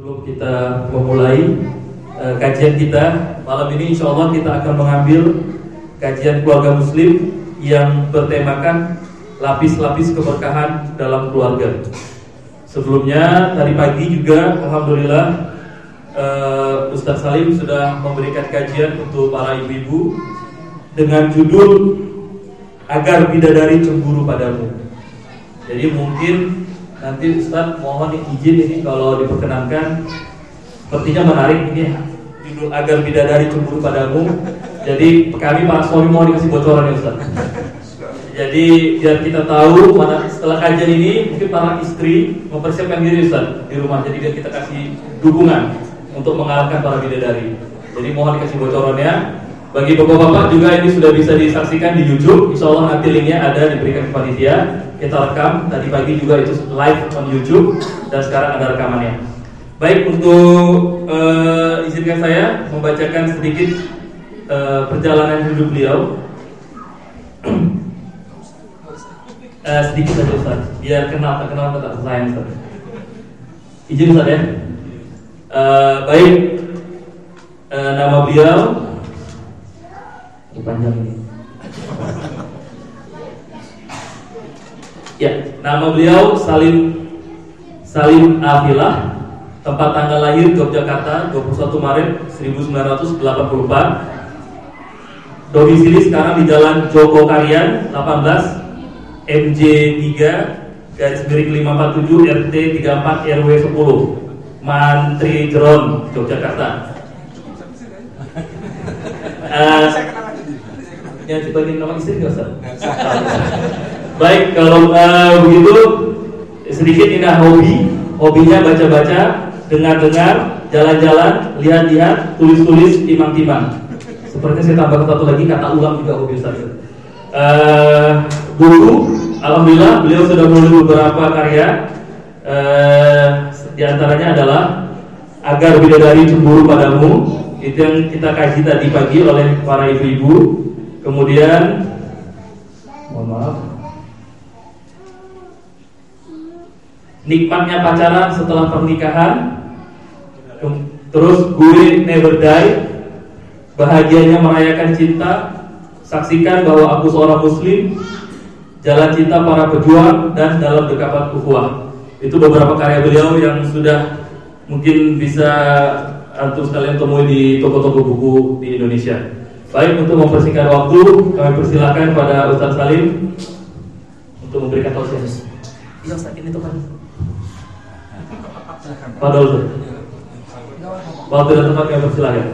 Sebelum kita memulai kajian kita malam ini, insya Allah kita akan mengambil kajian keluarga muslim yang bertemakan lapis-lapis keberkahan dalam keluarga. Sebelumnya tadi pagi juga alhamdulillah Ustaz Salim sudah memberikan kajian untuk para ibu-ibu dengan judul Agar Bidadari Cemburu Padamu. Jadi mungkin nanti Ustaz mohon izin ini kalau diperkenankan, sepertinya menarik ini judul Agar Bidadari Cemburu Padamu. Jadi kami para suami mau dikasih bocoran ya Ustaz. Jadi biar kita tahu mana setelah kajian ini mungkin para istri mempersiapkan diri Ustaz di rumah. Jadi biar kita kasih dukungan untuk mengalahkan para bidadari. Jadi mohon dikasih bocorannya. Bagi bapak-bapak juga ini sudah bisa disaksikan di YouTube. Insya Allah nanti linknya ada diberikan ke panitia. Kita rekam tadi pagi juga itu live on YouTube dan sekarang ada rekamannya. Baik, untuk izinkan saya membacakan sedikit perjalanan hidup beliau. Sedikit saja Ustaz, biar kenal tak sayang Ustaz. Izin Ustaz ya. Baik, nama beliau panjang ini. Ya, nama beliau Salim Afilah. Tempat tanggal lahir Yogyakarta 21 Maret 1984. Domisili sekarang di Jalan Joko Karyan 18 MJ 3 /547 RT 34 RW 10 Mantri Jeron, Yogyakarta. Yang dibagi nama istri nggak Ustaz? Baik, kalau begitu sedikit ini hobinya baca-baca, dengar-dengar, jalan-jalan, lihat-lihat, tulis-tulis, timang-timang. Sepertinya saya tambah satu lagi, kata ulang juga hobi Ustaz. Dulu, alhamdulillah beliau sudah menulis beberapa karya. Di antaranya adalah Agar Bidadari Cemburu Padamu. Itu yang kita kaji tadi pagi oleh para ibu-ibu. Kemudian, mohon maaf, Nikmatnya Pacaran Setelah Pernikahan. Terus Gue Never Die, Bahagianya Merayakan Cinta, Saksikan Bahwa Aku Seorang Muslim, Jalan Cinta Para Pejuang, dan Dalam Dekapan Ukhuwah. Itu beberapa karya beliau yang sudah mungkin bisa antum sekalian temui di toko-toko buku di Indonesia. Baik, untuk mempersingkat waktu, kami persilakan pada Ustaz Salim untuk memberikan tausiah. Iya Ustaz, ini tuh kan pada Ustaz. Waktu dan tempat kami persilakan.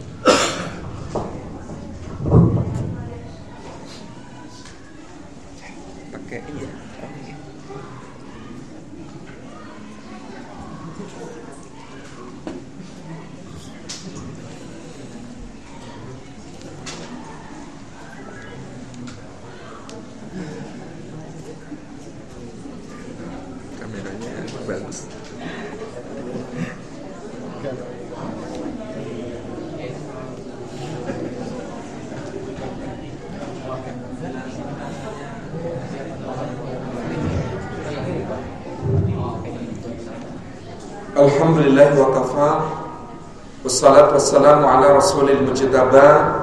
Alhamdulillah wa kafa. Wassalatu wassalamu ala rasulil mujtaba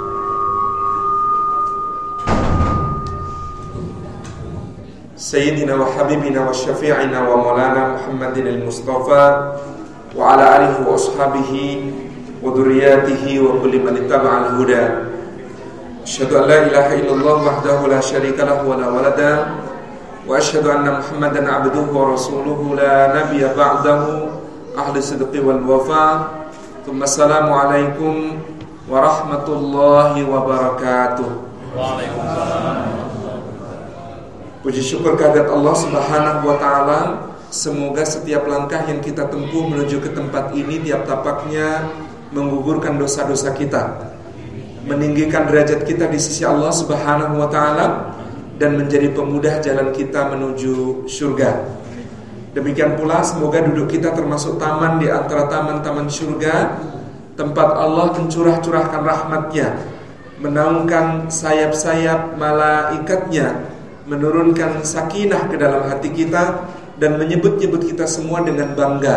Sayyidina wa habibina wa syafi'ina wa maulana Muhammadin al-Mustafa wa ala alihi wa ashabihi wa dhurriyyatihi wa kulli man ittaba'a al-huda. Asyhadu an la ilaha illallah wahdahu la syarika lahu wa la walada wa asyhadu anna Muhammadan abduhu wa rasuluhu la nabiyya ba'dahu ahli sidqi wal wafa. Thumma assalamu alaikum warahmatullahi wabarakatuh. Waalaikumsalam. Puji syukur kehadirat Allah Subhanahu wa taala. Semoga setiap langkah yang kita tempuh menuju ke tempat ini, tiap tapaknya menggugurkan dosa-dosa kita, meninggikan derajat kita di sisi Allah Subhanahu wa taala, dan menjadi pemudah jalan kita menuju surga. Demikian pula semoga duduk kita termasuk taman di antara taman-taman surga, tempat Allah mencurah-curahkan rahmatnya, menaungkan sayap-sayap malaikatnya, menurunkan sakinah ke dalam hati kita, dan menyebut-nyebut kita semua dengan bangga.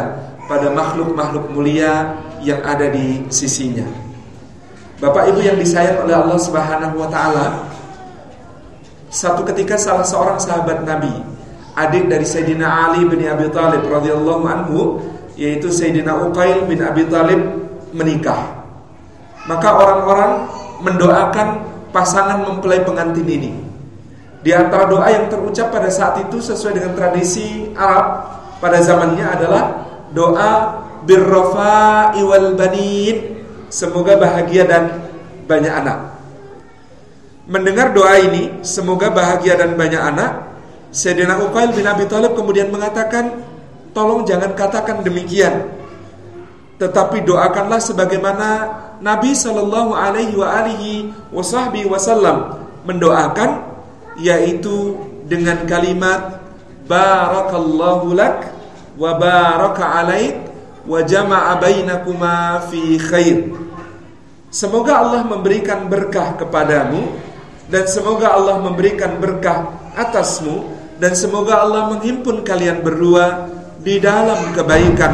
pada makhluk-makhluk mulia yang ada di sisinya. Bapak Ibu yang disayang oleh Allah Subhanahu wa taala, satu ketika salah seorang sahabat Nabi, adik dari Sayyidina Ali bin Abi Thalib radhiyallahu anhu, yaitu Sayyidina Uqail bin Abi Thalib, menikah. Maka orang-orang mendoakan pasangan mempelai pengantin ini. Di antara doa yang terucap pada saat itu sesuai dengan tradisi Arab pada zamannya adalah doa birrafa'i wal banin, semoga bahagia dan banyak anak. Mendengar doa ini, semoga bahagia dan banyak anak, Sayyidina Uqail bin Abi Thalib kemudian mengatakan, tolong jangan katakan demikian, tetapi doakanlah sebagaimana Nabi sallallahu alaihi wasallam mendoakan, yaitu dengan kalimat barakallahu lak wa baraka alaik wa jama'a bainakuma fi khair. Semoga Allah memberikan berkah kepadamu, dan semoga Allah memberikan berkah atasmu, dan semoga Allah menghimpun kalian berdua di dalam kebaikan.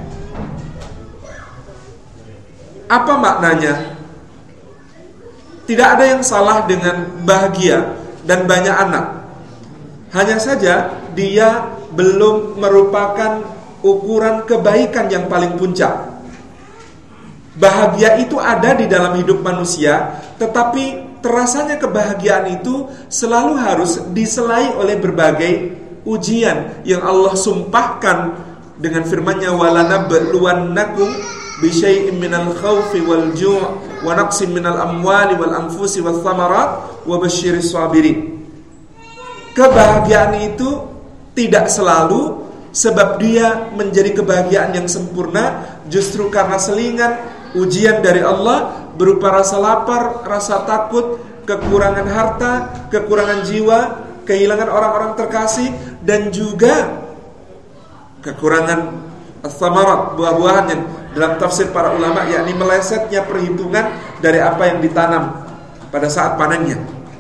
Apa maknanya? Tidak ada yang salah dengan bahagia dan banyak anak. Hanya saja dia belum merupakan ukuran kebaikan yang paling puncak. Bahagia itu ada di dalam hidup manusia, tetapi terasanya kebahagiaan itu selalu harus diselai oleh berbagai ujian yang Allah sumpahkan dengan firman-Nya, walanabluwannakum bisyai'in minal khaufi wal ju' wa naqsin minal amwali wal anfusi wath thamarat wa basyiris sabirin. Kebahagiaan itu tidak selalu sebab dia menjadi kebahagiaan yang sempurna, justru karena selingan ujian dari Allah berupa rasa lapar, rasa takut, kekurangan harta, kekurangan jiwa, kehilangan orang-orang terkasih, dan juga kekurangan ats-tsamarat, buah-buahan yang dalam tafsir para ulama yakni melesetnya perhitungan dari apa yang ditanam pada saat panennya.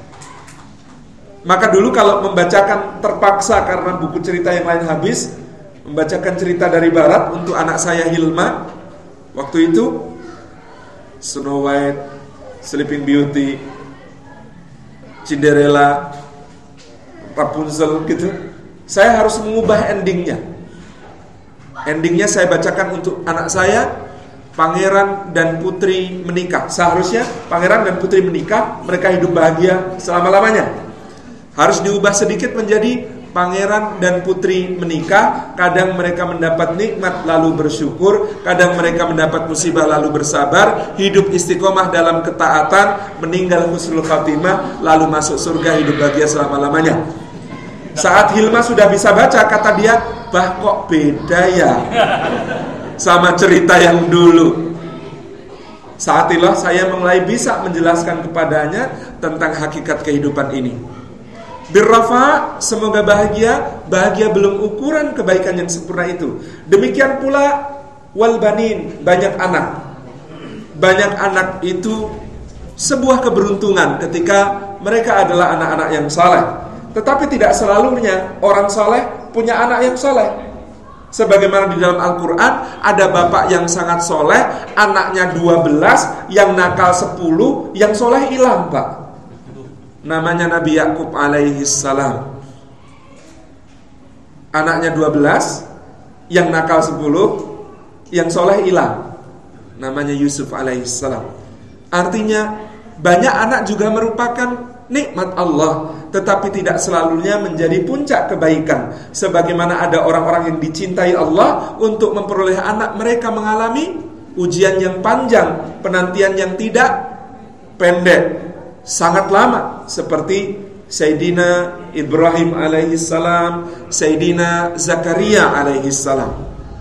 Maka dulu kalau membacakan terpaksa karena buku cerita yang lain habis, membacakan cerita dari barat untuk anak saya Hilma, waktu itu Snow White, Sleeping Beauty, Cinderella, Rapunzel gitu, saya harus mengubah endingnya. Endingnya saya bacakan untuk anak saya, pangeran dan putri menikah. Seharusnya pangeran dan putri menikah, mereka hidup bahagia selama-lamanya. Harus diubah sedikit menjadi pangeran dan putri menikah, kadang mereka mendapat nikmat lalu bersyukur, kadang mereka mendapat musibah lalu bersabar, hidup istiqomah dalam ketaatan, meninggal husnul khatimah, lalu masuk surga hidup bahagia selama-lamanya. Saat Hilma sudah bisa baca, kata dia, bah kok beda ya sama cerita yang dulu. Saat itulah saya mulai bisa menjelaskan kepadanya tentang hakikat kehidupan ini. Birrafa, semoga bahagia. Bahagia belum ukuran kebaikan yang sempurna itu. Demikian pula wal banin, banyak anak. Banyak anak itu sebuah keberuntungan ketika mereka adalah anak-anak yang saleh. Tetapi tidak selalunya orang saleh punya anak yang saleh. Sebagaimana di dalam Al-Quran ada bapak yang sangat soleh, anaknya 12, yang nakal 10, yang soleh hilang, Pak. Namanya Nabi Yakub alaihi salam. Anaknya 12, yang nakal 10, yang soleh hilang. Namanya Yusuf alaihi salam. Artinya banyak anak juga merupakan nikmat Allah, tetapi tidak selalunya menjadi puncak kebaikan. Sebagaimana ada orang-orang yang dicintai Allah, untuk memperoleh anak mereka mengalami ujian yang panjang, penantian yang tidak pendek, sangat lama, seperti Sayyidina Ibrahim alaihissalam, Sayyidina Zakaria alaihissalam.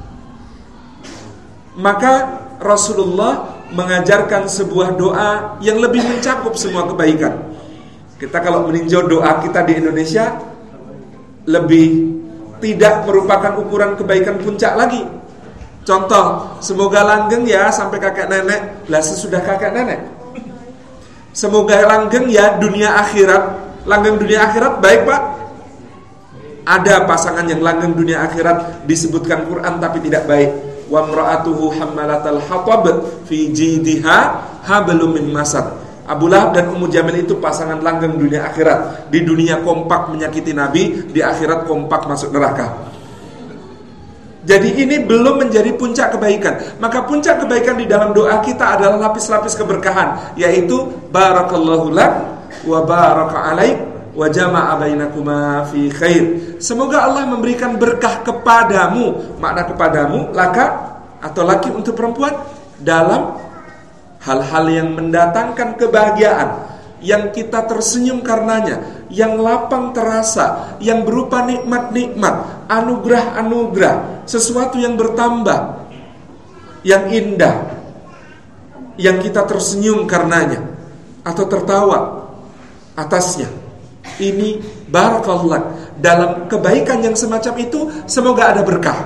Maka Rasulullah mengajarkan sebuah doa yang lebih mencakup semua kebaikan. Kita kalau meninjau doa kita di Indonesia, lebih tidak merupakan ukuran kebaikan puncak lagi. Contoh, semoga langgeng ya sampai kakek nenek. Lah sesudah kakek nenek, semoga langgeng ya dunia akhirat. Langgeng dunia akhirat baik, Pak. Ada pasangan yang langgeng dunia akhirat disebutkan Quran tapi tidak baik. wa imra'atuhu hammalatal hatab fi jidha hablum min masad. Abu Lahab dan Ummu Jamil itu pasangan langgeng dunia akhirat. Di dunia kompak menyakiti Nabi, di akhirat kompak masuk neraka. Jadi ini belum menjadi puncak kebaikan. Maka puncak kebaikan di dalam doa kita adalah lapis-lapis keberkahan, yaitu barakallahu lak wa baraka alaik wa jama'a bainakuma fi khair. Semoga Allah memberikan berkah kepadamu. Makna kepadamu, laka atau laki untuk perempuan, dalam hal-hal yang mendatangkan kebahagiaan, yang kita tersenyum karenanya, yang lapang terasa, yang berupa nikmat-nikmat, anugerah-anugerah, sesuatu yang bertambah, yang indah, yang kita tersenyum karenanya atau tertawa atasnya. Ini barakallah. Dalam kebaikan yang semacam itu semoga ada berkah.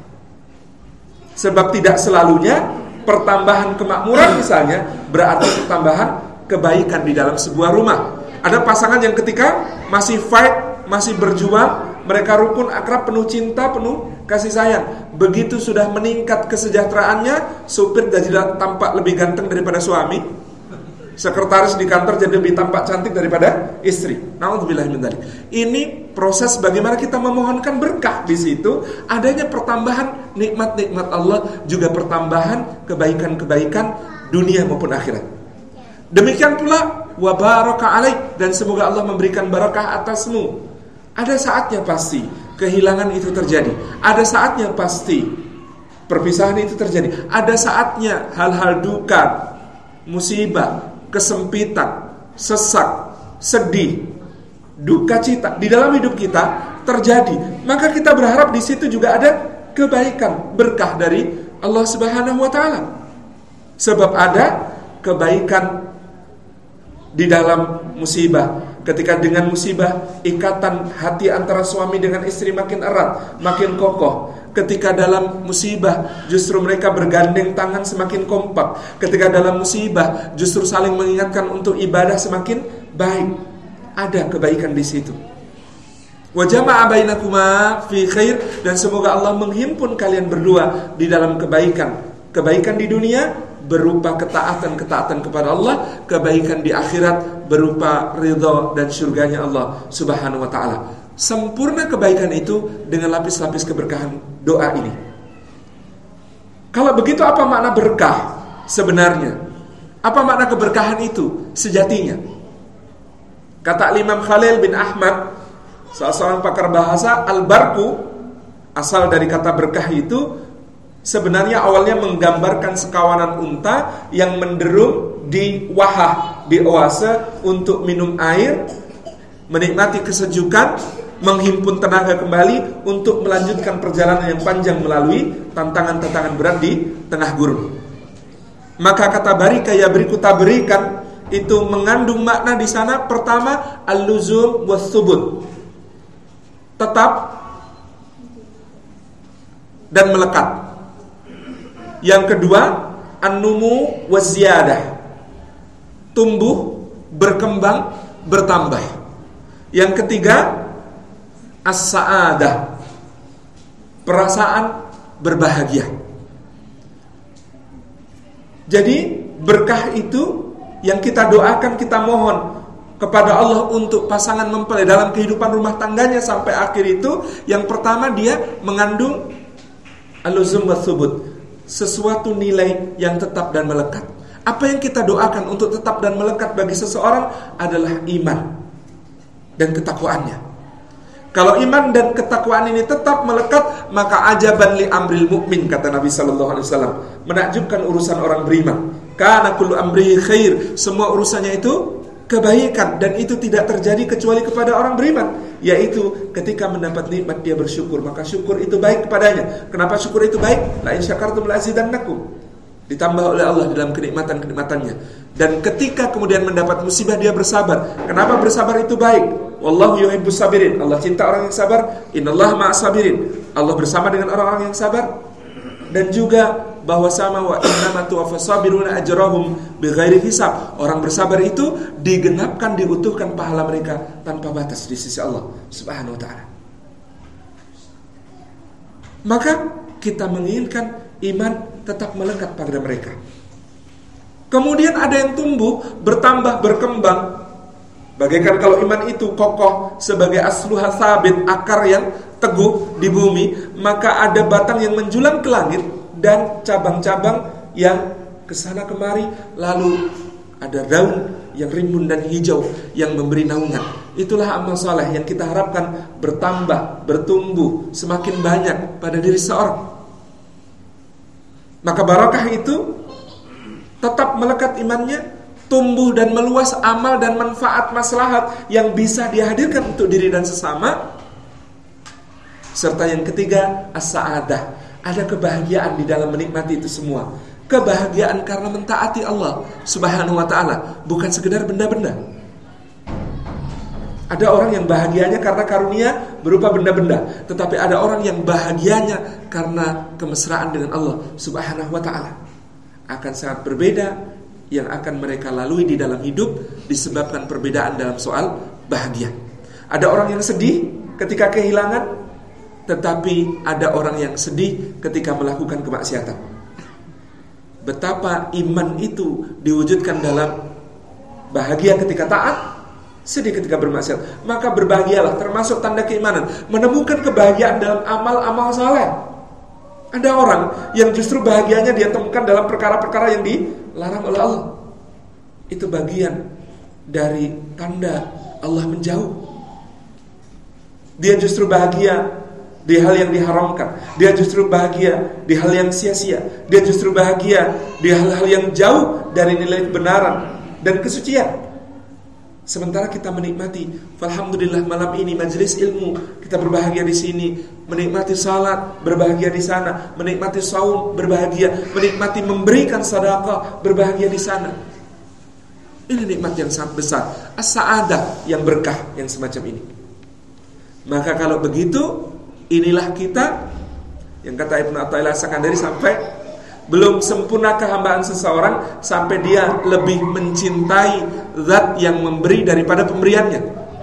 Sebab tidak selalunya pertambahan kemakmuran misalnya berarti pertambahan kebaikan di dalam sebuah rumah. Ada pasangan yang ketika masih fight, masih berjuang, mereka rukun, akrab, penuh cinta, penuh kasih sayang. Begitu sudah meningkat kesejahteraannya, supir jadi tampak lebih ganteng daripada suami, sekretaris di kantor jadi lebih tampak cantik daripada istri. Na'udzubillah min dzalik. Ini proses bagaimana kita memohonkan berkah. Di situ adanya pertambahan nikmat-nikmat Allah, juga pertambahan kebaikan-kebaikan dunia maupun akhirat. Demikian pula wa baraka alaik, dan semoga Allah memberikan barakah atasmu. Ada saatnya pasti kehilangan itu terjadi. Ada saatnya pasti perpisahan itu terjadi. Ada saatnya hal-hal duka, musibah, kesempitan, sesak, sedih, duka cita di dalam hidup kita terjadi. Maka kita berharap di situ juga ada kebaikan, berkah dari Allah Subhanahu wa taala. Sebab ada kebaikan di dalam musibah. Ketika dengan musibah, ikatan hati antara suami dengan istri makin erat, makin kokoh. Ketika dalam musibah, justru mereka bergandeng tangan semakin kompak. Ketika dalam musibah, justru saling mengingatkan untuk ibadah semakin baik. Ada kebaikan di situ. Wa jama'a bainakuma fi khair, dan semoga Allah menghimpun kalian berdua di dalam kebaikan. Kebaikan di dunia berupa ketaatan kepada Allah, kebaikan di akhirat berupa ridha dan surganya Allah Subhanahu wa taala. Sempurna kebaikan itu dengan lapis-lapis keberkahan doa ini. Kalau begitu, apa makna berkah sebenarnya? Apa makna keberkahan itu sejatinya? Kata Imam Khalil bin Ahmad, salah seorang pakar bahasa, al-barku asal dari kata berkah itu sebenarnya awalnya menggambarkan sekawanan unta yang menderum di wahah, di oase untuk minum air, menikmati kesejukan, menghimpun tenaga kembali untuk melanjutkan perjalanan yang panjang melalui tantangan-tantangan berat di tengah gurun. Maka kata barika ya beriku taberikan itu mengandung makna di sana. Pertama, al-luzum was-subut, tetap dan melekat. Yang kedua, an-numu waz-ziyadah, tumbuh, berkembang, bertambah. Yang ketiga, as-sa'adah, perasaan berbahagia. Jadi berkah itu yang kita doakan, kita mohon kepada Allah untuk pasangan mempelai dalam kehidupan rumah tangganya sampai akhir itu. Yang pertama, dia mengandung al-luzum was-subut, sesuatu nilai yang tetap dan melekat. Apa yang kita doakan untuk tetap dan melekat bagi seseorang adalah iman dan ketakwaannya. Kalau iman dan ketakwaan ini tetap melekat, maka ajaban li amril mukmin, kata Nabi sallallahu alaihi wasallam, menakjubkan urusan orang beriman. Kana kullu amri khair, semua urusannya itu kebaikan, dan itu tidak terjadi kecuali kepada orang beriman, yaitu ketika mendapat nikmat dia bersyukur, maka syukur itu baik kepadanya. Kenapa syukur itu baik? La in syakartum la azidannakum, ditambah oleh Allah dalam kenikmatan-kenikmatannya. Dan ketika kemudian mendapat musibah dia bersabar. Kenapa bersabar itu baik? Wallahu yuhibbus sabirin, Allah cinta orang yang sabar. Innallaha ma'as sabirin, Allah bersama dengan orang-orang yang sabar. Dan juga bahwa sama wa innama tuwaffas sabiruna ajrahum bighairi hisab, orang bersabar itu digenapkan, diutuhkan pahala mereka tanpa batas di sisi Allah Subhanahu wa taala. Maka kita menginginkan iman tetap melekat pada mereka. Kemudian ada yang tumbuh, bertambah, berkembang. Bagaikan kalau iman itu kokoh sebagai asluha sabit, akar yang teguh di bumi, maka ada batang yang menjulang ke langit dan cabang-cabang yang kesana kemari, lalu ada daun yang rimbun dan hijau yang memberi naungan. Itulah amal saleh yang kita harapkan bertambah, bertumbuh semakin banyak pada diri seorang. Maka barakah itu tetap melekat imannya, tumbuh dan meluas amal dan manfaat maslahat yang bisa dihadirkan untuk diri dan sesama. Serta yang ketiga, as-sa'adah, ada kebahagiaan di dalam menikmati itu semua. Kebahagiaan karena mentaati Allah Subhanahu wa ta'ala, bukan sekedar benda-benda. Ada orang yang bahagianya karena karunia berupa benda-benda, tetapi ada orang yang bahagianya karena kemesraan dengan Allah Subhanahu wa ta'ala. Akan sangat berbeda yang akan mereka lalui di dalam hidup disebabkan perbedaan dalam soal bahagia. Ada orang yang sedih ketika kehilangan, tetapi ada orang yang sedih ketika melakukan kemaksiatan. Betapa iman itu diwujudkan dalam bahagia ketika taat, sedih ketika bermaksiat. Maka berbahagialah, termasuk tanda keimanan, menemukan kebahagiaan dalam amal-amal saleh. Ada orang yang justru bahagianya dia temukan dalam perkara-perkara yang dilarang oleh Allah. Itu bagian dari tanda Allah menjauh. Dia justru bahagia di hal yang diharamkan. Dia justru bahagia di hal yang sia-sia. Dia justru bahagia di hal-hal yang jauh dari nilai kebenaran dan kesucian. Sementara kita menikmati, alhamdulillah malam ini majelis ilmu, kita berbahagia di sini, menikmati salat, berbahagia di sana, menikmati saum, berbahagia, menikmati memberikan sedekah, berbahagia di sana. Ini nikmat yang sangat besar, as-sa'adah yang berkah yang semacam ini. Maka kalau begitu, inilah kita yang kata Ibnu Athaillah Sakandari, sampai belum sempurna kehambaan seseorang sampai dia lebih mencintai zat yang memberi daripada pemberiannya.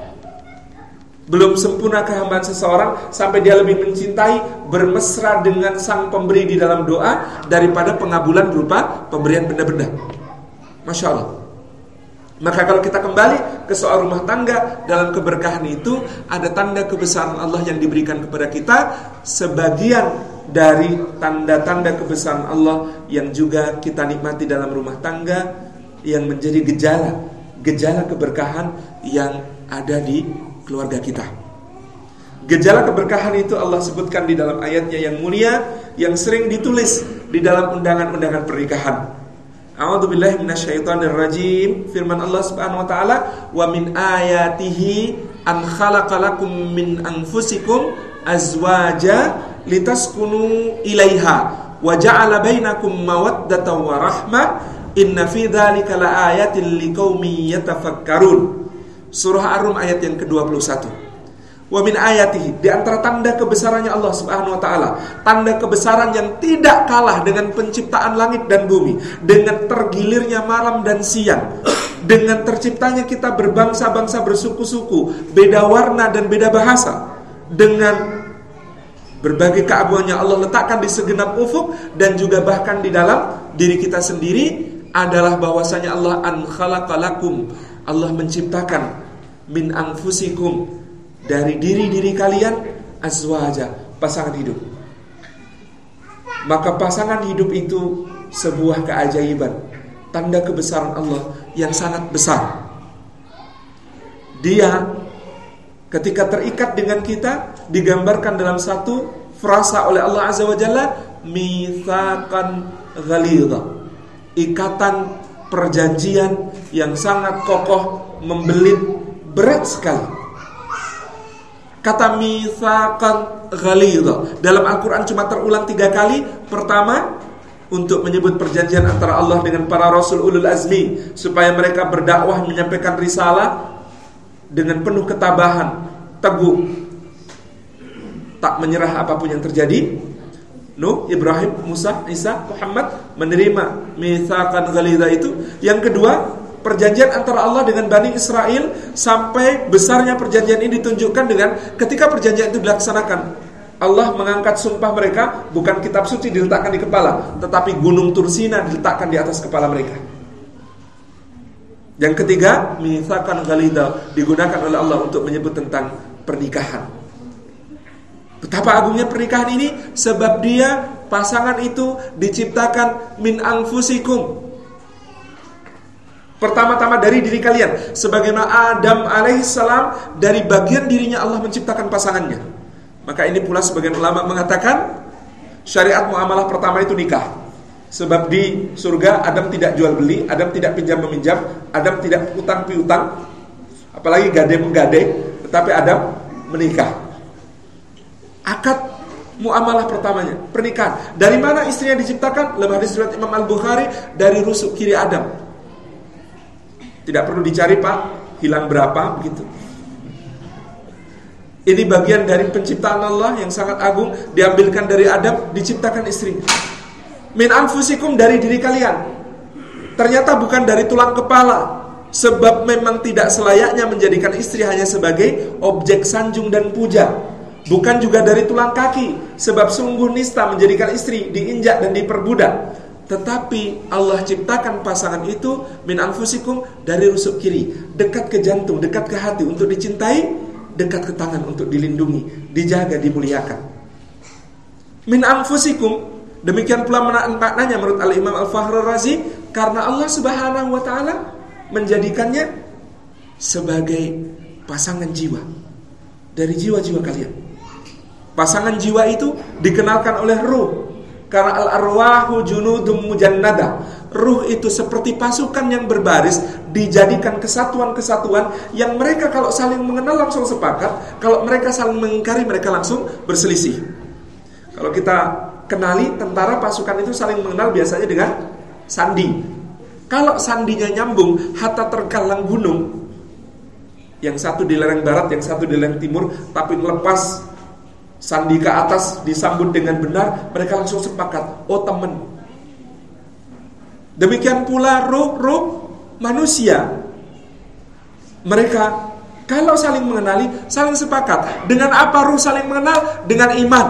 Belum sempurna kehambaan seseorang sampai dia lebih mencintai, bermesra dengan sang pemberi di dalam doa daripada pengabulan berupa pemberian benda-benda. Masya Allah. Maka kalau kita kembali ke soal rumah tangga, dalam keberkahan itu ada tanda kebesaran Allah yang diberikan kepada kita. Sebagian dari tanda-tanda kebesaran Allah yang juga kita nikmati dalam rumah tangga, yang menjadi gejala keberkahan yang ada di keluarga kita. Gejala keberkahan itu Allah sebutkan di dalam ayatnya yang mulia, yang sering ditulis di dalam undangan-undangan pernikahan. A'udzubillahi minasyaitonirrajim. Firman Allah Subhanahu wa taala, "Wa min ayatihi an khalaqalakum min anfusikum azwaja litaskunu ilaiha wa ja'ala bainakum mawaddatan wa rahmah inna fi dzalika laayatin liqaumin yatafakkarun." Surah Ar-Rum ayat yang ke-21. Wa min ayatihi, di antara tanda kebesarannya Allah Subhanahu wa taala, tanda kebesaran yang tidak kalah dengan penciptaan langit dan bumi, dengan tergilirnya malam dan siang, dengan terciptanya kita berbangsa-bangsa, bersuku-suku, beda warna dan beda bahasa, dengan berbagai keagungannya Allah letakkan di segenap ufuk dan juga bahkan di dalam diri kita sendiri, adalah bahwasanya Allah an khalaqalakum, Allah menciptakan min anfusikum, dari diri-diri kalian, azwaja, pasangan hidup. Maka pasangan hidup itu sebuah keajaiban, tanda kebesaran Allah yang sangat besar. Dia ketika terikat dengan kita digambarkan dalam satu frasa oleh Allah Azza wa Jalla, mitsaqan ghalidha, ikatan perjanjian yang sangat kokoh, membelit, berat sekali. Kata mitsaqan ghalidha dalam Al-Quran cuma terulang 3 kali. Pertama, untuk menyebut perjanjian antara Allah dengan para Rasul Ulul Azmi, supaya mereka berdakwah menyampaikan risalah dengan penuh ketabahan, teguh, tak menyerah apapun yang terjadi. Nuh, Ibrahim, Musa, Isa, Muhammad menerima mitsaqan ghalidha itu. Yang kedua, perjanjian antara Allah dengan Bani Israel, sampai besarnya perjanjian ini ditunjukkan dengan ketika perjanjian itu dilaksanakan, Allah mengangkat sumpah mereka, bukan kitab suci diletakkan di kepala, tetapi gunung Tursina diletakkan di atas kepala mereka. Yang ketiga, mitsaqan ghalidha, digunakan oleh Allah untuk menyebut tentang pernikahan. Betapa agungnya pernikahan ini, sebab dia, pasangan itu diciptakan min anfusikum, pertama-tama dari diri kalian. Sebagaimana Adam alaihissalam dari bagian dirinya Allah menciptakan pasangannya. Maka ini pula sebagian ulama mengatakan syariat muamalah pertama itu nikah. Sebab di surga Adam tidak jual beli, Adam tidak pinjam meminjam, Adam tidak utang piutang, apalagi gade menggade, tetapi Adam menikah. Akad muamalah pertamanya pernikahan. Dari mana istrinya diciptakan? Dalam hadis riwayat Imam Al-Bukhari, dari rusuk kiri Adam. Tidak perlu dicari Pak, hilang berapa begitu. Ini bagian dari penciptaan Allah yang sangat agung. Diambilkan dari Adam, diciptakan istrinya. Min anfusikum, dari diri kalian. Ternyata bukan dari tulang kepala. Sebab memang tidak selayaknya menjadikan istri hanya sebagai objek sanjung dan puja. Bukan juga dari tulang kaki. Sebab sungguh nista menjadikan istri diinjak dan diperbudak. Tetapi Allah ciptakan pasangan itu min anfusikum, dari rusuk kiri, dekat ke jantung, dekat ke hati untuk dicintai, dekat ke tangan untuk dilindungi, dijaga, dimuliakan. Min anfusikum, demikian pula maknanya menurut Al-Imam Al-Fakhr Razi, karena Allah Subhanahu wa taala menjadikannya sebagai pasangan jiwa dari jiwa-jiwa kalian. Pasangan jiwa itu dikenalkan oleh ruh, karena al-arwahu junudum mujannada. Ruh itu seperti pasukan yang berbaris, dijadikan kesatuan-kesatuan yang mereka kalau saling mengenal langsung sepakat, kalau mereka saling mengingkari mereka langsung berselisih. Kalau kita kenali tentara, pasukan itu saling mengenal biasanya dengan sandi. Kalau sandinya nyambung, hatta tergalang gunung, yang satu di lereng barat, yang satu di lereng timur, tapi lepas sandi ke atas disambut dengan benar, mereka langsung sepakat, oh teman. Demikian pula ruh manusia. Mereka kalau saling mengenali, saling sepakat. Dengan apa ruh saling mengenal? Dengan iman.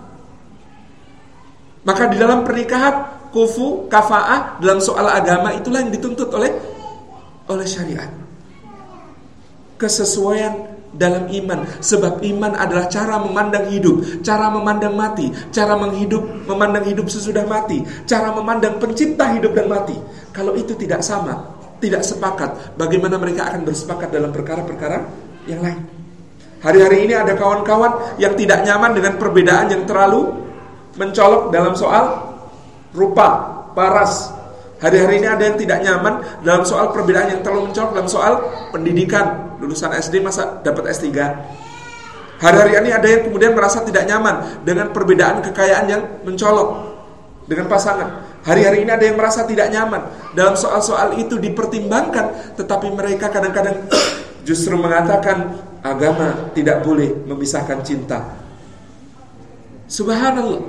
Maka di dalam pernikahan, kufu, kafa'ah, dalam soal agama, itulah yang dituntut oleh syariat. Kesesuaian dalam iman. Sebab iman adalah cara memandang hidup, cara memandang mati, cara memandang hidup sesudah mati, cara memandang pencipta hidup dan mati. Kalau itu tidak sama, tidak sepakat, bagaimana mereka akan bersepakat dalam perkara-perkara yang lain? Hari-hari ini ada kawan-kawan yang tidak nyaman dengan perbedaan yang terlalu mencolok dalam soal rupa, paras. Hari-hari ini ada yang tidak nyaman dalam soal perbedaan yang terlalu mencolok dalam soal pendidikan. Lulusan SD masa dapat S3. Hari-hari ini ada yang kemudian merasa tidak nyaman dengan perbedaan kekayaan yang mencolok dengan pasangan. Hari-hari ini ada yang merasa tidak nyaman dalam soal-soal itu dipertimbangkan, tetapi mereka kadang-kadang justru mengatakan agama tidak boleh memisahkan cinta. Subhanallah.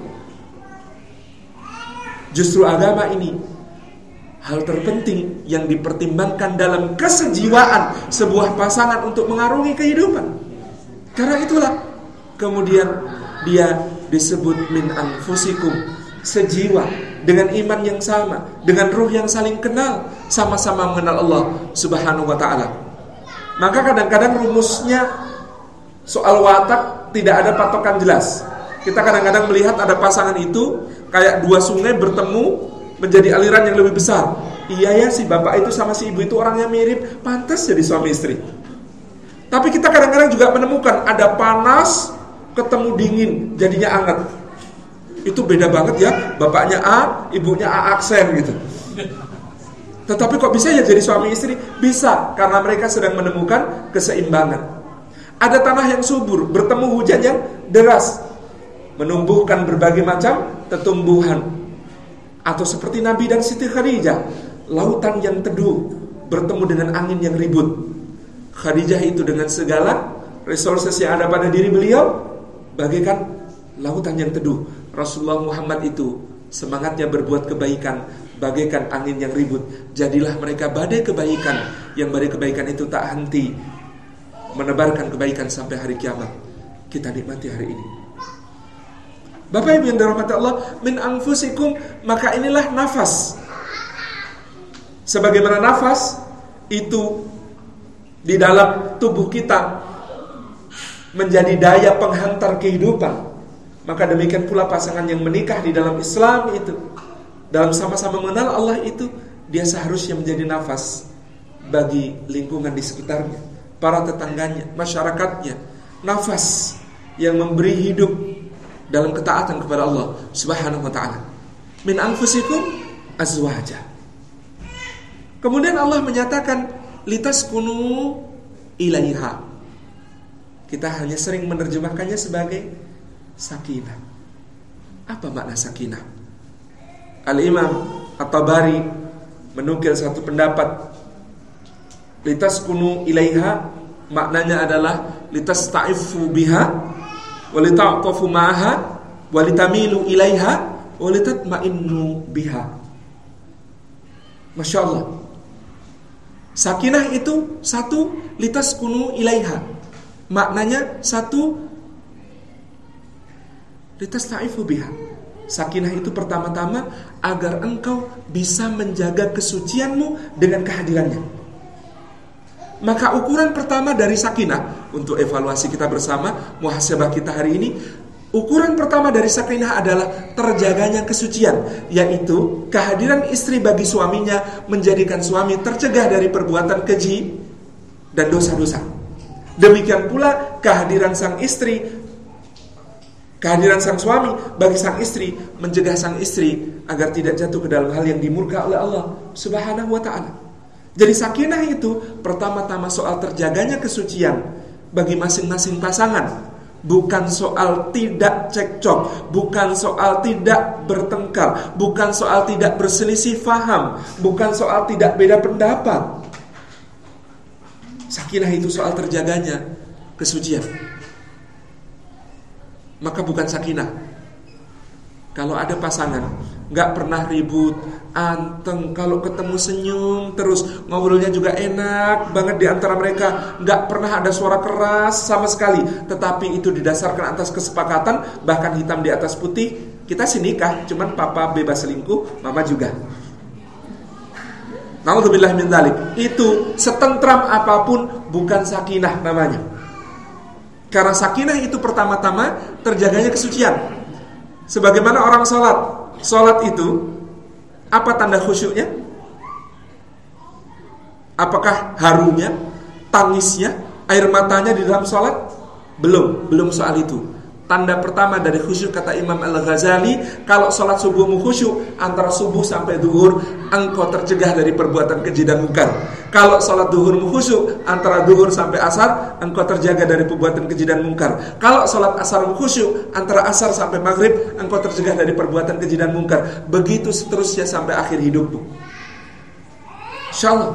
Justru agama ini hal terpenting yang dipertimbangkan dalam kesejiwaan sebuah pasangan untuk mengarungi kehidupan. Karena itulah kemudian dia disebut min anfusikum, sejiwa, dengan iman yang sama, dengan ruh yang saling kenal, sama-sama mengenal Allah Subhanahu wa ta'ala. Maka kadang-kadang rumusnya soal watak tidak ada patokan jelas. Kita kadang-kadang melihat ada pasangan itu kayak dua sungai bertemu menjadi aliran yang lebih besar. Iya ya, si bapak itu sama si ibu itu orangnya mirip, pantas jadi suami istri. Tapi kita kadang-kadang juga menemukan ada panas ketemu dingin, jadinya hangat. Itu beda banget ya, bapaknya A, ibunya A aksen gitu. Tetapi kok bisa ya jadi suami istri? Bisa, karena mereka sedang menemukan keseimbangan. Ada tanah yang subur, bertemu hujan yang deras, menumbuhkan berbagai macam tumbuhan. Atau seperti Nabi dan Siti Khadijah, lautan yang teduh bertemu dengan angin yang ribut. Khadijah itu dengan segala resources yang ada pada diri beliau bagaikan lautan yang teduh. Rasulullah Muhammad itu semangatnya berbuat kebaikan bagaikan angin yang ribut. Jadilah mereka badai kebaikan, yang badai kebaikan itu tak henti menebarkan kebaikan sampai hari kiamat. Kita nikmati hari ini. Bapak Ibu yang dirahmati Allah, min anfusikum, maka inilah nafas. Sebagaimana nafas itu di dalam tubuh kita menjadi daya penghantar kehidupan, maka demikian pula pasangan yang menikah di dalam Islam itu, dalam sama-sama mengenal Allah itu, dia seharusnya menjadi nafas bagi lingkungan di sekitarnya, para tetangganya, masyarakatnya, nafas yang memberi hidup dalam ketaatan kepada Allah Subhanahu wa ta'ala. Min anfusikum azwaja. Kemudian Allah menyatakan litaskunu ilaiha. Kita hanya sering menerjemahkannya sebagai sakinah. Apa makna sakinah? Al-Imam At-Tabari menukil satu pendapat, litaskunu ilaiha maknanya adalah litastaifu biha walita'tafu ma'aha walitamilu ilaiha walitatma'innu biha. Masya Allah. Sakinah itu satu, litaskunu ilaiha, maknanya satu, litastaifu biha. Sakinah itu pertama-tama agar engkau bisa menjaga kesucianmu dengan kehadirannya. Maka ukuran pertama dari sakinah, untuk evaluasi kita bersama, muhasabah kita hari ini, ukuran pertama dari sakinah adalah terjaganya kesucian, yaitu kehadiran istri bagi suaminya menjadikan suami tercegah dari perbuatan keji dan dosa-dosa. Demikian pula kehadiran sang istri, kehadiran sang suami bagi sang istri mencegah sang istri agar tidak jatuh ke dalam hal yang dimurka oleh Allah Subhanahu wa ta'ala. Jadi sakinah itu pertama-tama soal terjaganya kesucian bagi masing-masing pasangan. Bukan soal tidak cekcok, bukan soal tidak bertengkar, bukan soal tidak berselisih faham, bukan soal tidak beda pendapat. Sakinah itu soal terjaganya kesucian. Maka bukan sakinah kalau ada pasangan gak pernah ribut, anteng, kalau ketemu senyum terus, ngobrolnya juga enak banget di antara mereka, gak pernah ada suara keras sama sekali, tetapi itu didasarkan atas kesepakatan, bahkan hitam di atas putih. Kita sih nikah, cuman papa bebas selingkuh, mama juga. Na'udzubillah min dzalik. Itu setentram apapun bukan sakinah namanya. Karena sakinah itu pertama-tama terjaganya kesucian. Sebagaimana orang Sholat itu apa tanda khusyuknya? Apakah harunya, tangisnya, air matanya di dalam sholat? Belum soal itu. Tanda pertama dari khusyuk kata Imam Al-Ghazali, kalau sholat subuhmu khusyuk, antara subuh sampai duhur engkau tercegah dari perbuatan keji dan mungkar. Kalau sholat duhurmu khusyuk, antara duhur sampai asar engkau terjaga dari perbuatan keji dan mungkar. Kalau sholat asarmu khusyuk, antara asar sampai maghrib engkau tercegah dari perbuatan keji dan mungkar. Begitu seterusnya sampai akhir hidupmu, insyaallah.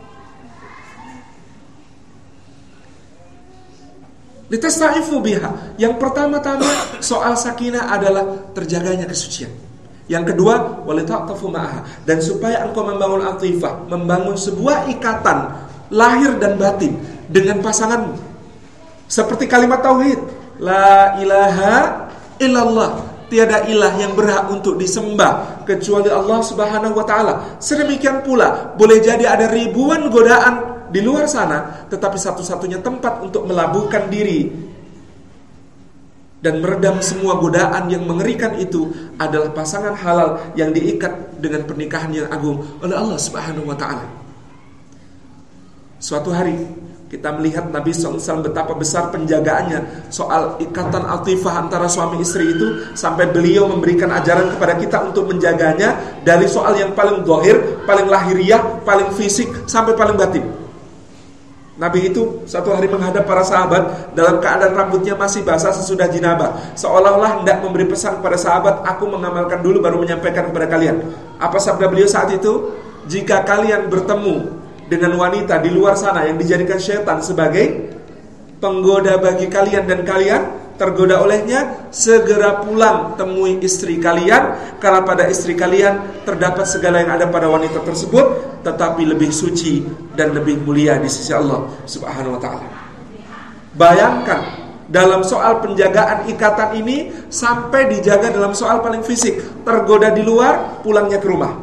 Litastaifu biha. Yang pertama-tama soal sakinah adalah terjaganya kesucian. Yang kedua, walita'tafu ma'aha, dan supaya engkau membangun atifah, membangun sebuah ikatan lahir dan batin dengan pasanganmu. Seperti kalimat tauhid, la ilaha illallah, tiada ilah yang berhak untuk disembah kecuali Allah Subhanahu wa ta'ala. Sedemikian pula, boleh jadi ada ribuan godaan di luar sana, tetapi satu-satunya tempat untuk melabuhkan diri dan meredam semua godaan yang mengerikan itu adalah pasangan halal yang diikat dengan pernikahan yang agung oleh Allah Subhanahu wa ta'ala. Suatu hari kita melihat Nabi SAW betapa besar penjagaannya soal ikatan atifah antara suami istri itu, sampai beliau memberikan ajaran kepada kita untuk menjaganya dari soal yang paling zahir, paling lahiriah, paling fisik, sampai paling batin. Nabi itu satu hari menghadap para sahabat dalam keadaan rambutnya masih basah sesudah jinabah, seolah-olah hendak memberi pesan kepada sahabat, aku mengamalkan dulu baru menyampaikan kepada kalian. Apa sabda beliau saat itu? Jika kalian bertemu dengan wanita di luar sana yang dijadikan syaitan sebagai penggoda bagi kalian dan kalian tergoda olehnya, segera pulang temui istri kalian, karena pada istri kalian terdapat segala yang ada pada wanita tersebut, tetapi lebih suci dan lebih mulia di sisi Allah Subhanahu wa ta'ala. Bayangkan dalam soal penjagaan ikatan ini sampai dijaga dalam soal paling fisik. Tergoda di luar, pulangnya ke rumah.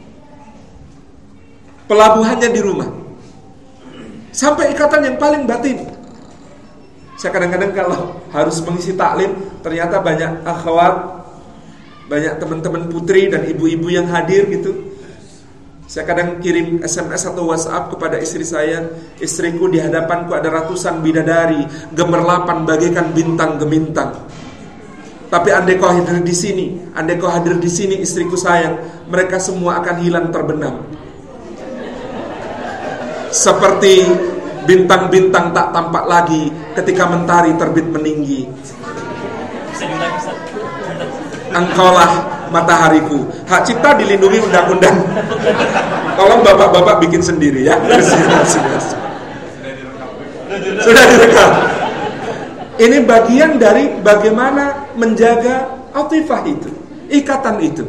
Pelabuhannya di rumah. Sampai ikatan yang paling batin. Saya kadang-kadang kalau harus mengisi taklim, ternyata banyak akhwat, banyak teman-teman putri dan ibu-ibu yang hadir gitu. Saya kadang kirim SMS atau WhatsApp kepada istri saya, istriku, di hadapanku ada ratusan bidadari, gemerlapan bagaikan bintang gemintang. Tapi andai kau hadir di sini, istriku sayang, mereka semua akan hilang terbenam. Seperti bintang-bintang tak tampak lagi ketika mentari terbit meninggi. Engkaulah matahariku. Hak cipta dilindungi undang-undang. Tolong bapak-bapak bikin sendiri ya. Sudah direkam. Ini bagian dari bagaimana menjaga atifah itu, ikatan itu.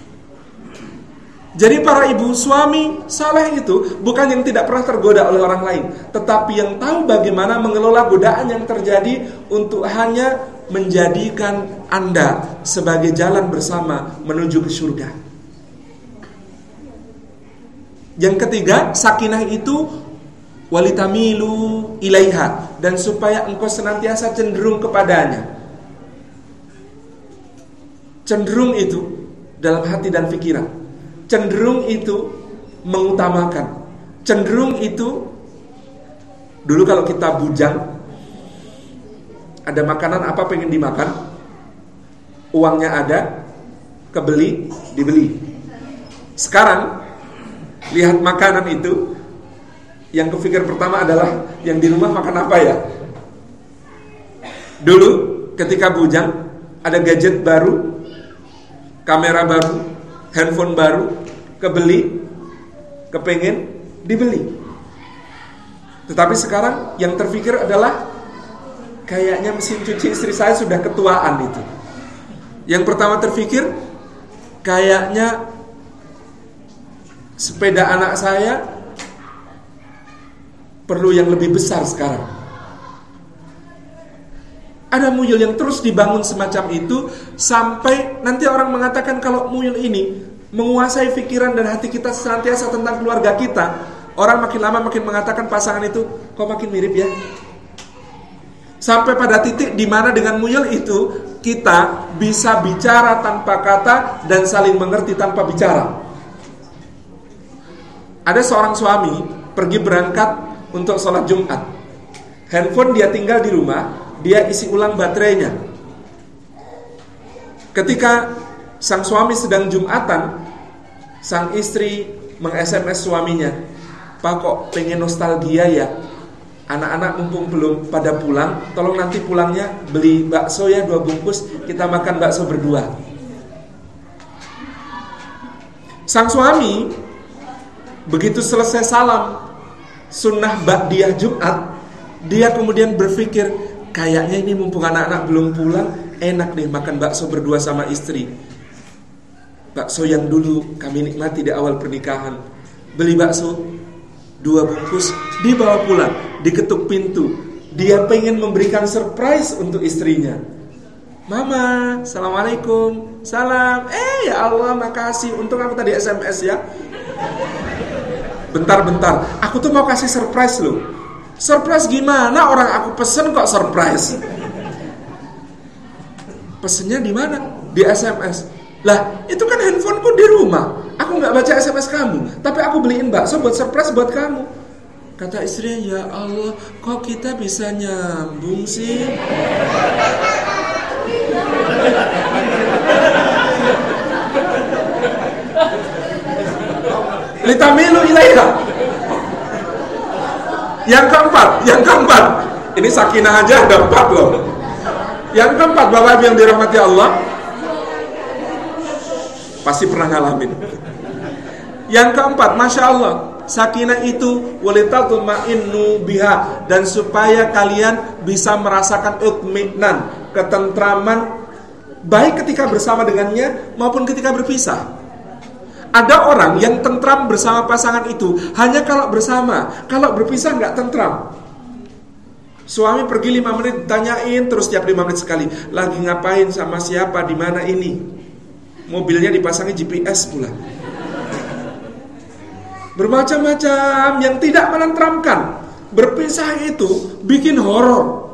Jadi para ibu suami saleh itu bukan yang tidak pernah tergoda oleh orang lain, tetapi yang tahu bagaimana mengelola godaan yang terjadi untuk hanya menjadikan Anda sebagai jalan bersama menuju ke surga. Yang ketiga, sakinah itu walitamilu ilaiha, dan supaya engkau senantiasa cenderung kepadanya. Cenderung itu dalam hati dan pikiran. Cenderung itu mengutamakan. Cenderung itu, dulu kalau kita bujang, ada makanan apa pengen dimakan, uangnya ada, kebeli, dibeli. Sekarang lihat makanan itu, yang kepikir pertama adalah yang di rumah makan apa ya. Dulu ketika bujang, ada gadget baru, kamera baru, handphone baru, kebeli, kepengen, dibeli. Tetapi sekarang yang terpikir adalah kayaknya mesin cuci istri saya sudah ketuaan itu. Yang pertama terpikir, kayaknya sepeda anak saya perlu yang lebih besar sekarang. Ada muyul yang terus dibangun semacam itu, sampai nanti orang mengatakan kalau muyul ini menguasai pikiran dan hati kita senantiasa tentang keluarga kita, orang makin lama makin mengatakan pasangan itu kok makin mirip ya. Sampai pada titik di mana dengan muyul itu kita bisa bicara tanpa kata dan saling mengerti tanpa bicara. Ada seorang suami pergi berangkat untuk sholat Jumat. Handphone dia tinggal di rumah, dia isi ulang baterainya. Ketika sang suami sedang Jumatan, sang istri meng-SMS suaminya, "Pak, kok pengen nostalgia ya? Anak-anak mumpung belum pada pulang, tolong nanti pulangnya beli bakso ya 2 bungkus, kita makan bakso berdua." Sang suami begitu selesai salam sunnah ba'diyah Jumat, dia kemudian berpikir, kayaknya ini mumpung anak-anak belum pulang, enak nih makan bakso berdua sama istri. Bakso yang dulu kami nikmati di awal pernikahan. Beli bakso 2 bungkus, dibawa pulang, diketuk pintu. Dia pengen memberikan surprise untuk istrinya. "Mama, assalamualaikum." "Salam." Ya Allah, makasih. Untung aku tadi SMS ya. Bentar, aku tuh mau kasih surprise loh. Surprise gimana? Orang aku pesen kok surprise. Pesennya di mana? Di SMS. Lah, itu kan handphoneku di rumah. Aku nggak baca SMS kamu, tapi aku beliin bakso buat surprise buat kamu. Kata istrinya, "Ya Allah, kok kita bisa nyambung sih?" Litamilu ilaiha. Yang keempat, ini sakinah aja ada 4 loh. Yang keempat, Bapak Ibu yang dirahmati Allah, pasti pernah ngalamin. Yang keempat, Masya Allah, sakinah itu walitatma'innu biha, dan supaya kalian bisa merasakan itminan, ketentraman, baik ketika bersama dengannya maupun ketika berpisah. Ada orang yang tentram bersama pasangan itu hanya kalau bersama, kalau berpisah nggak tentram. Suami pergi 5 menit ditanyain terus tiap 5 menit sekali, lagi ngapain, sama siapa, di mana ini. Mobilnya dipasangi GPS pula. Bermacam-macam yang tidak menenteramkan. Berpisah itu bikin horor.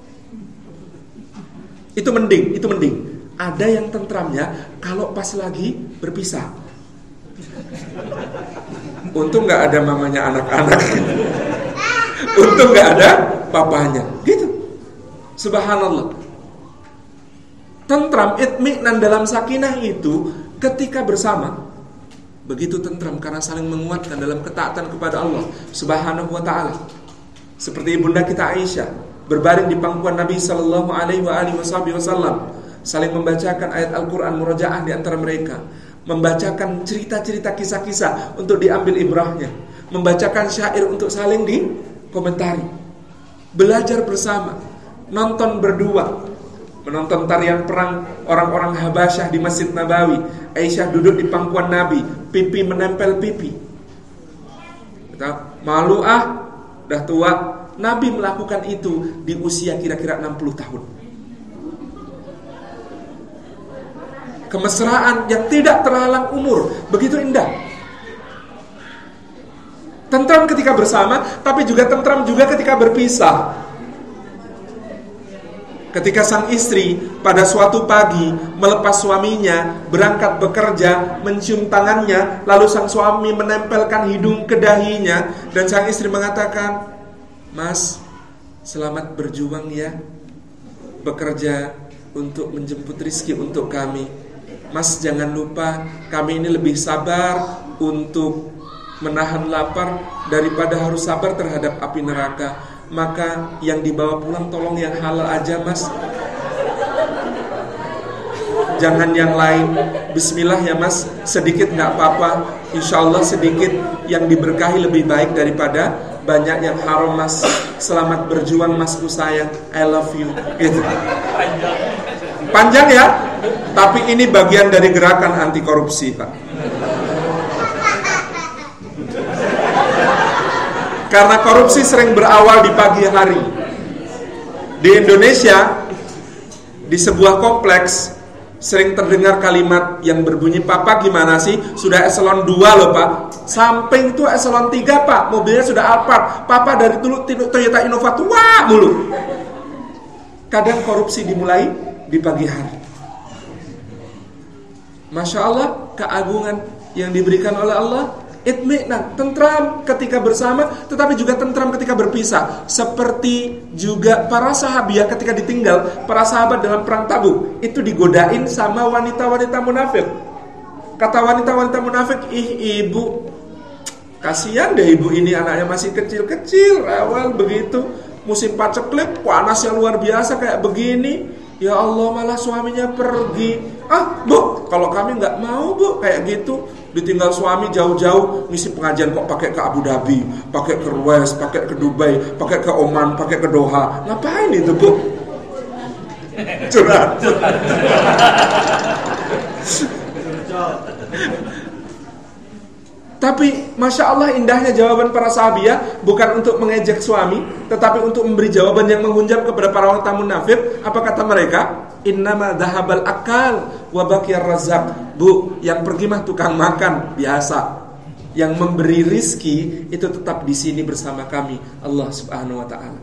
Itu mending. Ada yang tentramnya kalau pas lagi berpisah. Untung gak ada mamanya anak-anak. Untung gak ada papanya. Gitu. Subhanallah. Tentram, itmi'nan dalam sakinah itu ketika bersama. Begitu tentram karena saling menguatkan dalam ketaatan kepada Allah Subhanahu wa ta'ala. Seperti ibunda kita Aisyah berbaring di pangkuan Nabi sallallahu alaihi wasallam, saling membacakan ayat Al-Qur'an, murojaah di antara mereka, membacakan cerita-cerita kisah-kisah untuk diambil ibrahnya, membacakan syair untuk saling dikomentari, belajar bersama, nonton berdua, menonton tarian perang orang-orang Habasyah di Masjid Nabawi. Aisyah duduk di pangkuan Nabi, pipi menempel pipi. Malu dah tua. Nabi melakukan itu di usia kira-kira 60 tahun. Kemesraan yang tidak terhalang umur, begitu indah. Tentram ketika bersama, tapi juga tentram juga ketika berpisah. Ketika sang istri pada suatu pagi melepas suaminya berangkat bekerja, mencium tangannya, lalu sang suami menempelkan hidung ke dahinya, dan sang istri mengatakan, "Mas, selamat berjuang ya, bekerja untuk menjemput rizki untuk kami. Mas, jangan lupa kami ini lebih sabar untuk menahan lapar daripada harus sabar terhadap api neraka. Maka yang dibawa pulang tolong yang halal aja, Mas. Jangan yang lain. Bismillah ya, Mas. Sedikit gak apa-apa. Insya Allah sedikit yang diberkahi lebih baik daripada banyak yang haram, Mas. Selamat berjuang, Masku sayang. I love you." Gitu. Panjang ya. Tapi ini bagian dari gerakan anti korupsi, Pak. Karena korupsi sering berawal di pagi hari. Di Indonesia, di sebuah kompleks, sering terdengar kalimat yang berbunyi, "Papa gimana sih? Sudah eselon 2 loh, Pak. Samping itu eselon 3, Pak. Mobilnya sudah Alphard. Papa dari dulu Toyota Innova tua mulu." Kadang korupsi dimulai di pagi hari. Masya Allah, keagungan yang diberikan oleh Allah. Itmi'nan, tentram ketika bersama, tetapi juga tentram ketika berpisah. Seperti juga para sahabiah ketika ditinggal, para sahabat dalam perang Tabuk itu digodain sama wanita-wanita munafik. Kata wanita-wanita munafik, "Ih ibu, kasihan deh ibu ini, anaknya masih kecil-kecil, rewel begitu, musim paceklik, panas yang luar biasa kayak begini. Ya Allah, malah suaminya pergi. Bu, kalau kami nggak mau, Bu, kayak gitu. Ditinggal suami jauh-jauh, ngisi pengajian kok pakai ke Abu Dhabi, pakai ke Ruwais, pakai ke Dubai, pakai ke Oman, pakai ke Doha. Ngapain itu, Bu?" Curhat. Tapi Masya Allah indahnya jawaban para sahabiah, bukan untuk mengejek suami, tetapi untuk memberi jawaban yang menghunjam kepada para wanita munafik. Apa kata mereka? "Innama dhahabal akal wa baqiyar razzaq." Bu, yang pergi mah tukang makan biasa. Yang memberi rizki itu tetap di sini bersama kami, Allah Subhanahu wa ta'ala.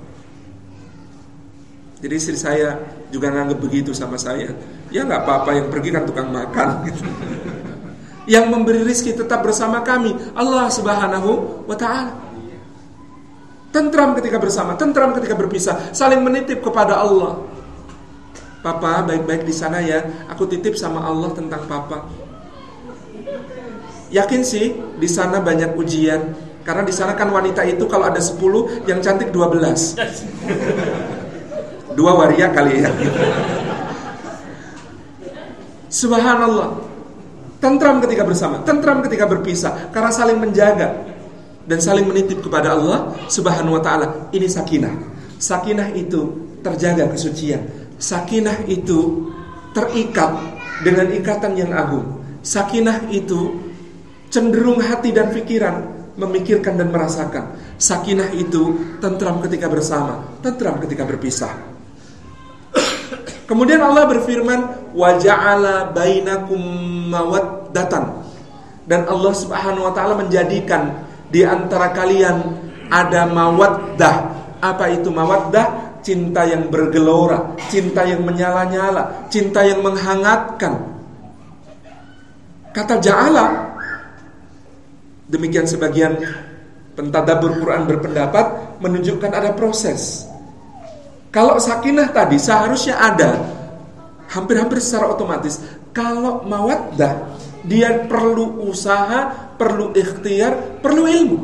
Jadi istri saya juga nganggap begitu sama saya. Ya gak apa-apa, yang pergi kan tukang makan gitu. Yang memberi rizki tetap bersama kami, Allah Subhanahu wa ta'ala. Tentram ketika bersama, tentram ketika berpisah, saling menitip kepada Allah. "Papa baik-baik di sana ya, aku titip sama Allah tentang Papa. Yakin sih di sana banyak ujian, karena di sana kan wanita itu kalau ada 10, yang cantik 12. 2 waria kali ya." Subhanallah. Tentram ketika bersama, tentram ketika berpisah, karena saling menjaga dan saling menitip kepada Allah Subhanahu wa ta'ala. Ini sakinah. Sakinah itu terjaga kesucian. Sakinah itu terikat dengan ikatan yang agung. Sakinah itu cenderung hati dan pikiran memikirkan dan merasakan. Sakinah itu tentram ketika bersama, tentram ketika berpisah. Kemudian Allah berfirman, wa ja'ala bainakum mawaddatan. Dan Allah Subhanahu wa taala menjadikan di antara kalian ada mawaddah. Apa itu mawaddah? Cinta yang bergelora, cinta yang menyala-nyala, cinta yang menghangatkan. Kata ja'ala, demikian sebagian pentadabbur Quran berpendapat, menunjukkan ada proses. Kalau sakinah tadi seharusnya ada hampir-hampir secara otomatis. Kalau mawaddah, dia perlu usaha, perlu ikhtiar, perlu ilmu.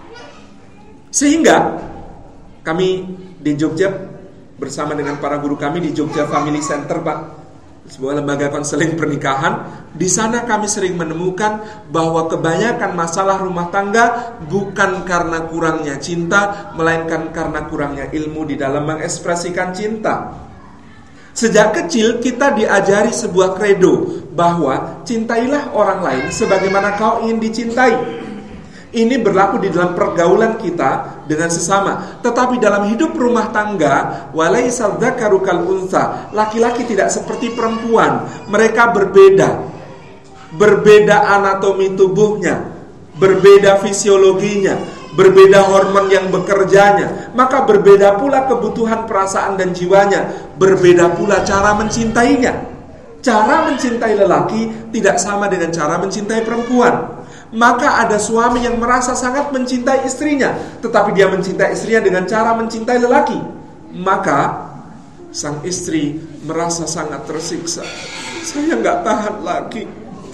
Sehingga kami di Jogja bersama dengan para guru kami di Jogja Family Center, Pak, sebuah lembaga konseling pernikahan. Di sana kami sering menemukan bahwa kebanyakan masalah rumah tangga bukan karena kurangnya cinta, melainkan karena kurangnya ilmu di dalam mengekspresikan cinta. Sejak kecil kita diajari sebuah kredo bahwa cintailah orang lain sebagaimana kau ingin dicintai. Ini berlaku di dalam pergaulan kita dengan sesama. Tetapi dalam hidup rumah tangga, walaisal dzakaru kal untha, laki-laki tidak seperti perempuan. Mereka berbeda. Berbeda anatomi tubuhnya, berbeda fisiologinya, berbeda hormon yang bekerjanya. Maka berbeda pula kebutuhan perasaan dan jiwanya. Berbeda pula cara mencintainya. Cara mencintai lelaki tidak sama dengan cara mencintai perempuan. Maka ada suami yang merasa sangat mencintai istrinya, tetapi dia mencintai istrinya dengan cara mencintai lelaki. Maka sang istri merasa sangat tersiksa. Saya gak tahan lagi.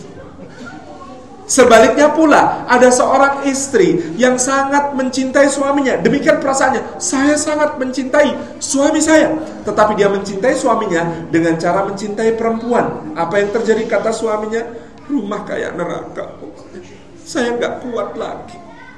Sebaliknya pula, ada seorang istri yang sangat mencintai suaminya. Demikian perasaannya, saya sangat mencintai suami saya, tetapi dia mencintai suaminya dengan cara mencintai perempuan. Apa yang terjadi kata suaminya? Rumah kayak neraka, saya gak kuat lagi.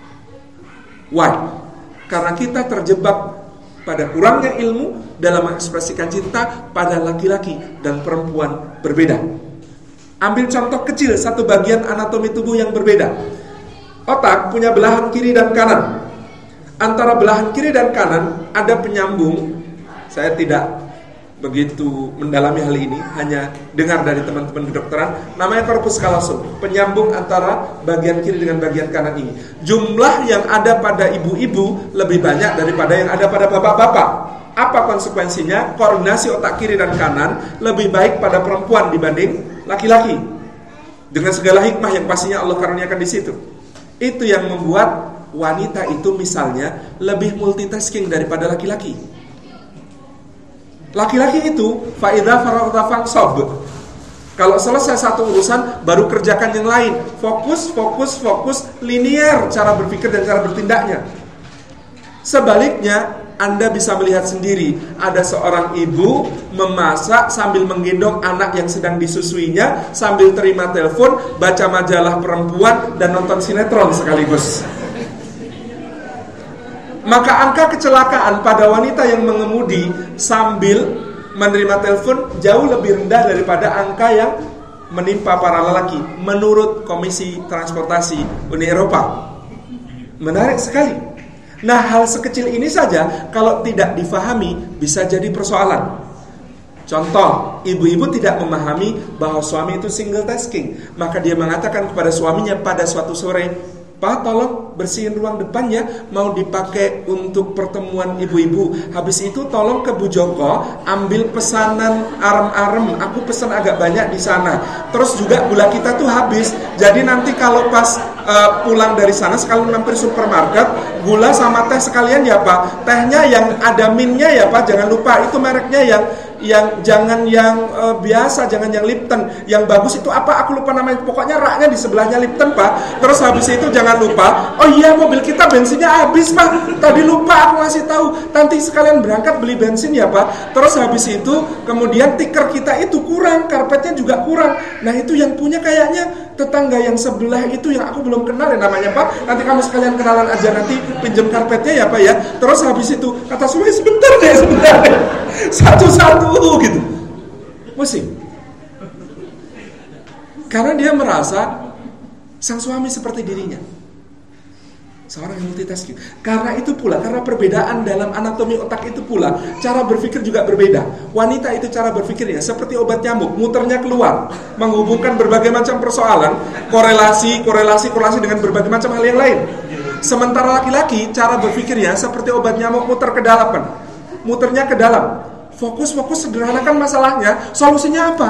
Why? Karena kita terjebak pada kurangnya ilmu dalam mengekspresikan cinta pada laki-laki dan perempuan berbeda. Ambil contoh kecil, satu bagian anatomi tubuh yang berbeda. Otak punya belahan kiri dan kanan. Antara belahan kiri dan kanan ada penyambung. Saya tidak begitu mendalami hal ini, hanya dengar dari teman-teman kedokteran, namanya corpus callosum, penyambung antara bagian kiri dengan bagian kanan ini. Jumlah yang ada pada ibu-ibu lebih banyak daripada yang ada pada bapak-bapak. Apa konsekuensinya? Koordinasi otak kiri dan kanan lebih baik pada perempuan dibanding laki-laki. Dengan segala hikmah yang pastinya Allah karuniakan di situ. Itu yang membuat wanita itu misalnya lebih multitasking daripada laki-laki. Laki-laki itu faidha faraghta fansab. Kalau selesai satu urusan baru kerjakan yang lain. Fokus, linear cara berpikir dan cara bertindaknya. Sebaliknya, Anda bisa melihat sendiri, ada seorang ibu memasak sambil menggendong anak yang sedang disusuinya, sambil terima telepon, baca majalah perempuan, dan nonton sinetron sekaligus. Maka angka kecelakaan pada wanita yang mengemudi sambil menerima telepon jauh lebih rendah daripada angka yang menimpa para lelaki, menurut Komisi Transportasi Uni Eropa. Menarik sekali. Nah, hal sekecil ini saja kalau tidak difahami bisa jadi persoalan. Contoh, ibu-ibu tidak memahami bahwa suami itu single tasking. Maka dia mengatakan kepada suaminya pada suatu sore, "Pak, tolong bersihin ruang depan ya, mau dipakai untuk pertemuan ibu-ibu. Habis itu tolong ke Bu Joko ambil pesanan arem-arem, aku pesan agak banyak di sana. Terus juga gula kita tuh habis. Jadi nanti kalau pas pulang dari sana sekalian mampir supermarket, gula sama teh sekalian ya Pak. Tehnya yang ada minnya ya Pak, jangan lupa itu mereknya yang jangan yang biasa, jangan yang Lipton. Yang bagus itu apa? Aku lupa namanya. Pokoknya raknya di sebelahnya Lipton Pak. Terus habis itu jangan lupa, oh iya mobil kita bensinnya habis Pak. Tadi lupa aku ngasih tahu. Nanti sekalian berangkat beli bensin ya Pak. Terus habis itu kemudian tikar kita itu kurang, karpetnya juga kurang. Nah itu yang punya kayaknya tetangga yang sebelah itu yang aku belum kenal ya namanya Pak. Nanti kamu sekalian kenalan aja, nanti pinjam karpetnya ya Pak ya. Terus habis itu kata suami sebentar deh. Satu-satu gitu. Pusing. Karena dia merasa sang suami seperti dirinya. Seorang yang multitasking. Karena itu pula, karena perbedaan dalam anatomi otak itu pula, cara berpikir juga berbeda. Wanita itu cara berpikirnya seperti obat nyamuk, muternya keluar, menghubungkan berbagai macam persoalan, korelasi dengan berbagai macam hal yang lain. Sementara laki-laki cara berpikirnya seperti obat nyamuk, muternya ke dalam. Fokus sederhanakan masalahnya, solusinya apa?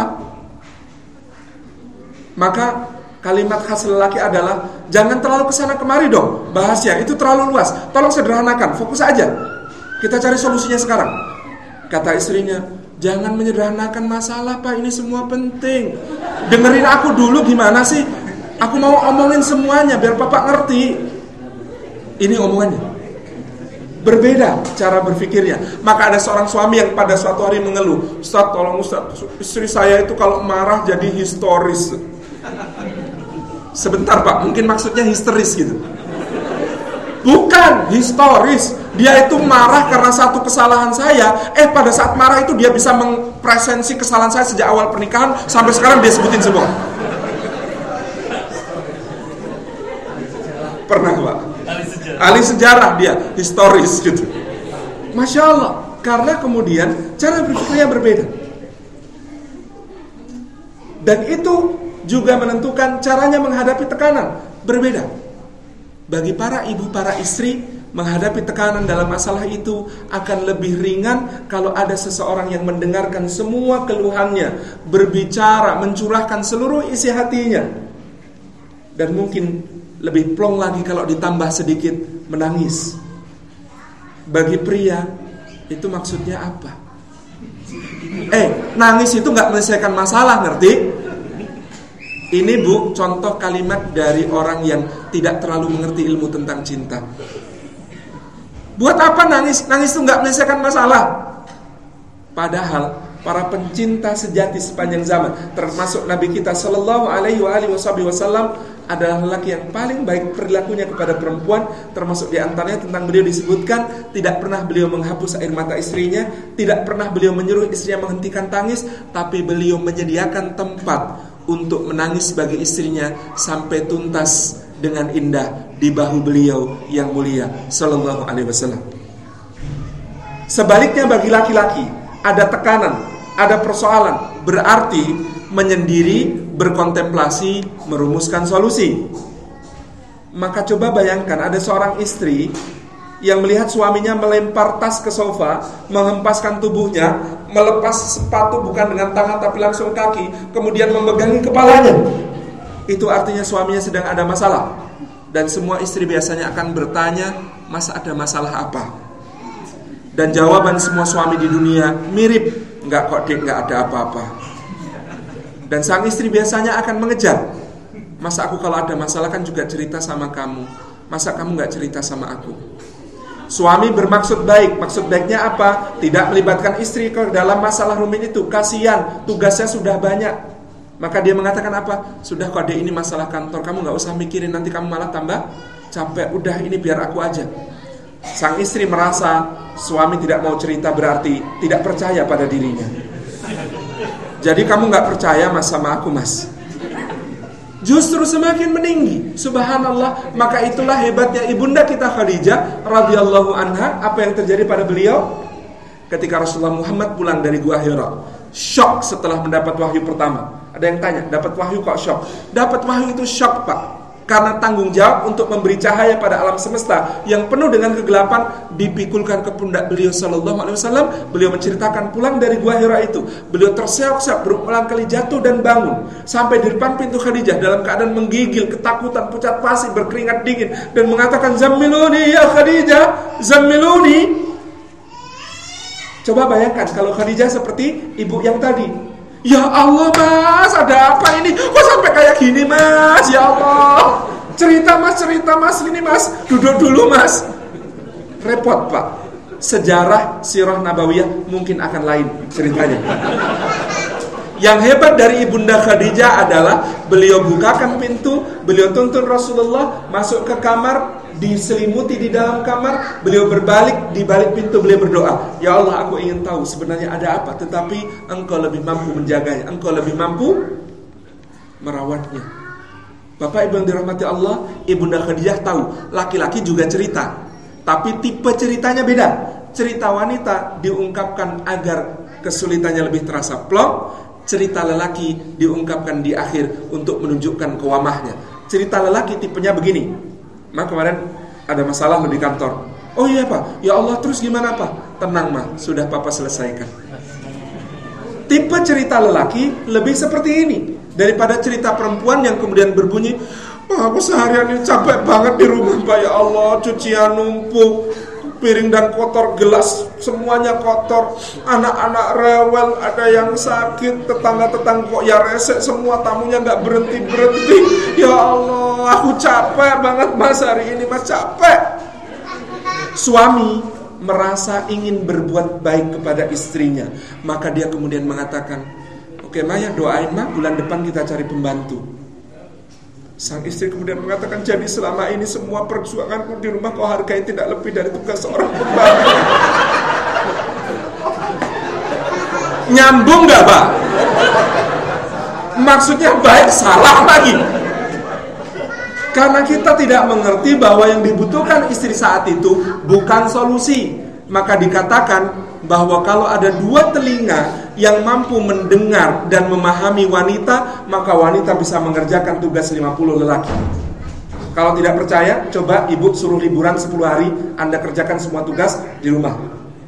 Maka kalimat khas lelaki adalah jangan terlalu kesana kemari dong bahasnya, itu terlalu luas. Tolong sederhanakan, fokus aja. Kita cari solusinya sekarang. Kata istrinya, jangan menyederhanakan masalah Pak, ini semua penting. Dengerin aku dulu gimana sih? Aku mau omongin semuanya biar Bapak ngerti. Ini omongannya. Berbeda cara berpikirnya. Maka ada seorang suami yang pada suatu hari mengeluh, Ustaz, tolong Ustaz, istri saya itu kalau marah jadi histeris. Sebentar Pak, mungkin maksudnya histeris gitu. Bukan histeris. Dia itu marah karena satu kesalahan saya. Pada saat marah itu dia bisa mempresensi kesalahan saya sejak awal pernikahan sampai sekarang dia sebutin semua. Pernah Pak? Ahli sejarah dia, historis gitu. Masya Allah. Karena kemudian cara berpikirnya berbeda. Dan itu juga menentukan caranya menghadapi tekanan berbeda. Bagi para ibu, para istri, menghadapi tekanan dalam masalah itu akan lebih ringan kalau ada seseorang yang mendengarkan semua keluhannya, berbicara, mencurahkan seluruh isi hatinya. Dan mungkin lebih plong lagi kalau ditambah sedikit menangis. Bagi pria, itu maksudnya apa? Nangis itu gak menyelesaikan masalah, ngerti? Ini Bu, contoh kalimat dari orang yang tidak terlalu mengerti ilmu tentang cinta. Buat apa nangis? Nangis itu gak menyelesaikan masalah. Padahal para pencinta sejati sepanjang zaman, termasuk Nabi kita Sallallahu Alaihi Wasallam, adalah lelaki yang paling baik perilakunya kepada perempuan. Termasuk diantaranya tentang beliau disebutkan, tidak pernah beliau menghapus air mata istrinya, tidak pernah beliau menyuruh istrinya menghentikan tangis, tapi beliau menyediakan tempat untuk menangis bagi istrinya sampai tuntas dengan indah di bahu beliau yang mulia Sallallahu Alaihi Wasallam. Sebaliknya bagi laki-laki, ada tekanan, ada persoalan, berarti menyendiri, berkontemplasi, merumuskan solusi. Maka coba bayangkan ada seorang istri yang melihat suaminya melempar tas ke sofa, menghempaskan tubuhnya, melepas sepatu bukan dengan tangan tapi langsung kaki, kemudian memegangi kepalanya. Itu artinya suaminya sedang ada masalah. Dan semua istri biasanya akan bertanya, "Mas, ada masalah apa?" Dan jawaban semua suami di dunia mirip, "Enggak kok Dek, enggak ada apa-apa." Dan sang istri biasanya akan mengejar, "Masa aku kalau ada masalah kan juga cerita sama kamu, masa kamu enggak cerita sama aku?" Suami bermaksud baik. Maksud baiknya apa? Tidak melibatkan istri ke dalam masalah rumit itu. Kasihan, tugasnya sudah banyak. Maka dia mengatakan apa? "Sudah kok Dek, ini masalah kantor, kamu gak usah mikirin, nanti kamu malah tambah capek. Udah, ini biar aku aja." Sang istri merasa suami tidak mau cerita berarti tidak percaya pada dirinya. "Jadi kamu gak percaya Mas sama aku Mas?" Justru semakin meninggi. Subhanallah. Maka itulah hebatnya ibunda kita Khadijah radhiyallahu anha. Apa yang terjadi pada beliau ketika Rasulullah Muhammad pulang dari Gua Hira? Syok setelah mendapat wahyu pertama. Ada yang tanya, dapat wahyu kok syok? Dapat wahyu itu syok Pak, karena tanggung jawab untuk memberi cahaya pada alam semesta yang penuh dengan kegelapan dipikulkan ke pundak beliau Sallallahu Alaihi Wasallam. Beliau menceritakan pulang dari Gua Hira itu, beliau terseok-seok berulang kali jatuh dan bangun, sampai di depan pintu Khadijah dalam keadaan menggigil, ketakutan, pucat pasi, berkeringat dingin, dan mengatakan, "Zammiluni ya Khadijah, zammiluni." Coba bayangkan kalau Khadijah seperti ibu yang tadi. "Ya Allah Mas, ada apa ini? Kok sampai kayak gini Mas? Ya Allah, cerita Mas, ini Mas, duduk dulu Mas." Repot Pak. Sejarah sirah nabawiyah mungkin akan lain ceritanya. Yang hebat dari ibunda Khadijah adalah beliau bukakan pintu, beliau tuntun Rasulullah masuk ke kamar, diselimuti di dalam kamar, beliau berbalik di balik pintu, beliau berdoa, "Ya Allah, aku ingin tahu sebenarnya ada apa, tetapi Engkau lebih mampu menjaganya, Engkau lebih mampu merawatnya." Bapak Ibu yang dirahmati Allah, Ibunda Khadijah tahu laki-laki juga cerita, tapi tipe ceritanya beda. Cerita wanita diungkapkan agar kesulitannya lebih terasa plong. Cerita lelaki diungkapkan di akhir untuk menunjukkan kewamahnya. Cerita lelaki tipenya begini. Ma, kemarin ada masalah di kantor. Oh iya Pak, ya Allah, terus gimana Pak? Tenang Ma, sudah Papa selesaikan. Tipe cerita lelaki lebih seperti ini daripada cerita perempuan yang kemudian berbunyi, aku seharian ini capek banget di rumah Pak, ya Allah, cucian numpuk, piring dan kotor, gelas semuanya kotor, anak-anak rewel, ada yang sakit, tetangga-tetangga kok ya resek semua, tamunya gak berhenti-berhenti. Ya Allah, aku capek banget Mas hari ini, Mas capek. Suami merasa ingin berbuat baik kepada istrinya, maka dia kemudian mengatakan, oke Maya, doain Ma, bulan depan kita cari pembantu. Sang istri kemudian mengatakan, jadi selama ini semua perjuanganku di rumah kau hargai tidak lebih dari tugas seorang pembantu. Nyambung gak Pak? Maksudnya baik, salah lagi. Karena kita tidak mengerti bahwa yang dibutuhkan istri saat itu bukan solusi. Maka dikatakan bahwa kalau ada dua telinga yang mampu mendengar dan memahami wanita, maka wanita bisa mengerjakan tugas 50 lelaki. Kalau tidak percaya, coba ibu suruh liburan 10 hari, Anda kerjakan semua tugas di rumah.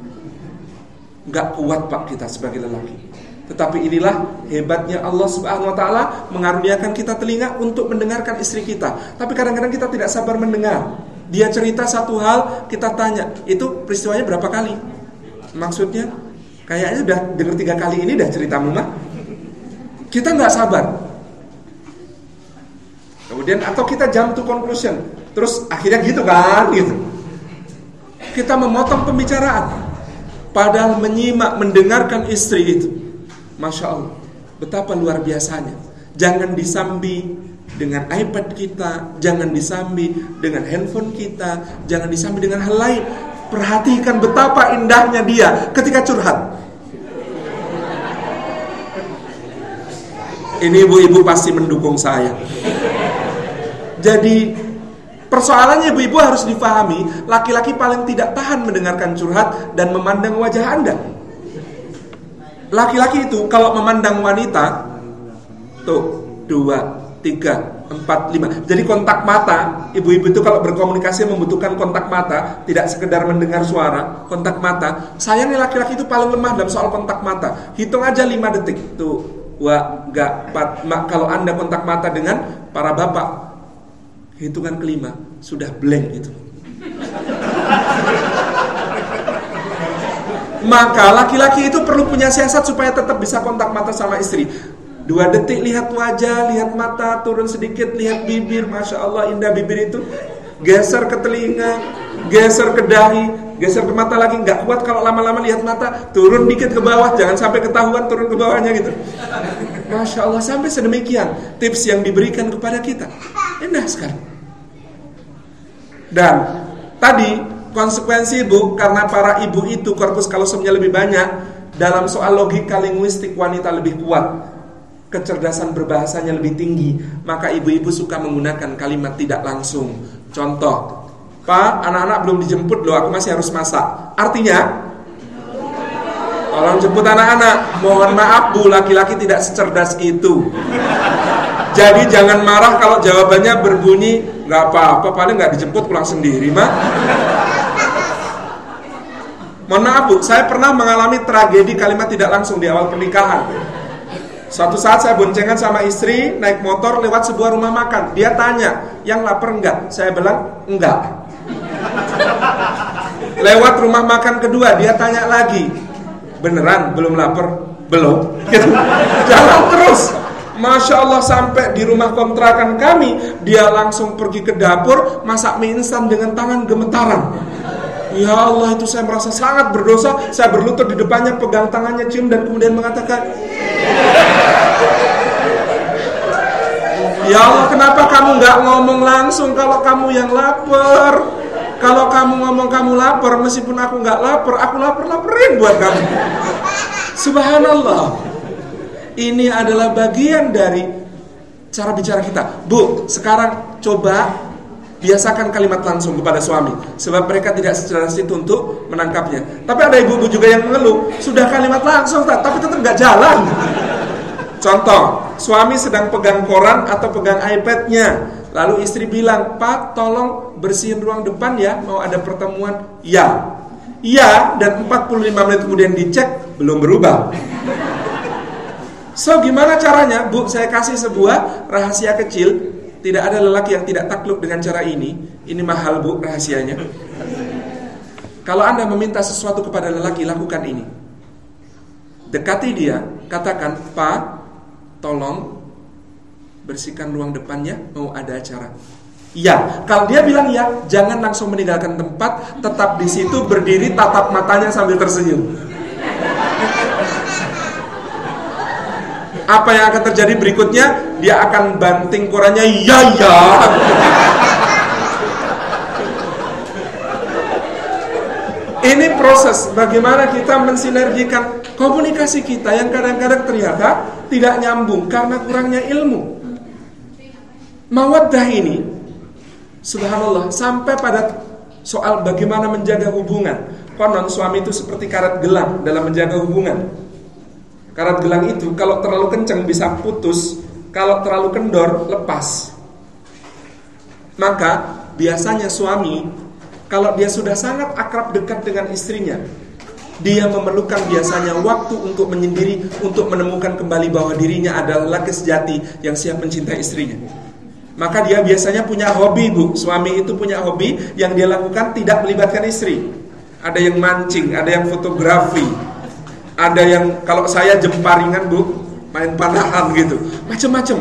Gak kuat Pak kita sebagai lelaki. Tetapi inilah hebatnya Allah Subhanahu wa ta'ala mengaruniakan kita telinga untuk mendengarkan istri kita. Tapi kadang-kadang kita tidak sabar mendengar. Dia cerita satu hal, kita tanya, itu peristiwanya berapa kali? Maksudnya, kayaknya udah dengar 3 kali ini dah ceritamu mah. Kita gak sabar. Kemudian, atau kita jump to conclusion. Terus akhirnya gitu kan, gitu. Kita memotong pembicaraan. Padahal menyimak, mendengarkan istri itu, Masya Allah, betapa luar biasanya. Jangan disambi dengan iPad kita, jangan disambi dengan handphone kita, jangan disambi dengan hal lain. Perhatikan betapa indahnya dia ketika curhat. Ini ibu-ibu pasti mendukung saya. Jadi persoalannya ibu-ibu harus difahami, laki-laki paling tidak tahan mendengarkan curhat dan memandang wajah Anda. Laki-laki itu kalau memandang wanita, tuh 2, 3, 4, 5. Jadi kontak mata, ibu-ibu itu kalau berkomunikasi membutuhkan kontak mata, tidak sekedar mendengar suara, kontak mata. Sayangnya laki-laki itu paling lemah dalam soal kontak mata. Hitung aja 5 detik. Tuh, 2, 3, 4. Kalau Anda kontak mata dengan para bapak, hitungan kelima sudah blank itu. Maka laki-laki itu perlu punya siasat supaya tetap bisa kontak mata sama istri. 2 detik lihat wajah, lihat mata, turun sedikit, lihat bibir. Masya Allah indah bibir itu. Geser ke telinga, geser ke dahi, geser ke mata lagi. Gak kuat kalau lama-lama lihat mata, turun dikit ke bawah, jangan sampai ketahuan turun ke bawahnya gitu. Masya Allah, sampai sedemikian tips yang diberikan kepada kita. Indah sekali. Dan tadi konsekuensi ibu, karena para ibu itu korpus kalosumnya lebih banyak, dalam soal logika linguistik wanita lebih kuat, kecerdasan berbahasanya lebih tinggi, maka ibu-ibu suka menggunakan kalimat tidak langsung. Contoh, Pak, anak-anak belum dijemput loh, aku masih harus masak. Artinya, tolong jemput anak-anak. Mohon maaf Bu, laki-laki tidak secerdas itu. Jadi jangan marah kalau jawabannya berbunyi gak apa-apa, paling gak dijemput pulang sendiri mah. Mohon maaf Bu, saya pernah mengalami tragedi kalimat tidak langsung di awal pernikahan. Suatu saat saya boncengan sama istri, naik motor lewat sebuah rumah makan. Dia tanya, yang lapar enggak? Saya bilang, enggak. Lewat rumah makan kedua, dia tanya lagi, beneran belum lapar? Belum. Gitu. Jalan terus. Masya Allah, sampai di rumah kontrakan kami, dia langsung pergi ke dapur, masak mie instan dengan tangan gemetaran. Ya Allah, itu saya merasa sangat berdosa. Saya berlutut di depannya, pegang tangannya, cium, dan kemudian mengatakan, ya Allah, kenapa kamu gak ngomong langsung kalau kamu yang lapar? Kalau kamu ngomong kamu lapar, meskipun aku gak lapar, aku lapar-laparin buat kamu. Subhanallah. Ini adalah bagian dari cara bicara kita. Bu, sekarang coba biasakan kalimat langsung kepada suami, sebab mereka tidak secerdas itu untuk menangkapnya. Tapi ada ibu-ibu juga yang mengeluh, sudah kalimat langsung tapi tetap gak jalan. Contoh, suami sedang pegang koran atau pegang iPad-nya, lalu istri bilang, Pak tolong bersihin ruang depan ya, mau ada pertemuan. Ya, dan 45 menit kemudian dicek, belum berubah. So gimana caranya? Bu, saya kasih sebuah rahasia kecil. Tidak ada lelaki yang tidak takluk dengan cara ini. Ini mahal bu rahasianya. Kalau Anda meminta sesuatu kepada lelaki, lakukan ini. Dekati dia, katakan, Pak tolong bersihkan ruang depannya, mau ada acara. Ya, kalau dia bilang ya, jangan langsung meninggalkan tempat, tetap di situ berdiri, tatap matanya sambil tersenyum. Apa yang akan terjadi berikutnya? Dia akan banting korannya, ya. Ini proses bagaimana kita mensinergikan komunikasi kita yang kadang-kadang ternyata tidak nyambung karena kurangnya ilmu. Mawaddah ini, subhanallah, sampai pada soal bagaimana menjaga hubungan. Konon suami itu seperti karet gelang dalam menjaga hubungan. Karet gelang itu kalau terlalu kencang bisa putus, kalau terlalu kendor lepas. Maka biasanya suami kalau dia sudah sangat akrab dekat dengan istrinya, dia memerlukan biasanya waktu untuk menyendiri, untuk menemukan kembali bahwa dirinya adalah laki sejati yang siap mencintai istrinya. Maka dia biasanya punya hobi bu. Suami itu punya hobi yang dia lakukan tidak melibatkan istri. Ada yang mancing, ada yang fotografi, ada yang kalau saya jemparingan bu, main panahan gitu, macam-macam.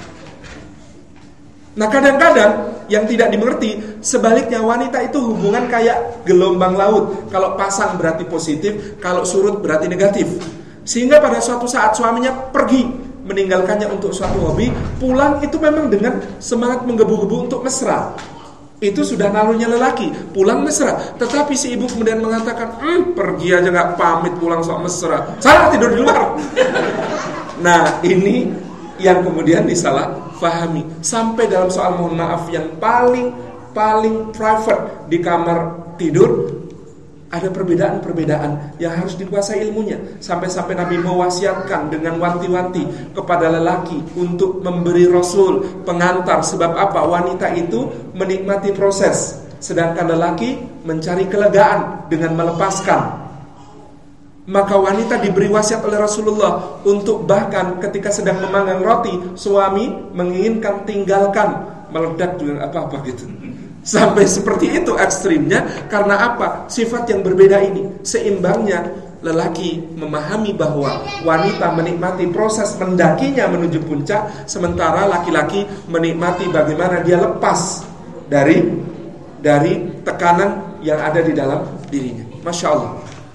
Nah kadang-kadang yang tidak dimengerti, sebaliknya wanita itu hubungan kayak gelombang laut. Kalau pasang berarti positif, kalau surut berarti negatif. Sehingga pada suatu saat suaminya pergi, meninggalkannya untuk suatu hobi, pulang itu memang dengan semangat menggebu-gebu untuk mesra. Itu sudah nalurnya lelaki, pulang mesra. Tetapi si ibu kemudian mengatakan, pergi aja gak pamit pulang sok mesra, sana tidur di luar. Nah ini yang kemudian disalah pahami. Sampai dalam soal mohon maaf yang paling private di kamar tidur, ada perbedaan-perbedaan yang harus dikuasai ilmunya. Sampai-sampai Nabi mewasiatkan dengan wanti-wanti kepada lelaki untuk memberi Rasul pengantar. Sebab apa? Wanita itu menikmati proses, sedangkan lelaki mencari kelegaan dengan melepaskan. Maka wanita diberi wasiat oleh Rasulullah untuk bahkan ketika sedang memanggang roti, suami menginginkan tinggalkan, meledak dengan apa-apa gitu. Sampai seperti itu ekstrimnya. Karena apa? Sifat yang berbeda ini. Seimbangnya lelaki memahami bahwa wanita menikmati proses mendakinya menuju puncak, sementara laki-laki menikmati bagaimana dia lepas dari tekanan yang ada di dalam dirinya. Masya Allah.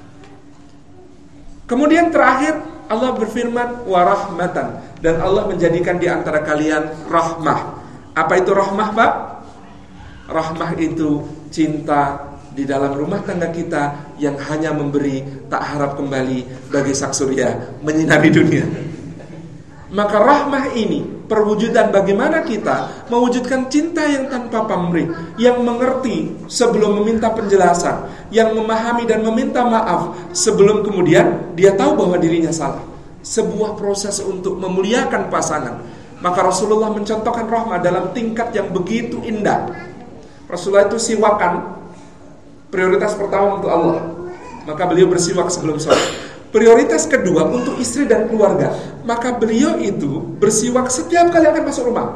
Kemudian terakhir Allah berfirman warahmatan, dan Allah menjadikan di antara kalian rahmah. Apa itu rahmah Pak? Rahmah itu cinta di dalam rumah tangga kita yang hanya memberi, tak harap kembali, bagai sak surya menyinari dunia. Maka rahmah ini perwujudan bagaimana kita mewujudkan cinta yang tanpa pamrih, yang mengerti sebelum meminta penjelasan, yang memahami dan meminta maaf sebelum kemudian dia tahu bahwa dirinya salah. Sebuah proses untuk memuliakan pasangan. Maka Rasulullah mencontohkan rahmah dalam tingkat yang begitu indah. Rasulullah itu siwakan, prioritas pertama untuk Allah, maka beliau bersiwak sebelum sholat. Prioritas kedua untuk istri dan keluarga, maka beliau itu bersiwak setiap kali akan masuk rumah.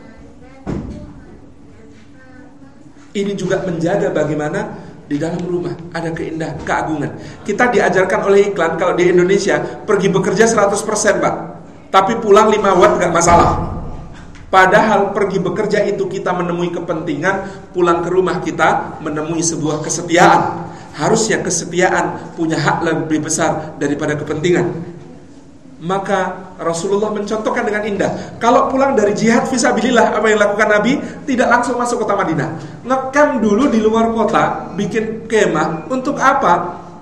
Ini juga menjaga bagaimana di dalam rumah ada keindahan, keagungan. Kita diajarkan oleh iklan kalau di Indonesia pergi bekerja 100% Pak, tapi pulang 5 watt gak masalah. Padahal pergi bekerja itu kita menemui kepentingan, pulang ke rumah kita menemui sebuah kesetiaan. Harusnya kesetiaan punya hak lebih besar daripada kepentingan. Maka Rasulullah mencontohkan dengan indah. Kalau pulang dari jihad fisabilillah, apa yang lakukan Nabi? Tidak langsung masuk kota Madinah. Ngecamp dulu di luar kota, bikin kemah. Untuk apa?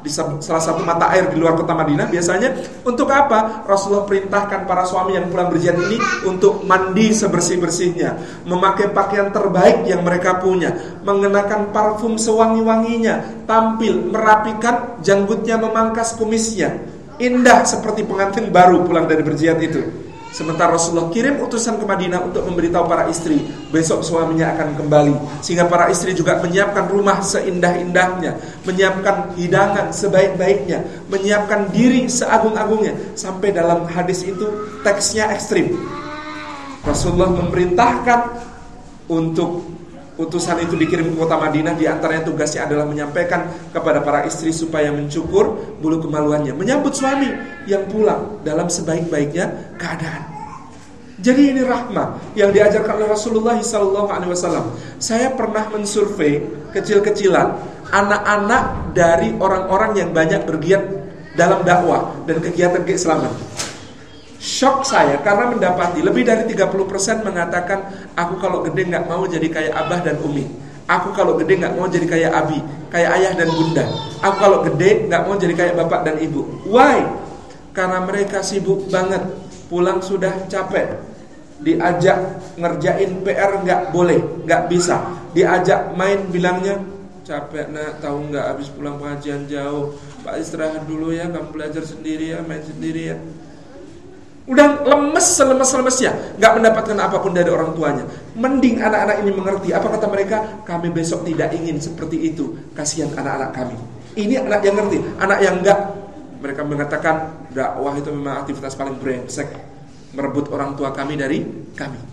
di salah satu mata air di luar kota Madinah. Biasanya untuk apa? Rasulullah perintahkan para suami yang pulang berjihad ini untuk mandi sebersih-bersihnya, memakai pakaian terbaik yang mereka punya, mengenakan parfum sewangi-wanginya, tampil, merapikan janggutnya, memangkas kumisnya, indah seperti pengantin baru pulang dari berjihad itu. Sementara Rasulullah kirim utusan ke Madinah untuk memberitahu para istri besok suaminya akan kembali, sehingga para istri juga menyiapkan rumah seindah-indahnya, menyiapkan hidangan sebaik-baiknya, menyiapkan diri seagung-agungnya. Sampai dalam hadis itu teksnya ekstrim. Rasulullah memerintahkan untuk utusan itu dikirim ke kota Madinah. Di antaranya tugasnya adalah menyampaikan kepada para istri supaya mencukur bulu kemaluannya, menyambut suami yang pulang dalam sebaik-baiknya keadaan. Jadi ini rahmah yang diajarkan oleh Rasulullah SAW. Saya pernah mensurvei kecil-kecilan anak-anak dari orang-orang yang banyak bergiat dalam dakwah dan kegiatan keislaman. Shock saya karena mendapati lebih dari 30% mengatakan, aku kalau gede gak mau jadi kayak abah dan umi. Aku kalau gede gak mau jadi kayak abi, kayak ayah dan bunda. Aku kalau gede gak mau jadi kayak bapak dan ibu. Why? Karena mereka sibuk banget, pulang sudah capek, diajak ngerjain PR gak boleh, gak bisa. Diajak main bilangnya, capek nak, tahu gak habis pulang pengajian jauh. Pak istirahat dulu ya, kamu belajar sendiri ya, main sendiri ya. Udah lemes selemes-lemesnya, gak mendapatkan apapun dari orang tuanya. Mending anak-anak ini mengerti. Apa kata mereka? Kami besok tidak ingin seperti itu. Kasihan anak-anak kami. Ini anak yang ngerti. Anak yang enggak, mereka mengatakan dakwah itu memang aktivitas paling brengsek, merebut orang tua kami dari kami.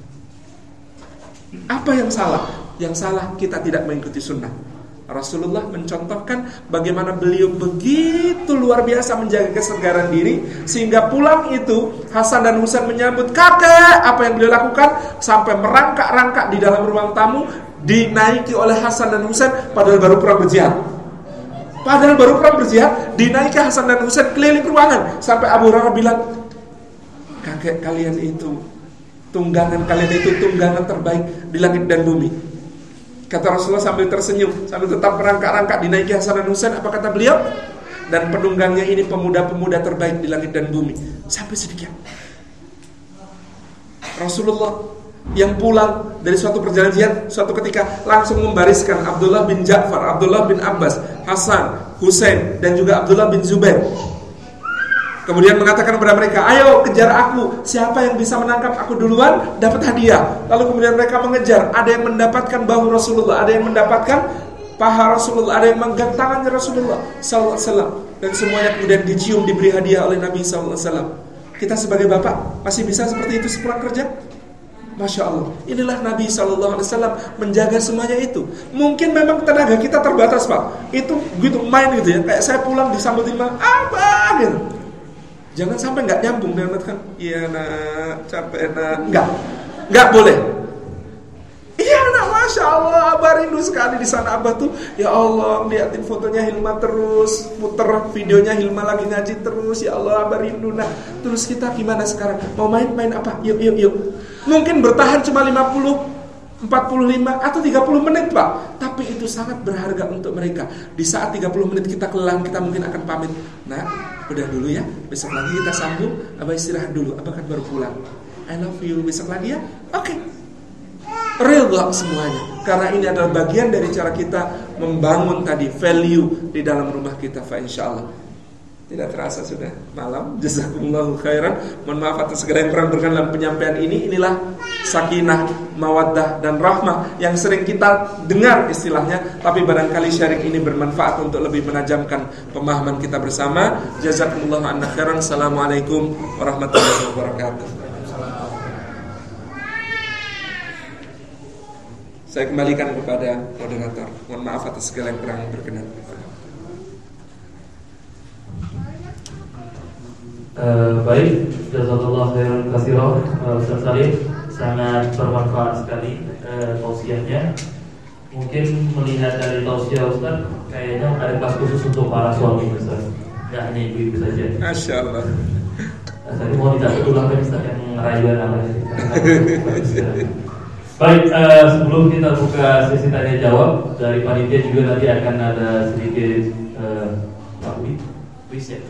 Apa yang salah? Yang salah kita tidak mengikuti sunnah. Rasulullah mencontohkan bagaimana beliau begitu luar biasa menjaga kesegaran diri, sehingga pulang itu Hasan dan Husain menyambut kakek. Apa yang beliau lakukan? Sampai merangkak-rangkak di dalam ruang tamu, dinaiki oleh Hasan dan Husain, padahal baru perang berjihad. Dinaiki Hasan dan Husain keliling ruangan, sampai Abu Hurairah bilang, kakek kalian itu, tunggangan kalian itu tunggangan terbaik di langit dan bumi. Kata Rasulullah sambil tersenyum, sambil tetap merangkak-rangkak dinaiki Hasan dan Husain. Apa kata beliau? Dan penunggangnya ini pemuda-pemuda terbaik di langit dan bumi. Sampai sedikit. Rasulullah yang pulang dari suatu perjalanan jihad, suatu ketika langsung membariskan Abdullah bin Ja'far, Abdullah bin Abbas, Hasan, Husain, dan juga Abdullah bin Zubair. Kemudian mengatakan kepada mereka, ayo kejar aku, siapa yang bisa menangkap aku duluan dapat hadiah. Lalu kemudian mereka mengejar. Ada yang mendapatkan bahu Rasulullah, ada yang mendapatkan paha Rasulullah, ada yang memegang tangannya Rasulullah SAW. Dan semuanya kemudian dicium, diberi hadiah oleh Nabi SAW. Kita sebagai bapak masih bisa seperti itu sepulang kerja? Masya Allah. Inilah Nabi SAW menjaga semuanya itu. Mungkin memang tenaga kita terbatas, Pak. Itu gitu main gitu ya. Kayak saya pulang disambut imam, apa gitu. Jangan sampai nggak nyambung dengan mengatakan, iya nak, capek nak. Nggak boleh. Iya nak, Masya Allah, Abah rindu sekali di sana. Abah tuh, ya Allah, liatin fotonya Hilma terus, puter videonya Hilma lagi ngaji terus. Ya Allah, Abah rindu nak. Terus kita gimana sekarang? Mau main apa? Yuk. Mungkin bertahan cuma 50, 45 atau 30 menit, Pak. Tapi itu sangat berharga untuk mereka. Di saat 30 menit kita kelelahan, kita mungkin akan pamit. Nah, udah dulu ya, besok lagi kita sambung. Abah istirahat dulu, Abah kan baru pulang. I love you, besok lagi ya. Oke. Real gak semuanya? Karena ini adalah bagian dari cara kita membangun tadi value di dalam rumah kita. Fa insyaallah. Tidak terasa sudah malam. Jazakumullahu khairan. Mohon maaf atas segala yang kurang berkenan dalam penyampaian ini. Inilah sakinah, mawaddah, dan rahmah yang sering kita dengar istilahnya, tapi barangkali sharing ini bermanfaat untuk lebih menajamkan pemahaman kita bersama. Jazakumullahu anna khairan. Assalamualaikum warahmatullahi wabarakatuh. Saya kembalikan kepada moderator. Mohon maaf atas segala yang kurang berkenan. Baik, jazakallahu khairan katsiran Ustaz Salim, sangat bermanfaat sekali tausiahnya. Mungkin melihat dari tausiah Ustaz, kayaknya ada kelas khusus untuk para suami Ustaz, nggak hanya ibu-ibu saja. Masya Allah. Tadi mau dicatat ulang kan Ustaz yang ngerayu namanya. Baik, sebelum kita buka sesi tanya jawab dari panitia juga nanti akan ada sedikit kuis ya.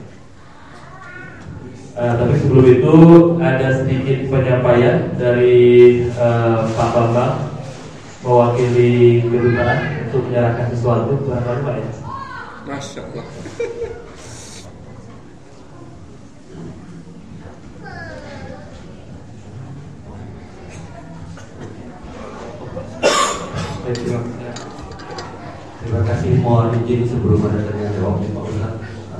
Tapi sebelum itu ada sedikit penyampaian dari Pak Bambang mewakili kedutaan untuk menyerahkan sesuatu. Tuhan Pak ya. Masya Allah. Terima kasih. Mohon izin sebelum ada tanya jawab Pak Ustaz.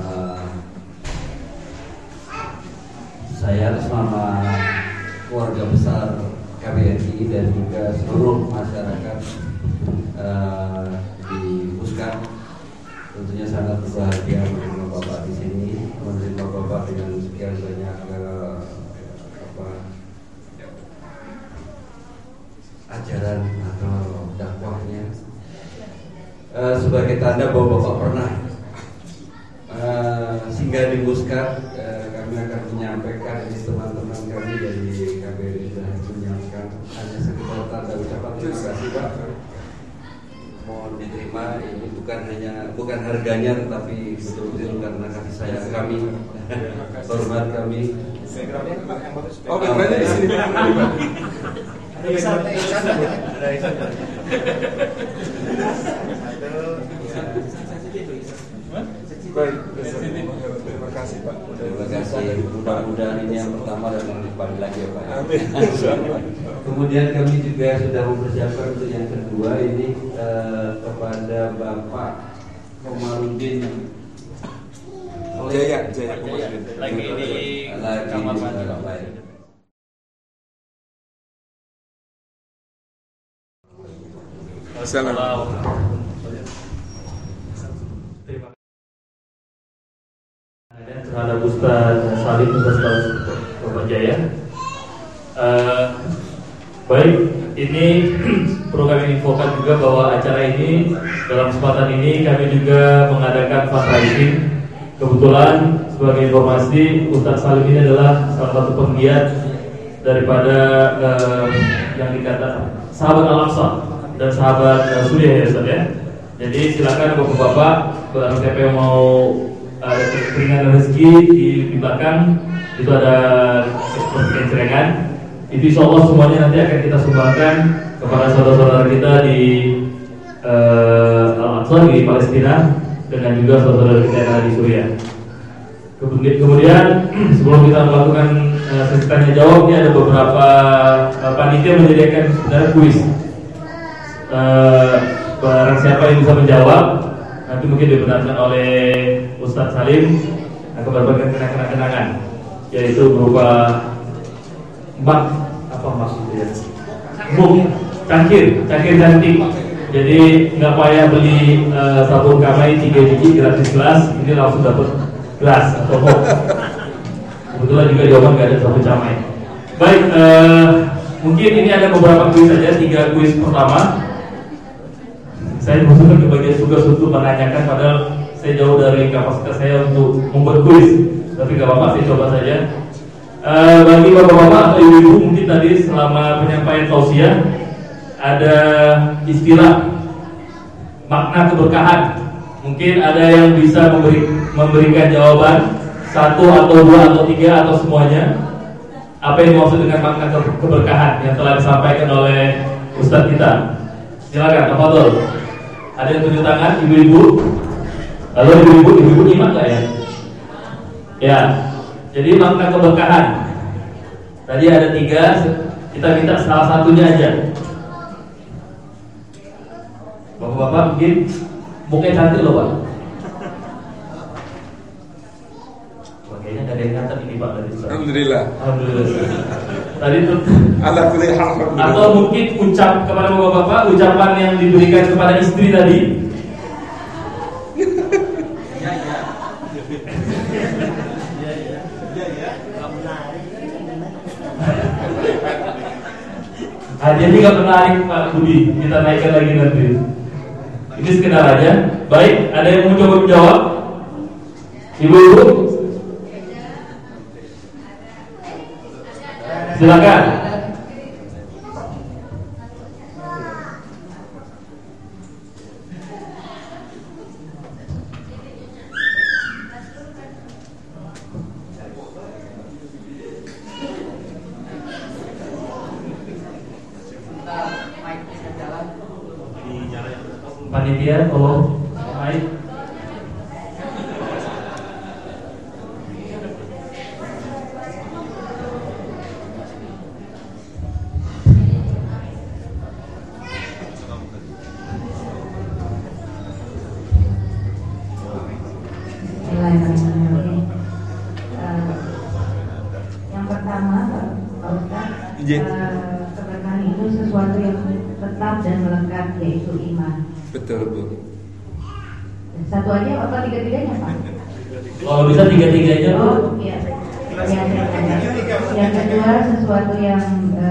Saya atas nama keluarga besar KBRI dan juga seluruh masyarakat di Puskar tentunya sangat berbahagia menerima Bapak di sini, menerima Bapak dengan sekian banyak ajaran atau dakwahnya, sebagai tanda bahwa Bapak pernah singgah di Puskar. Kami akan menyampaikan ini, teman-teman kami dari KBRI sudah menyampaikan hanya sekedar tanda ucapan terima kasih Pak. Mohon diterima, ini bukan harganya, tetapi betul-betul karena kasih sayang kami, hormat kami. Oh, backgroundnya di sini. Baik, terima kasih Pak. Terima kasih. Mudah-mudahan ini yang pertama dan yang paling lagi ya Pak. Amin. Kemudian kami juga sudah mempersiapkan untuk yang kedua ini kepada Bapak Komarudin Jaya Lagi di kamar mandi. Assalamualaikum. Terhadap Ustaz Salim Ustaz Bapak Jaya. Baik, ini perlu kami infokan juga bahwa acara ini, dalam kesempatan ini kami juga mengadakan fundraising. Kebetulan sebagai informasi, Ustaz Salim ini adalah salah satu penggiat daripada yang dikatakan sahabat Al-Aqsa dan sahabat Suriah ya Ustaz ya. Jadi silakan Bapak-bapak, barang siapa yang mau ada keringan rezeki di belakang itu ada kencerengan. Itu insya Allah semuanya nanti akan kita sumbangkan kepada saudara-saudara kita di Al-Aqsa di Palestina dengan juga saudara-saudara kita yang ada di Suriah. Kemudian sebelum kita melakukan sesi tanya jawab, ini ada beberapa panitia menyediakan sebenarnya kuis. Barang siapa yang bisa menjawab nanti mungkin dibenarkan oleh Ustaz Salim akan berbagi kenang-kenangan, yaitu berupa apa maksudnya? Cangkir cantik. Jadi nggak payah beli sabun kamai 3 biji gratis gelas, ini langsung dapat gelas atau mug. Kebetulan juga di Oman nggak ada sabun kamai. Baik, mungkin ini ada beberapa kuis saja, 3 kuis pertama. Saya khususkan ke bagian tugas untuk menanyakan, padahal saya jauh dari kapasitas saya untuk membuat kuis. Tapi gak apa-apa, saya coba saja. Bagi bapak-bapak atau ibu-ibu, mungkin tadi selama penyampaian tausiah ada istilah makna keberkahan. Mungkin ada yang bisa memberikan jawaban 1 atau 2 atau 3 atau semuanya. Apa yang dimaksud dengan makna keberkahan yang telah disampaikan oleh Ustadz kita? Silakan, tafadhol. Ada yang tunjuk tangan, ibu-ibu. Lalu ibu-ibu nyimak gak ya? Ya. Jadi makna keberkahan tadi ada 3. Kita minta salah satunya aja. Bapak-bapak mungkin mukanya cantik loh Pak. Kayaknya gak ada yang catat ini Pak tadi. Alhamdulillah. Tadi itu Atau mungkin ucap kepada bapak-bapak, ucapan yang diberikan kepada istri tadi. Hadiahnya nggak menarik Pak Budi, kita naikkan lagi nanti. Ini sekedar aja. Baik, ada yang mau coba menjawab? Ibu-ibu, silakan. Panitia tolong mic. Yang pertama, Pak Ustaz, keberkahan itu sesuatu yang tetap dan melekat, yaitu iman. Betul, Bu. Satu aja apa tiga-tiganya, Pak? Kalau bisa tiga-tiganya, Bu. Oh, iya. Yang kedua, sesuatu yang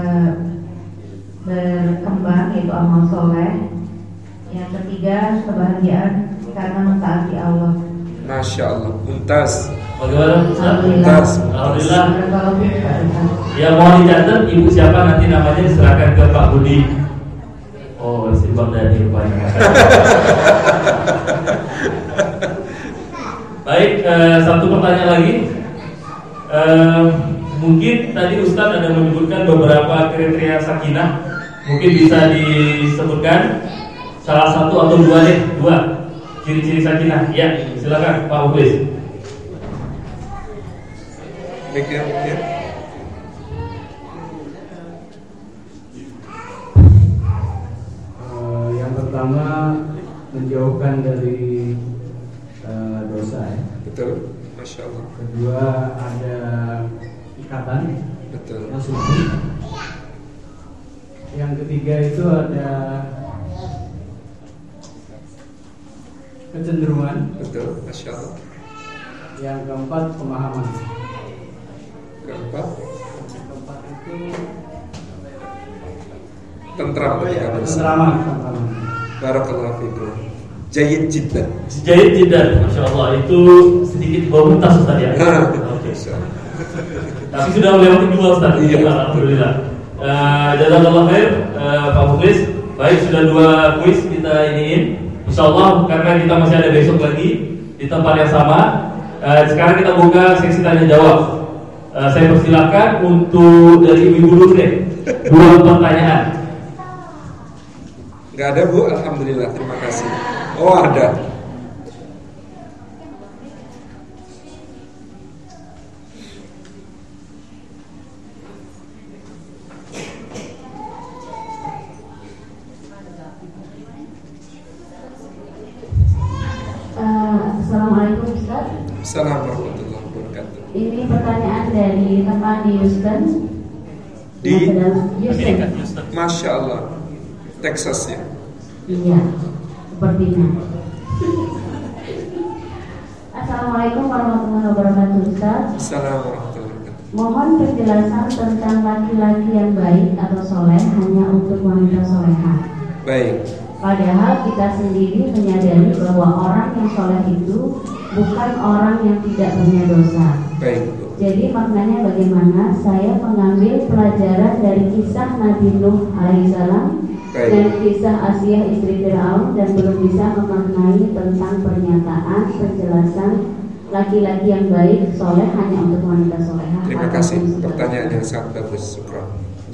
berkembang, yaitu amal soleh. Yang ketiga, kebahagiaan karena mentaati Allah. Masya Allah, Mumtaz. Bagaimana? Alhamdulillah. Alhamdulillah. Alhamdulillah. Ya mohon dicatat ibu siapa, nanti namanya diserahkan ke Pak Budi. Oh, si Bang Dani rupanya. Baik, satu pertanyaan lagi. Mungkin tadi Ustadz ada menyebutkan beberapa kriteria sakinah. Mungkin bisa disebutkan salah satu atau dua deh, dua ciri-ciri sakinah. Ya, silakan Pak Ubis. Mikir. Yang pertama menjauhkan dari dosa ya. Betul, Masya Allah. Kedua ada ikatan Betul. yang suci. Yang ketiga itu ada kecenderungan. Betul, Masya Allah. Yang keempat pemahaman. Keempat, Keempat itu tentram ketika bersama. ketentraman. Barakallahu fikum. Jayyid jiddan. Jahit tidak, Masya Allah. Itu sedikit bau muntas Ustaz ya. Oke. Tapi sudah melewati dua Ustaz. Iya. Alhamdulillah. Jazakallah khair Pak Muklis. Baik, sudah dua kuis kita iniin. Insyaallah karena kita masih ada besok lagi di tempat yang sama. Sekarang kita buka seksi tanya jawab. Saya persilakan untuk dari ibu dulu deh. Dua pertanyaan. Gak ada, Bu. Alhamdulillah, terima kasih. Oh, ada. Assalamualaikum Ustaz. Assalamualaikum warahmatullahi wabarakatuh. Ini pertanyaan dari teman di Houston. Di Houston. Masya Allah, Texas ya. Iya, sepertinya. Assalamualaikum warahmatullahi wabarakatuh Ustaz. Assalamualaikum warahmatullahi wabarakatuh. Mohon penjelasan tentang laki-laki yang baik atau soleh hanya untuk wanita soleha. Baik. Padahal kita sendiri menyadari bahwa orang yang soleh itu bukan orang yang tidak punya dosa. Baik, Bu. Jadi maknanya bagaimana saya mengambil pelajaran dari kisah Nabi Nuh alaihissalam dan kisah Asia istri Fir'aun dan belum bisa memaknai tentang pernyataan penjelasan laki-laki yang baik soleh hanya untuk wanita soleha. Terima kasih. Pertanyaan yang sangat bagus. Syukran.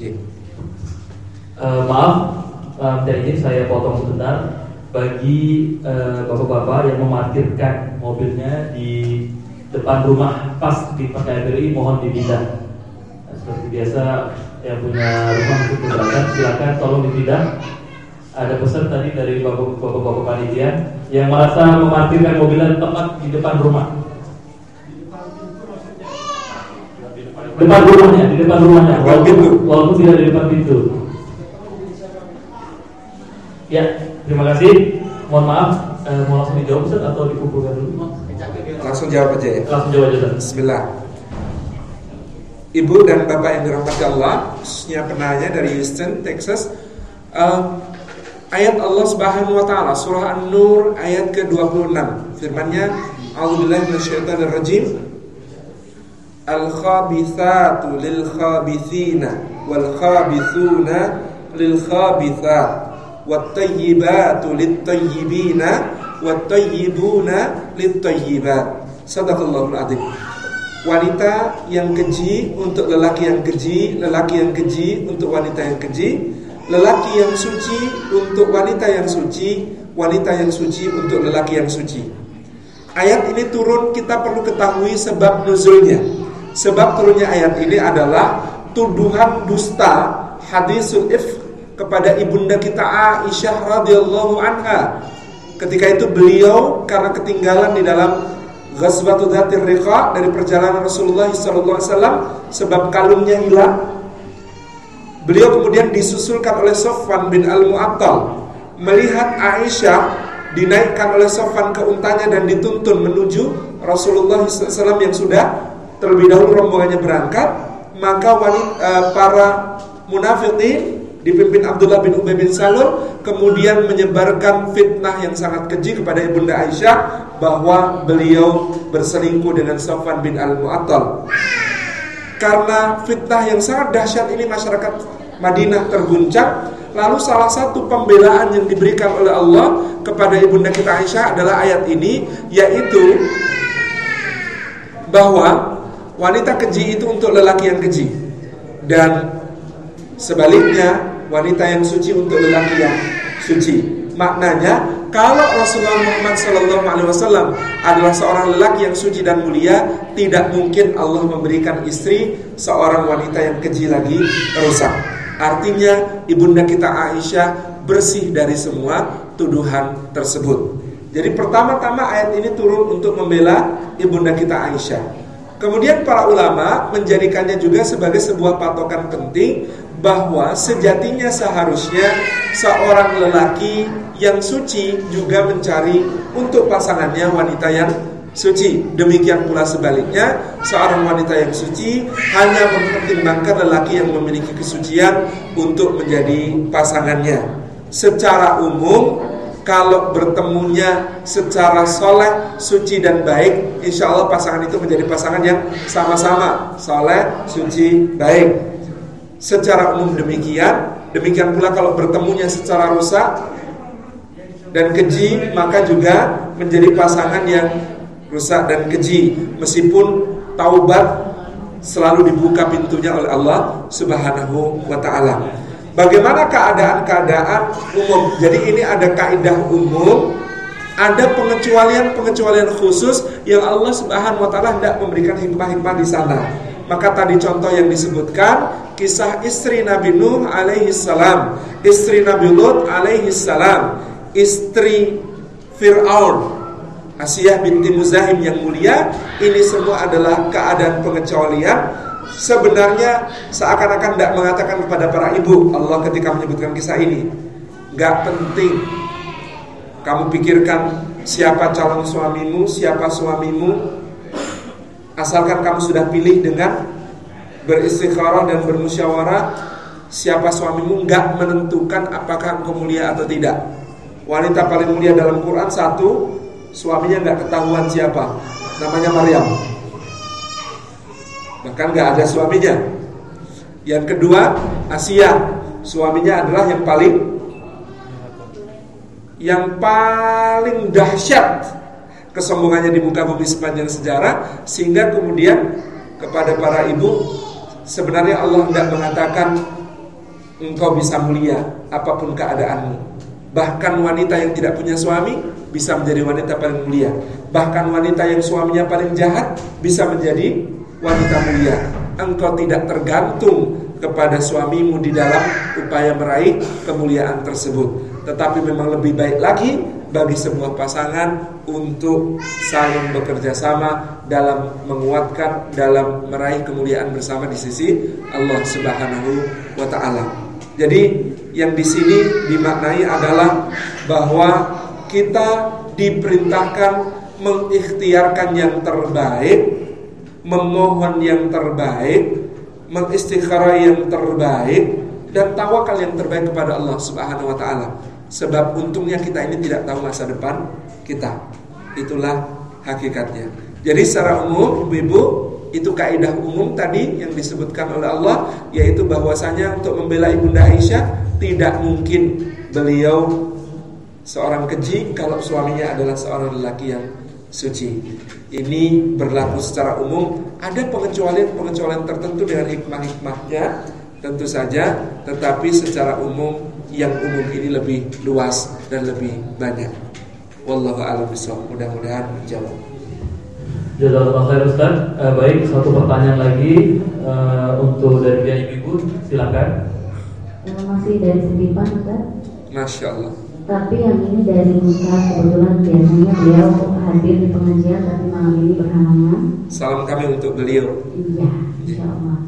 Maaf, dari ini saya potong sebentar. Bagi bapak-bapak yang memarkirkan mobilnya di depan rumah pas di PKBRI, mohon dipindah. Seperti biasa, yang punya rumah untuk keberatan silakan tolong dipindah. Ada pesan tadi dari bapak-bapak panitia yang merasa memarkirkan mobilnya tepat di depan rumah. Depan rumahnya, walaupun tidak di depan pintu. Ya, terima kasih. Mohon maaf, mau langsung dijawab Ustaz atau dikumpulkan dulu? Langsung jawab aja ya. Langsung jawab aja Ustaz. Bismillah. Ibu dan Bapak yang dirahmati Allah, khususnya penanya dari Houston, Texas. Ayat Allah Subhanahu wa taala surah An-Nur ayat ke-26. Firman-Nya, A'udzubillahi minasyaitonir rajim. Al-khabithatu lil-khabithina wal-khabithuna lil-khabithat. Wat-tayyibatu lit-tayyibina wat-tayyibuna lit-tayyibat. Shadaqallahul adzim. Wanita yang keji untuk lelaki yang keji, lelaki yang keji untuk wanita yang keji, lelaki yang suci untuk wanita yang suci, wanita yang suci untuk lelaki yang suci. Ayat ini turun, kita perlu ketahui sebab nuzulnya. Sebab turunnya ayat ini adalah tuduhan dusta hadisul ifk kepada ibunda kita Aisyah radhiyallahu anha. Ketika itu beliau karena ketinggalan di dalam Ghazwatu Dzatir Riqa dari perjalanan Rasulullah sallallahu alaihi wasallam sebab kalungnya hilang. Beliau kemudian disusulkan oleh Sofwan bin Al-Mu'attal. Melihat Aisyah dinaikkan oleh Sofwan ke untanya dan dituntun menuju Rasulullah SAW yang sudah terlebih dahulu rombongannya berangkat, maka para munafiqin dipimpin Abdullah bin Ubay bin Salul kemudian menyebarkan fitnah yang sangat keji kepada ibunda Aisyah bahwa beliau berselingkuh dengan Sofwan bin Al-Mu'attal. Karena fitnah yang sangat dahsyat ini, masyarakat Madinah terguncang. Lalu salah satu pembelaan yang diberikan oleh Allah kepada ibunda kita Aisyah adalah ayat ini, yaitu bahwa wanita keji itu untuk lelaki yang keji, dan sebaliknya wanita yang suci untuk lelaki yang suci. Maknanya, kalau Rasulullah Muhammad SAW adalah seorang lelaki yang suci dan mulia, tidak mungkin Allah memberikan istri seorang wanita yang keji lagi rusak. Artinya ibunda kita Aisyah bersih dari semua tuduhan tersebut. Jadi pertama-tama ayat ini turun untuk membela ibunda kita Aisyah. Kemudian para ulama menjadikannya juga sebagai sebuah patokan penting bahwa sejatinya seharusnya seorang lelaki yang suci juga mencari untuk pasangannya wanita yang suci. Demikian pula sebaliknya, seorang wanita yang suci hanya mempertimbangkan lelaki yang memiliki kesucian untuk menjadi pasangannya. Secara umum, kalau bertemunya secara soleh, suci dan baik, insya Allah pasangan itu menjadi pasangan yang sama-sama soleh, suci, baik. Secara umum demikian pula kalau bertemunya secara rusak dan keji, maka juga menjadi pasangan yang rusak dan keji, meskipun taubat selalu dibuka pintunya oleh Allah Subhanahu wa ta'ala. Bagaimana keadaan-keadaan umum? Jadi ini ada kaidah umum, ada pengecualian khusus yang Allah Subhanahu wa ta'ala hendak memberikan hikmah-hikmah di sana. Maka tadi contoh yang disebutkan, kisah istri Nabi Nuh alaihi salam, istri Nabi Lut alaihi salam, istri Fir'aun Asiyah binti Muzahim yang mulia, ini semua adalah keadaan pengecualian. Sebenarnya seakan-akan tidak mengatakan kepada para ibu Allah ketika menyebutkan kisah ini, gak penting kamu pikirkan siapa calon suamimu, siapa suamimu, asalkan kamu sudah pilih dengan beristikharah dan bermusyawarah siapa suamimu, gak menentukan apakah engkau mulia atau tidak. Wanita paling mulia dalam Quran satu, suaminya gak ketahuan siapa, namanya Maryam, bahkan gak ada suaminya. Yang kedua Asia, suaminya adalah yang paling dahsyat kesombongannya di muka bumi sepanjang sejarah, sehingga kemudian kepada para ibu, sebenarnya Allah tidak mengatakan engkau bisa mulia apapun keadaanmu. Bahkan wanita yang tidak punya suami bisa menjadi wanita paling mulia. Bahkan wanita yang suaminya paling jahat bisa menjadi wanita mulia. Engkau tidak tergantung kepada suamimu di dalam upaya meraih kemuliaan tersebut. Tetapi memang lebih baik lagi bagi sebuah pasangan untuk saling bekerja sama dalam menguatkan, dalam meraih kemuliaan bersama di sisi Allah Subhanahu wa ta'ala. Jadi yang di sini dimaknai adalah bahwa kita diperintahkan mengikhtiarkan yang terbaik, memohon yang terbaik, mengistikharah yang terbaik, dan tawakal yang terbaik kepada Allah Subhanahu wa ta'ala. Sebab untungnya kita ini tidak tahu masa depan kita. Itulah hakikatnya. Jadi secara umum, ibu-ibu, itu kaidah umum tadi yang disebutkan oleh Allah, yaitu bahwasanya untuk membela ibunda Aisyah tidak mungkin beliau seorang keji kalau suaminya adalah seorang lelaki yang suci. Ini berlaku secara umum. Ada pengecualian tertentu dengan hikmah-hikmahnya tentu saja, tetapi secara umum yang umum ini lebih luas dan lebih banyak. Wallahu a'lam bishawab. Mudah-mudahan menjawab. Jazakallahu khair Ustaz. Baik, satu pertanyaan lagi untuk dari pihak ibu, silakan. Masih dari Setipan Ustaz. Masya Allah. Tapi yang ini dari Ustaz, kebetulan biasanya beliau hadir di pengajian, tapi malam ini berhalangan. Salam kami untuk beliau. Iya, insya Allah.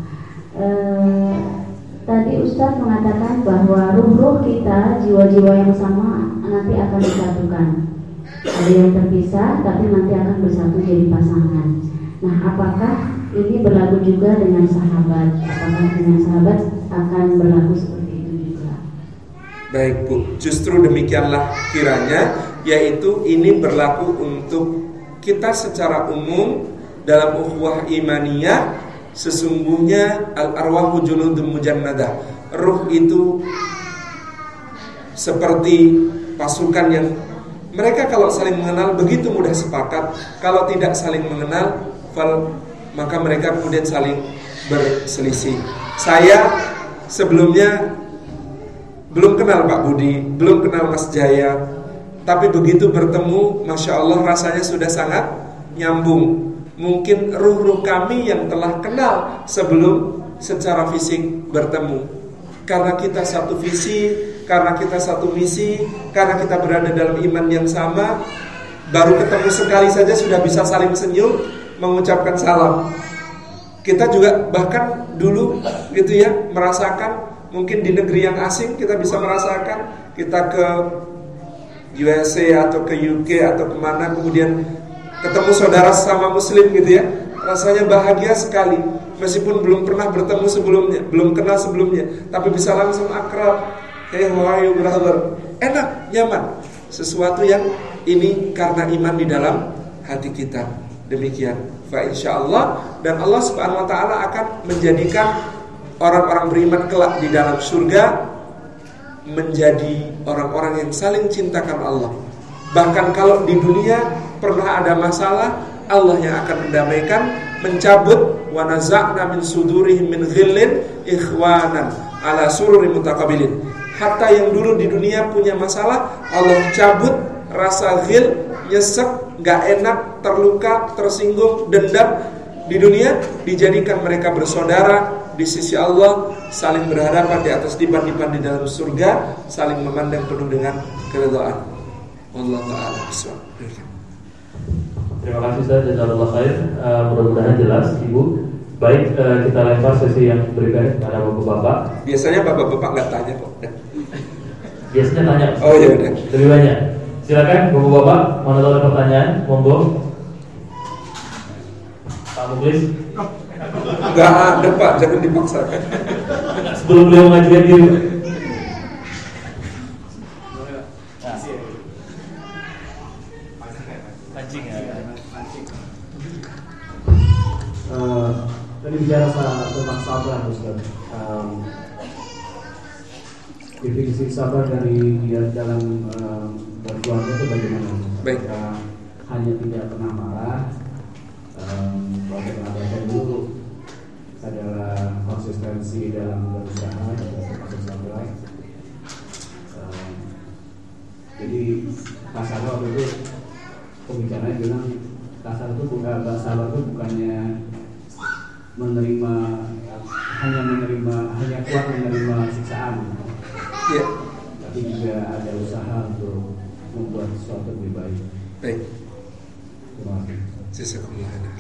Tadi Ustaz mengatakan bahwa ruh-ruh kita, jiwa-jiwa yang sama nanti akan disatukan. Ada yang terpisah, tapi nanti akan bersatu jadi pasangan. Nah, apakah ini berlaku juga dengan sahabat? Apakah dengan sahabat akan berlaku seperti itu juga? Baik Bu, justru demikianlah kiranya, yaitu ini berlaku untuk kita secara umum dalam ukhuwah imaniyah. Sesungguhnya al-arwahu junudun mujannadah. Ruh itu seperti pasukan yang mereka kalau saling mengenal begitu mudah sepakat. Kalau tidak saling mengenal, maka mereka kemudian saling berselisih. Saya sebelumnya belum kenal Pak Budi, belum kenal Mas Jaya, tapi begitu bertemu, Masya Allah rasanya sudah sangat nyambung. Mungkin ruh-ruh kami yang telah kenal sebelum secara fisik bertemu. Karena kita satu visi, karena kita satu misi, karena kita berada dalam iman yang sama, baru ketemu sekali saja sudah bisa saling senyum, mengucapkan salam. Kita juga bahkan dulu gitu ya, merasakan mungkin di negeri yang asing kita bisa merasakan, kita ke USA atau ke UK atau kemana, kemudian ketemu saudara sama muslim gitu ya, rasanya bahagia sekali. Meskipun belum pernah bertemu sebelumnya, belum kenal sebelumnya, tapi bisa langsung akrab. Hey, how are you brother? Enak, nyaman. Sesuatu yang ini karena iman di dalam hati kita. Demikian. Fa insyaallah, dan Allah Subhanahu wa taala akan menjadikan orang-orang beriman kelak di dalam surga menjadi orang-orang yang saling cintakan Allah. Bahkan kalau di dunia pernah ada masalah, Allah yang akan mendamaikan, mencabut wa naza'na min sudurihim min ghillin ikhwanan ala sururin mutaqabilin. Hatta yang dulu di dunia punya masalah, Allah cabut rasa ghil, nyesek, gak enak, terluka, tersinggung, dendam di dunia, dijadikan mereka bersaudara di sisi Allah, saling berhadapan di atas dipan-dipan di dalam surga, saling memandang penuh dengan keridhaan. Wallahu a'lam bishawab. Terima kasih Ustaz, jazakallahu khair. Mudah-mudahan jelas Ibu. Baik, kita lempar sesi yang berikutnya kepada Bapak-bapak. Biasanya Bapak-bapak nggak tanya kok. Biasanya tanya. Oh iya udah. Lebih banyak. Silakan Bapak-bapak, mana tahu ada pertanyaan, monggo. Pak Muklis. Enggak ada Pak, jangan dipaksakan. Sebelum beliau mengajukan diri. Tadi bicara tentang sabar, Ustaz. Definisi sabar dari dia dalam berkeluarga itu bagaimana? Baik. Hanya tidak pernah marah, kalau pernah baca dulu adalah konsistensi dalam berusaha dan termasuk sabar. Jadi kasar waktu itu pembicaranya bilang kasar itu bukan sabar itu bukannya hanya kuat menerima siksaan, ya, tapi juga ada usaha untuk membuat sesuatu lebih baik. Baik. Terima kasih. Jazakumullah khairan.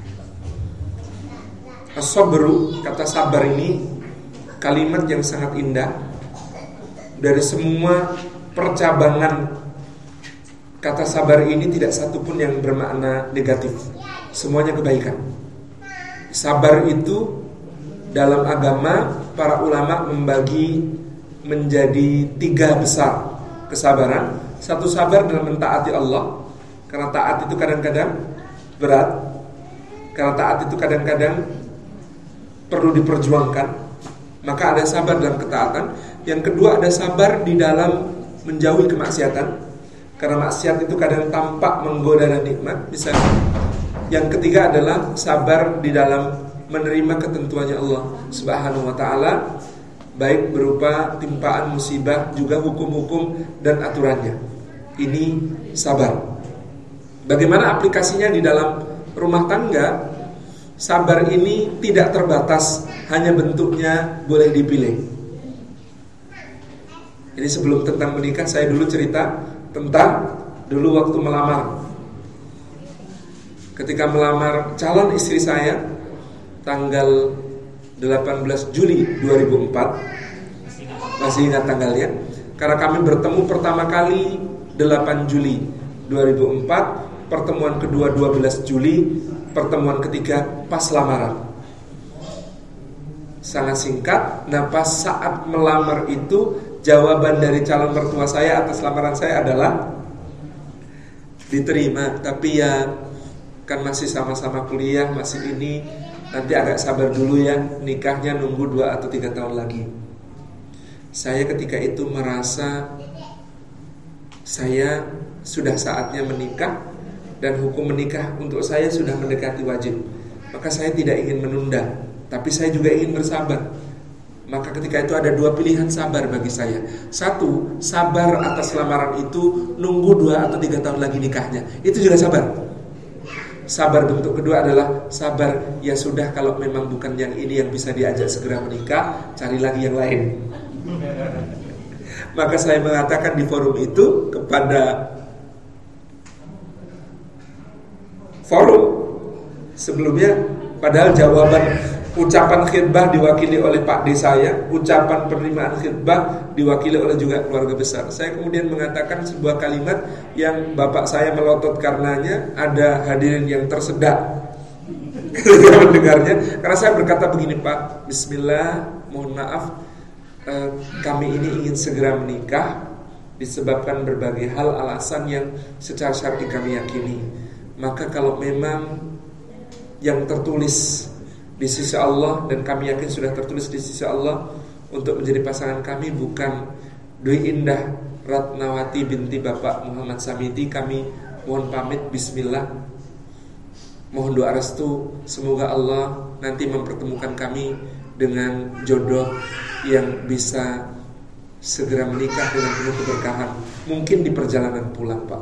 As-sabru, kata sabar ini kalimat yang sangat indah. Dari semua percabangan kata sabar ini tidak satu pun yang bermakna negatif. Semuanya kebaikan. Sabar itu dalam agama para ulama membagi menjadi 3 besar kesabaran. Satu, sabar dalam mentaati Allah, karena taat itu kadang-kadang berat, karena taat itu kadang-kadang perlu diperjuangkan, maka ada sabar dalam ketaatan. Yang kedua, ada sabar di dalam menjauhi kemaksiatan, karena maksiat itu kadang tampak menggoda dan nikmat, misalnya. Yang ketiga adalah sabar di dalam menerima ketentuannya Allah Subhanahu wa ta'ala, baik berupa timpaan musibah, juga hukum-hukum dan aturannya. Ini sabar. Bagaimana aplikasinya di dalam rumah tangga? Sabar ini tidak terbatas, hanya bentuknya boleh dipilih. Ini sebelum tentang menikah, saya dulu cerita tentang dulu waktu melamar. Ketika melamar calon istri saya, tanggal 18 Juli 2004, masih ingat tanggalnya, karena kami bertemu pertama kali 8 Juli 2004, pertemuan kedua 12 Juli, pertemuan ketiga pas lamaran. Sangat singkat. Nah, pas saat melamar itu, jawaban dari calon mertua saya atas lamaran saya adalah diterima, tapi ya kan masih sama-sama kuliah, masih ini, nanti agak sabar dulu ya, nikahnya nunggu 2 atau 3 tahun lagi. Saya ketika itu merasa saya sudah saatnya menikah, dan hukum menikah untuk saya sudah mendekati wajib. Maka saya tidak ingin menunda, tapi saya juga ingin bersabar. Maka ketika itu ada 2 pilihan sabar bagi saya. 1, sabar atas lamaran itu, nunggu 2 atau 3 tahun lagi nikahnya. Itu juga sabar. Sabar bentuk kedua adalah sabar, ya sudah, kalau memang bukan yang ini yang bisa diajak segera menikah, cari lagi yang lain. Maka saya mengatakan di forum itu kepada forum sebelumnya, padahal jawaban ucapan khitbah diwakili oleh Pak D saya, ucapan penerimaan khitbah diwakili oleh juga keluarga besar. Saya kemudian mengatakan sebuah kalimat yang bapak saya melotot karenanya, ada hadirin yang tersedak ketika mendengarnya. Karena saya berkata begini, Pak, bismillah, mohon maaf, kami ini ingin segera menikah disebabkan berbagai hal, alasan yang secara syar'i kami yakini. Maka kalau memang yang tertulis di sisi Allah, dan kami yakin sudah tertulis di sisi Allah, untuk menjadi pasangan kami bukan Dwi Indah Ratnawati binti Bapak Muhammad Samiti, kami mohon pamit, bismillah. Mohon doa restu, semoga Allah nanti mempertemukan kami dengan jodoh yang bisa segera menikah dengan penuh keberkahan. Mungkin di perjalanan pulang, Pak.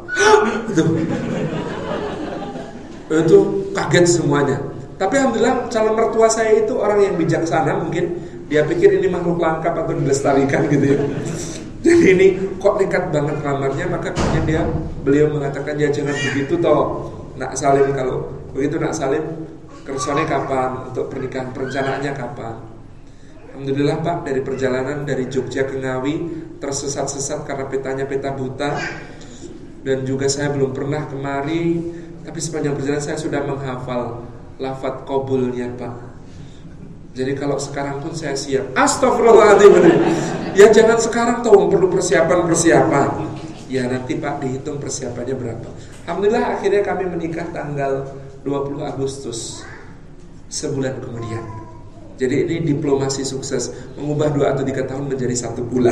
Itu kaget semuanya. Tapi alhamdulillah calon mertua saya itu orang yang bijaksana. Mungkin dia pikir ini makhluk langka atau dilestarikan gitu ya. Jadi ini kok nekat banget lamarnya. Maka kemudian beliau mengatakan, ya jangan begitu toh Nak Salim. Kalau begitu Nak Salim, kersone kapan, untuk pernikahan perencanaannya kapan? Alhamdulillah Pak, dari perjalanan dari Jogja ke Ngawi tersesat-sesat karena petanya peta buta, dan juga saya belum pernah kemari. Tapi sepanjang perjalanan saya sudah menghafal lafadz qabulnya, Pak. Jadi kalau sekarang pun saya siap. Astagfirullahaladzim. Ya jangan sekarang toh, perlu persiapan. Ya nanti Pak dihitung persiapannya berapa. Alhamdulillah akhirnya kami menikah tanggal 20 Agustus, sebulan kemudian. Jadi ini diplomasi sukses, mengubah 2 atau 3 tahun menjadi 1 bulan.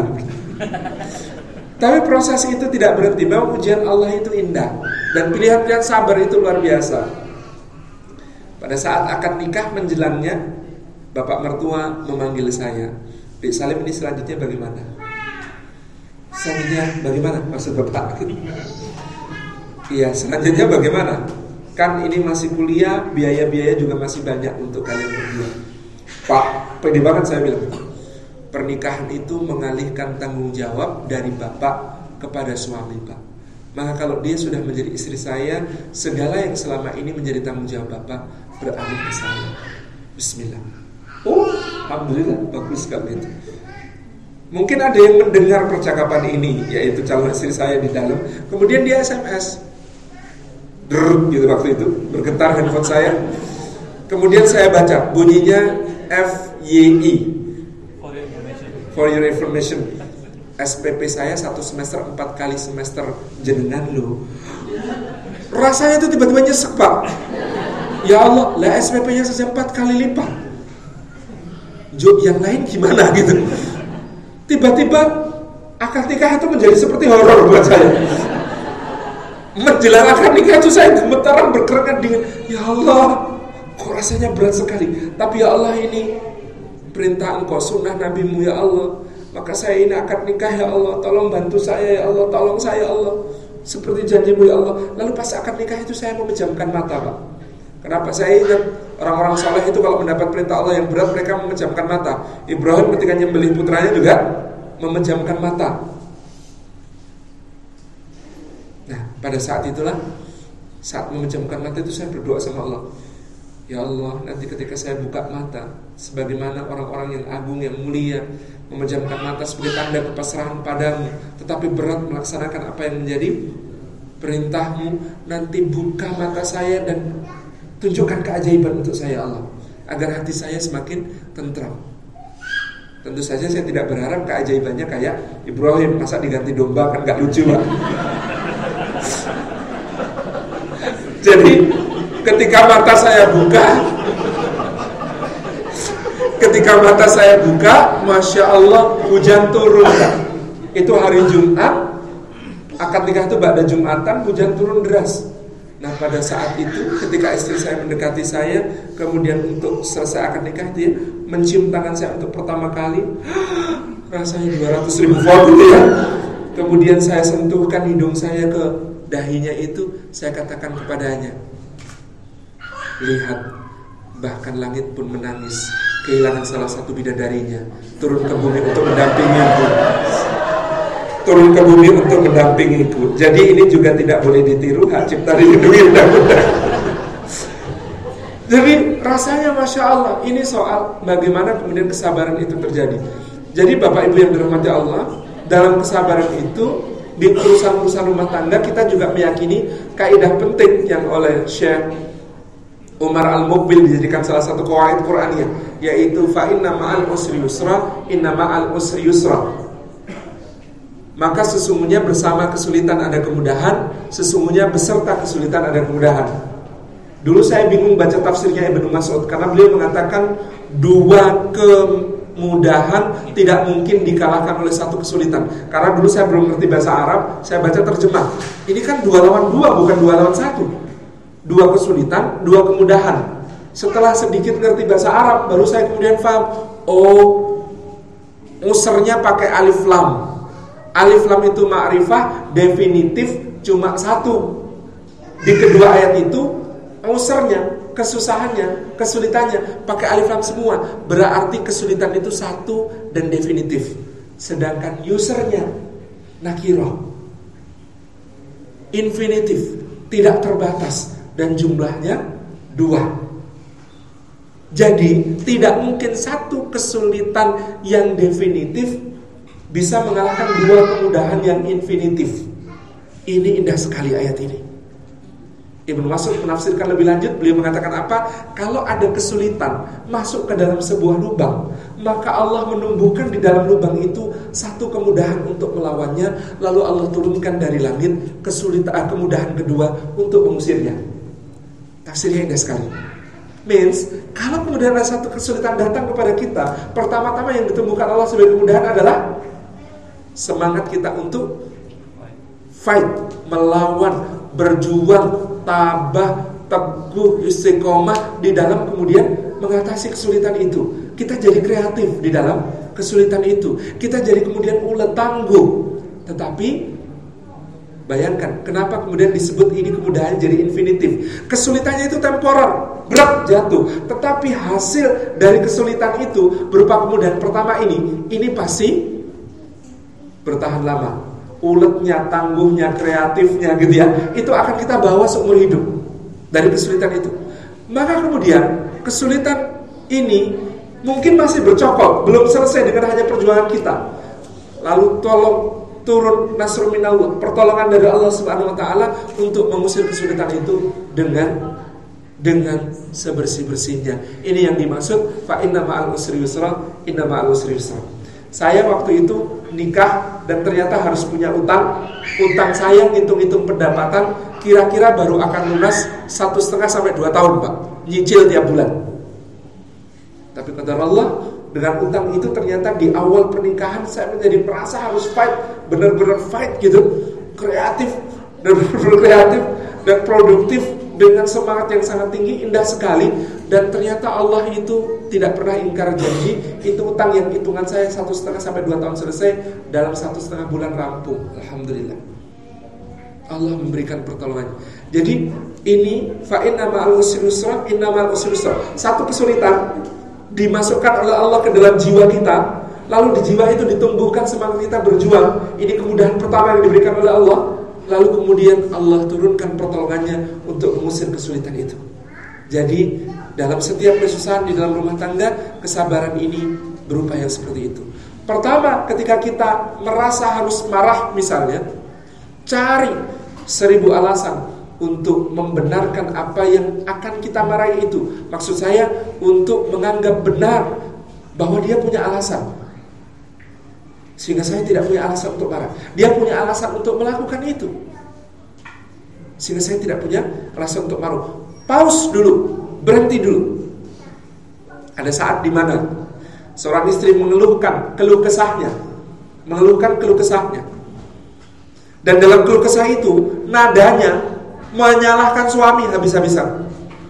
Tapi proses itu tidak berhenti. Memang ujian Allah itu indah, dan pilihan-pilihan sabar itu luar biasa. Pada saat akad nikah menjelangnya, bapak mertua memanggil saya, Dik Salim, ini selanjutnya bagaimana? Selanjutnya bagaimana? Maksud bapak? Iya, selanjutnya bagaimana? Kan ini masih kuliah, biaya-biaya juga masih banyak untuk kalian berdua. Pak, pede banget saya bilang, pernikahan itu mengalihkan tanggung jawab dari bapak kepada suami, Pak. Maka kalau dia sudah menjadi istri saya, segala yang selama ini menjadi tanggung jawab bapak beralih ke saya. Bismillah. Oh, alhamdulillah, bagus sekali itu. Mungkin ada yang mendengar percakapan ini, yaitu calon istri saya di dalam. Kemudian dia SMS, gitu waktu itu, bergetar handphone saya. Kemudian saya baca, bunyinya FYI, for your information. SPP saya 1 semester 4 kali semester jenengan loh. Rasanya itu tiba-tiba nyesek, Pak. Ya Allah, lah SPP-nya saja 4 kali lipat. Job yang lain gimana gitu. Tiba-tiba akad nikah itu menjadi seperti horor buat saya. Menjelang akad nikah itu saya gemetaran berkeringat dingin. Ya Allah, kok rasanya berat sekali. Tapi ya Allah, ini perintah Engkau, sunnah Nabi-Mu ya Allah. Maka saya ini akad nikah ya Allah, tolong bantu saya ya Allah, tolong saya ya Allah, seperti janji-Mu ya Allah. Lalu pas akad nikah itu saya memejamkan mata, Pak. Kenapa? Saya ingat orang-orang soleh itu kalau mendapat perintah Allah yang berat, mereka memejamkan mata. Ibrahim ketika nyembelih putranya juga memejamkan mata. Nah, pada saat itulah, saat memejamkan mata itu saya berdoa sama Allah, ya Allah, nanti ketika saya buka mata, sebagaimana orang-orang yang agung, yang mulia, memejamkan mata sebagai tanda kepasrahan padamu, tetapi berat melaksanakan apa yang menjadi perintah-Mu, nanti buka mata saya dan tunjukkan keajaiban untuk saya Allah, agar hati saya semakin tentram. Tentu saja saya tidak berharap keajaibannya kayak Ibrahim, masa diganti domba, kan gak lucu, Pak. Jadi ketika mata saya buka, Masya Allah, hujan turun. Itu hari Jumat, akad nikah itu pada Jumatan, hujan turun deras. Nah, pada saat itu ketika istri saya mendekati saya, kemudian untuk selesai akad nikah, dia mencium tangan saya untuk pertama kali, rasanya 200.000 volt gitu ya. Kemudian saya sentuhkan hidung saya ke dahinya itu, saya katakan kepadanya, lihat, bahkan langit pun menangis kehilangan salah satu bidadarinya, turun ke bumi untuk mendampingiku. Jadi ini juga tidak boleh ditiru, hak cipta dilindungi undang-undang. Jadi rasanya Masya Allah, ini soal bagaimana kemudian kesabaran itu terjadi. Jadi Bapak Ibu yang dirahmati Allah, dalam kesabaran itu di urusan-urusan rumah tangga kita juga meyakini kaidah penting yang oleh Syekh Umar Al-Muqbil dijadikan salah satu qawaid Qur'aniyah, yaitu fa inna ma'al usri yusra, inna ma'al usri yusra. Maka sesungguhnya bersama kesulitan ada kemudahan, sesungguhnya beserta kesulitan ada kemudahan. Dulu saya bingung baca tafsirnya Ibnu Mas'ud, karena beliau mengatakan dua kemudahan tidak mungkin dikalahkan oleh satu kesulitan. Karena dulu saya belum ngerti bahasa Arab, saya baca terjemah. Ini kan 2 lawan 2, bukan 2 lawan 1. 2 kesulitan, 2 kemudahan. Setelah sedikit ngerti bahasa Arab, baru saya kemudian paham, oh, usernya pakai alif lam. Alif lam itu ma'rifah, definitif cuma 1. Di kedua ayat itu, usernya, kesusahannya, kesulitannya pakai alif lam semua. Berarti kesulitan itu 1 dan definitif. Sedangkan usernya nakirah, infinitif, tidak terbatas, dan jumlahnya 2. Jadi tidak mungkin satu kesulitan yang definitif bisa mengalahkan 2 kemudahan yang infinitif. Ini indah sekali ayat ini. Ibnu Mas'ud menafsirkan lebih lanjut, beliau mengatakan apa? Kalau ada kesulitan masuk ke dalam sebuah lubang, maka Allah menumbuhkan di dalam lubang itu satu kemudahan untuk melawannya, lalu Allah turunkan dari langit kemudahan kedua untuk mengusirnya. Tafsirnya indah sekali. Means, kalau kemudian ada satu kesulitan datang kepada kita, pertama-tama yang ditemukan Allah sebagai kemudahan adalah semangat kita untuk fight, melawan, berjuang, tabah, teguh, istiqomah di dalam kemudian mengatasi kesulitan itu. Kita jadi kreatif di dalam kesulitan itu. Kita jadi kemudian ulet, tangguh. Tetapi bayangkan, kenapa kemudian disebut ini kemudahan jadi infinitif? Kesulitannya itu temporer, berat, jatuh. Tetapi hasil dari kesulitan itu berupa kemudahan pertama ini pasti bertahan lama. Uletnya, tangguhnya, kreatifnya gitu ya, itu akan kita bawa seumur hidup dari kesulitan itu. Maka kemudian kesulitan ini mungkin masih bercokol, belum selesai dengan hanya perjuangan kita. Lalu turun nasrul minallah, pertolongan dari Allah Subhanahu wa taala untuk mengusir kesulitan itu dengan sebersih-bersihnya. Ini yang dimaksud fa inna ma'al usri yusra, inna ma'al usri yusra. Saya waktu itu nikah dan ternyata harus punya utang. Utang saya ngitung-ngitung pendapatan kira-kira baru akan lunas 1,5 sampai 2 tahun, Pak. Nyicil tiap bulan. Tapi qadar Allah, dengan utang itu ternyata di awal pernikahan saya menjadi merasa harus fight, benar-benar fight gitu, kreatif dan produktif dengan semangat yang sangat tinggi, indah sekali. Dan ternyata Allah itu tidak pernah ingkar janji. Itu utang yang hitungan saya 1,5 sampai 2 tahun selesai, dalam 1,5 bulan rampung. Alhamdulillah, Allah memberikan pertolongan. Jadi ini fa inna ma'al usri yusra, inna ma'al usri yusra. Satu kesulitan dimasukkan oleh Allah ke dalam jiwa kita, lalu di jiwa itu ditumbuhkan semangat kita berjuang. Ini kemudahan pertama yang diberikan oleh Allah. Lalu kemudian Allah turunkan pertolongannya untuk mengusir kesulitan itu. Jadi dalam setiap kesusahan di dalam rumah tangga, kesabaran ini berupa yang seperti itu. Pertama, ketika kita merasa harus marah misalnya, cari 1000 alasan untuk membenarkan apa yang akan kita marahi itu. Maksud saya untuk menganggap benar bahwa dia punya alasan, sehingga saya tidak punya alasan untuk marah. Dia punya alasan untuk melakukan itu, sehingga saya tidak punya alasan untuk marah. Pause dulu, berhenti dulu. Ada saat di mana seorang istri mengeluhkan keluh kesahnya, dan dalam keluh kesah itu nadanya menyalahkan suami habis-habisan.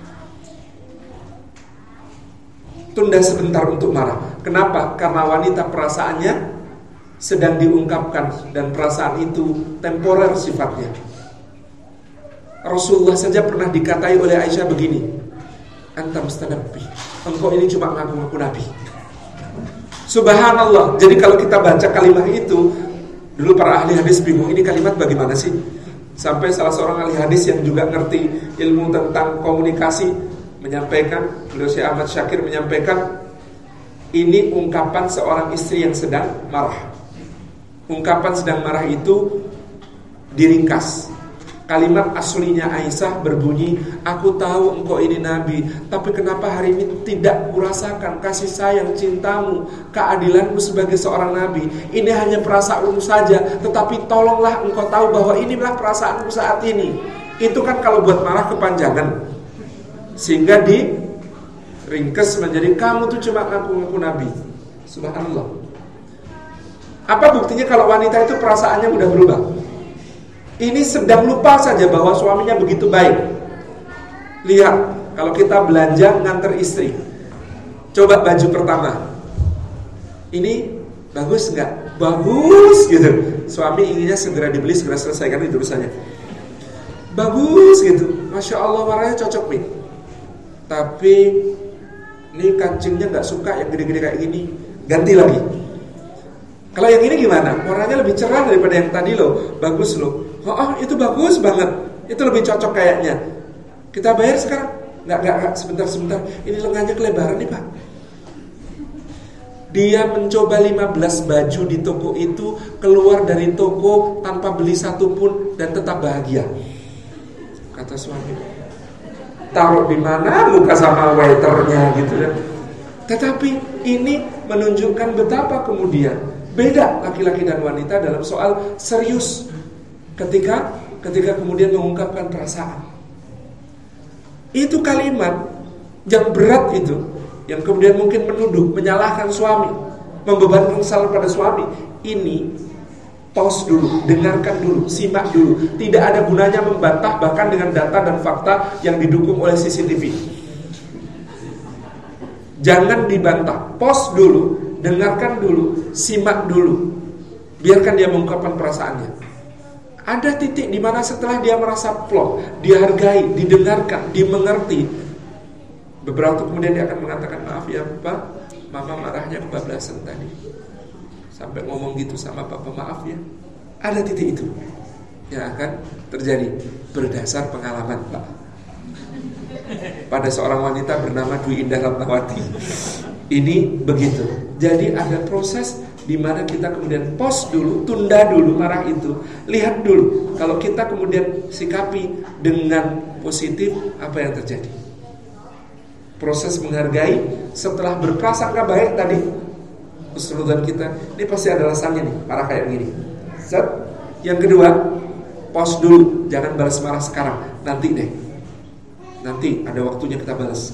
Tunda sebentar untuk marah. Kenapa? Karena wanita perasaannya sedang diungkapkan, dan perasaan itu temporer sifatnya. Rasulullah saja pernah dikatai oleh Aisyah begini, anta mustanabbi, engkau ini cuma ngaku-ngaku nabi. Subhanallah. Jadi kalau kita baca kalimat itu, dulu para ahli hadis bingung, ini kalimat bagaimana sih? Sampai salah seorang ahli hadis yang juga ngerti ilmu tentang komunikasi menyampaikan, beliau Syekh Ahmad Syakir menyampaikan, ini ungkapan seorang istri yang sedang marah. Ungkapan sedang marah itu diringkas. Kalimat aslinya Aisyah berbunyi, aku tahu engkau ini nabi, tapi kenapa hari ini tidak kurasakan kasih sayang, cintamu, keadilanmu sebagai seorang nabi. Ini hanya perasaanmu saja, tetapi tolonglah engkau tahu bahwa inilah perasaanku saat ini. Itu kan kalau buat marah kepanjangan, sehingga diringkes menjadi kamu tuh cuma ngaku-ngaku nabi. Subhanallah. Apa buktinya kalau wanita itu perasaannya mudah berubah? Ini sedang lupa saja bahwa suaminya begitu baik. Lihat, kalau kita belanja nganter istri, coba baju pertama, ini bagus nggak? Bagus gitu. Suami inginnya segera dibeli, segera selesaikan itu urusannya. Bagus gitu, Masya Allah, warnanya cocok nih. Tapi ini kancingnya nggak suka yang gede-gede kayak gini, ganti lagi. Kalau yang ini gimana? Warnanya lebih cerah daripada yang tadi loh. Bagus loh. Oh itu bagus banget. Itu lebih cocok kayaknya. Kita bayar sekarang. Enggak, sebentar. Ini lengannya kelebaran nih Pak. Dia mencoba 15 baju di toko itu, keluar dari toko tanpa beli satu pun dan tetap bahagia. Kata suami, taruh di mana muka sama waiternya gitu kan. Tetapi ini menunjukkan betapa kemudian beda laki-laki dan wanita dalam soal serius ketika kemudian mengungkapkan perasaan. Itu kalimat yang berat itu, yang kemudian mungkin menuduh, menyalahkan suami, membebankan kesalahan pada suami. Ini pause dulu, dengarkan dulu, simak dulu. Tidak ada gunanya membantah bahkan dengan data dan fakta yang didukung oleh CCTV. Jangan dibantah, pause dulu, dengarkan dulu, simak dulu. Biarkan dia mengungkapkan perasaannya. Ada titik di mana setelah dia merasa plong, dihargai, didengarkan, dimengerti, beberapa waktu kemudian dia akan mengatakan, maaf ya Pak, Mama marahnya kebablasan tadi, sampai ngomong gitu sama Papa, maaf ya. Ada titik itu yang akan terjadi berdasar pengalaman Pak, pada seorang wanita bernama Dwi Indah Ratnawati. Ini begitu. Jadi ada proses di mana kita kemudian pause dulu, tunda dulu marah itu, lihat dulu. Kalau kita kemudian sikapi dengan positif, apa yang terjadi? Proses menghargai setelah berprasangka baik tadi, husnudzon kita, ini pasti ada alasannya nih, marah kayak gini. Set. Yang kedua, pause dulu, jangan balas marah sekarang, nanti deh. Nanti ada waktunya kita balas.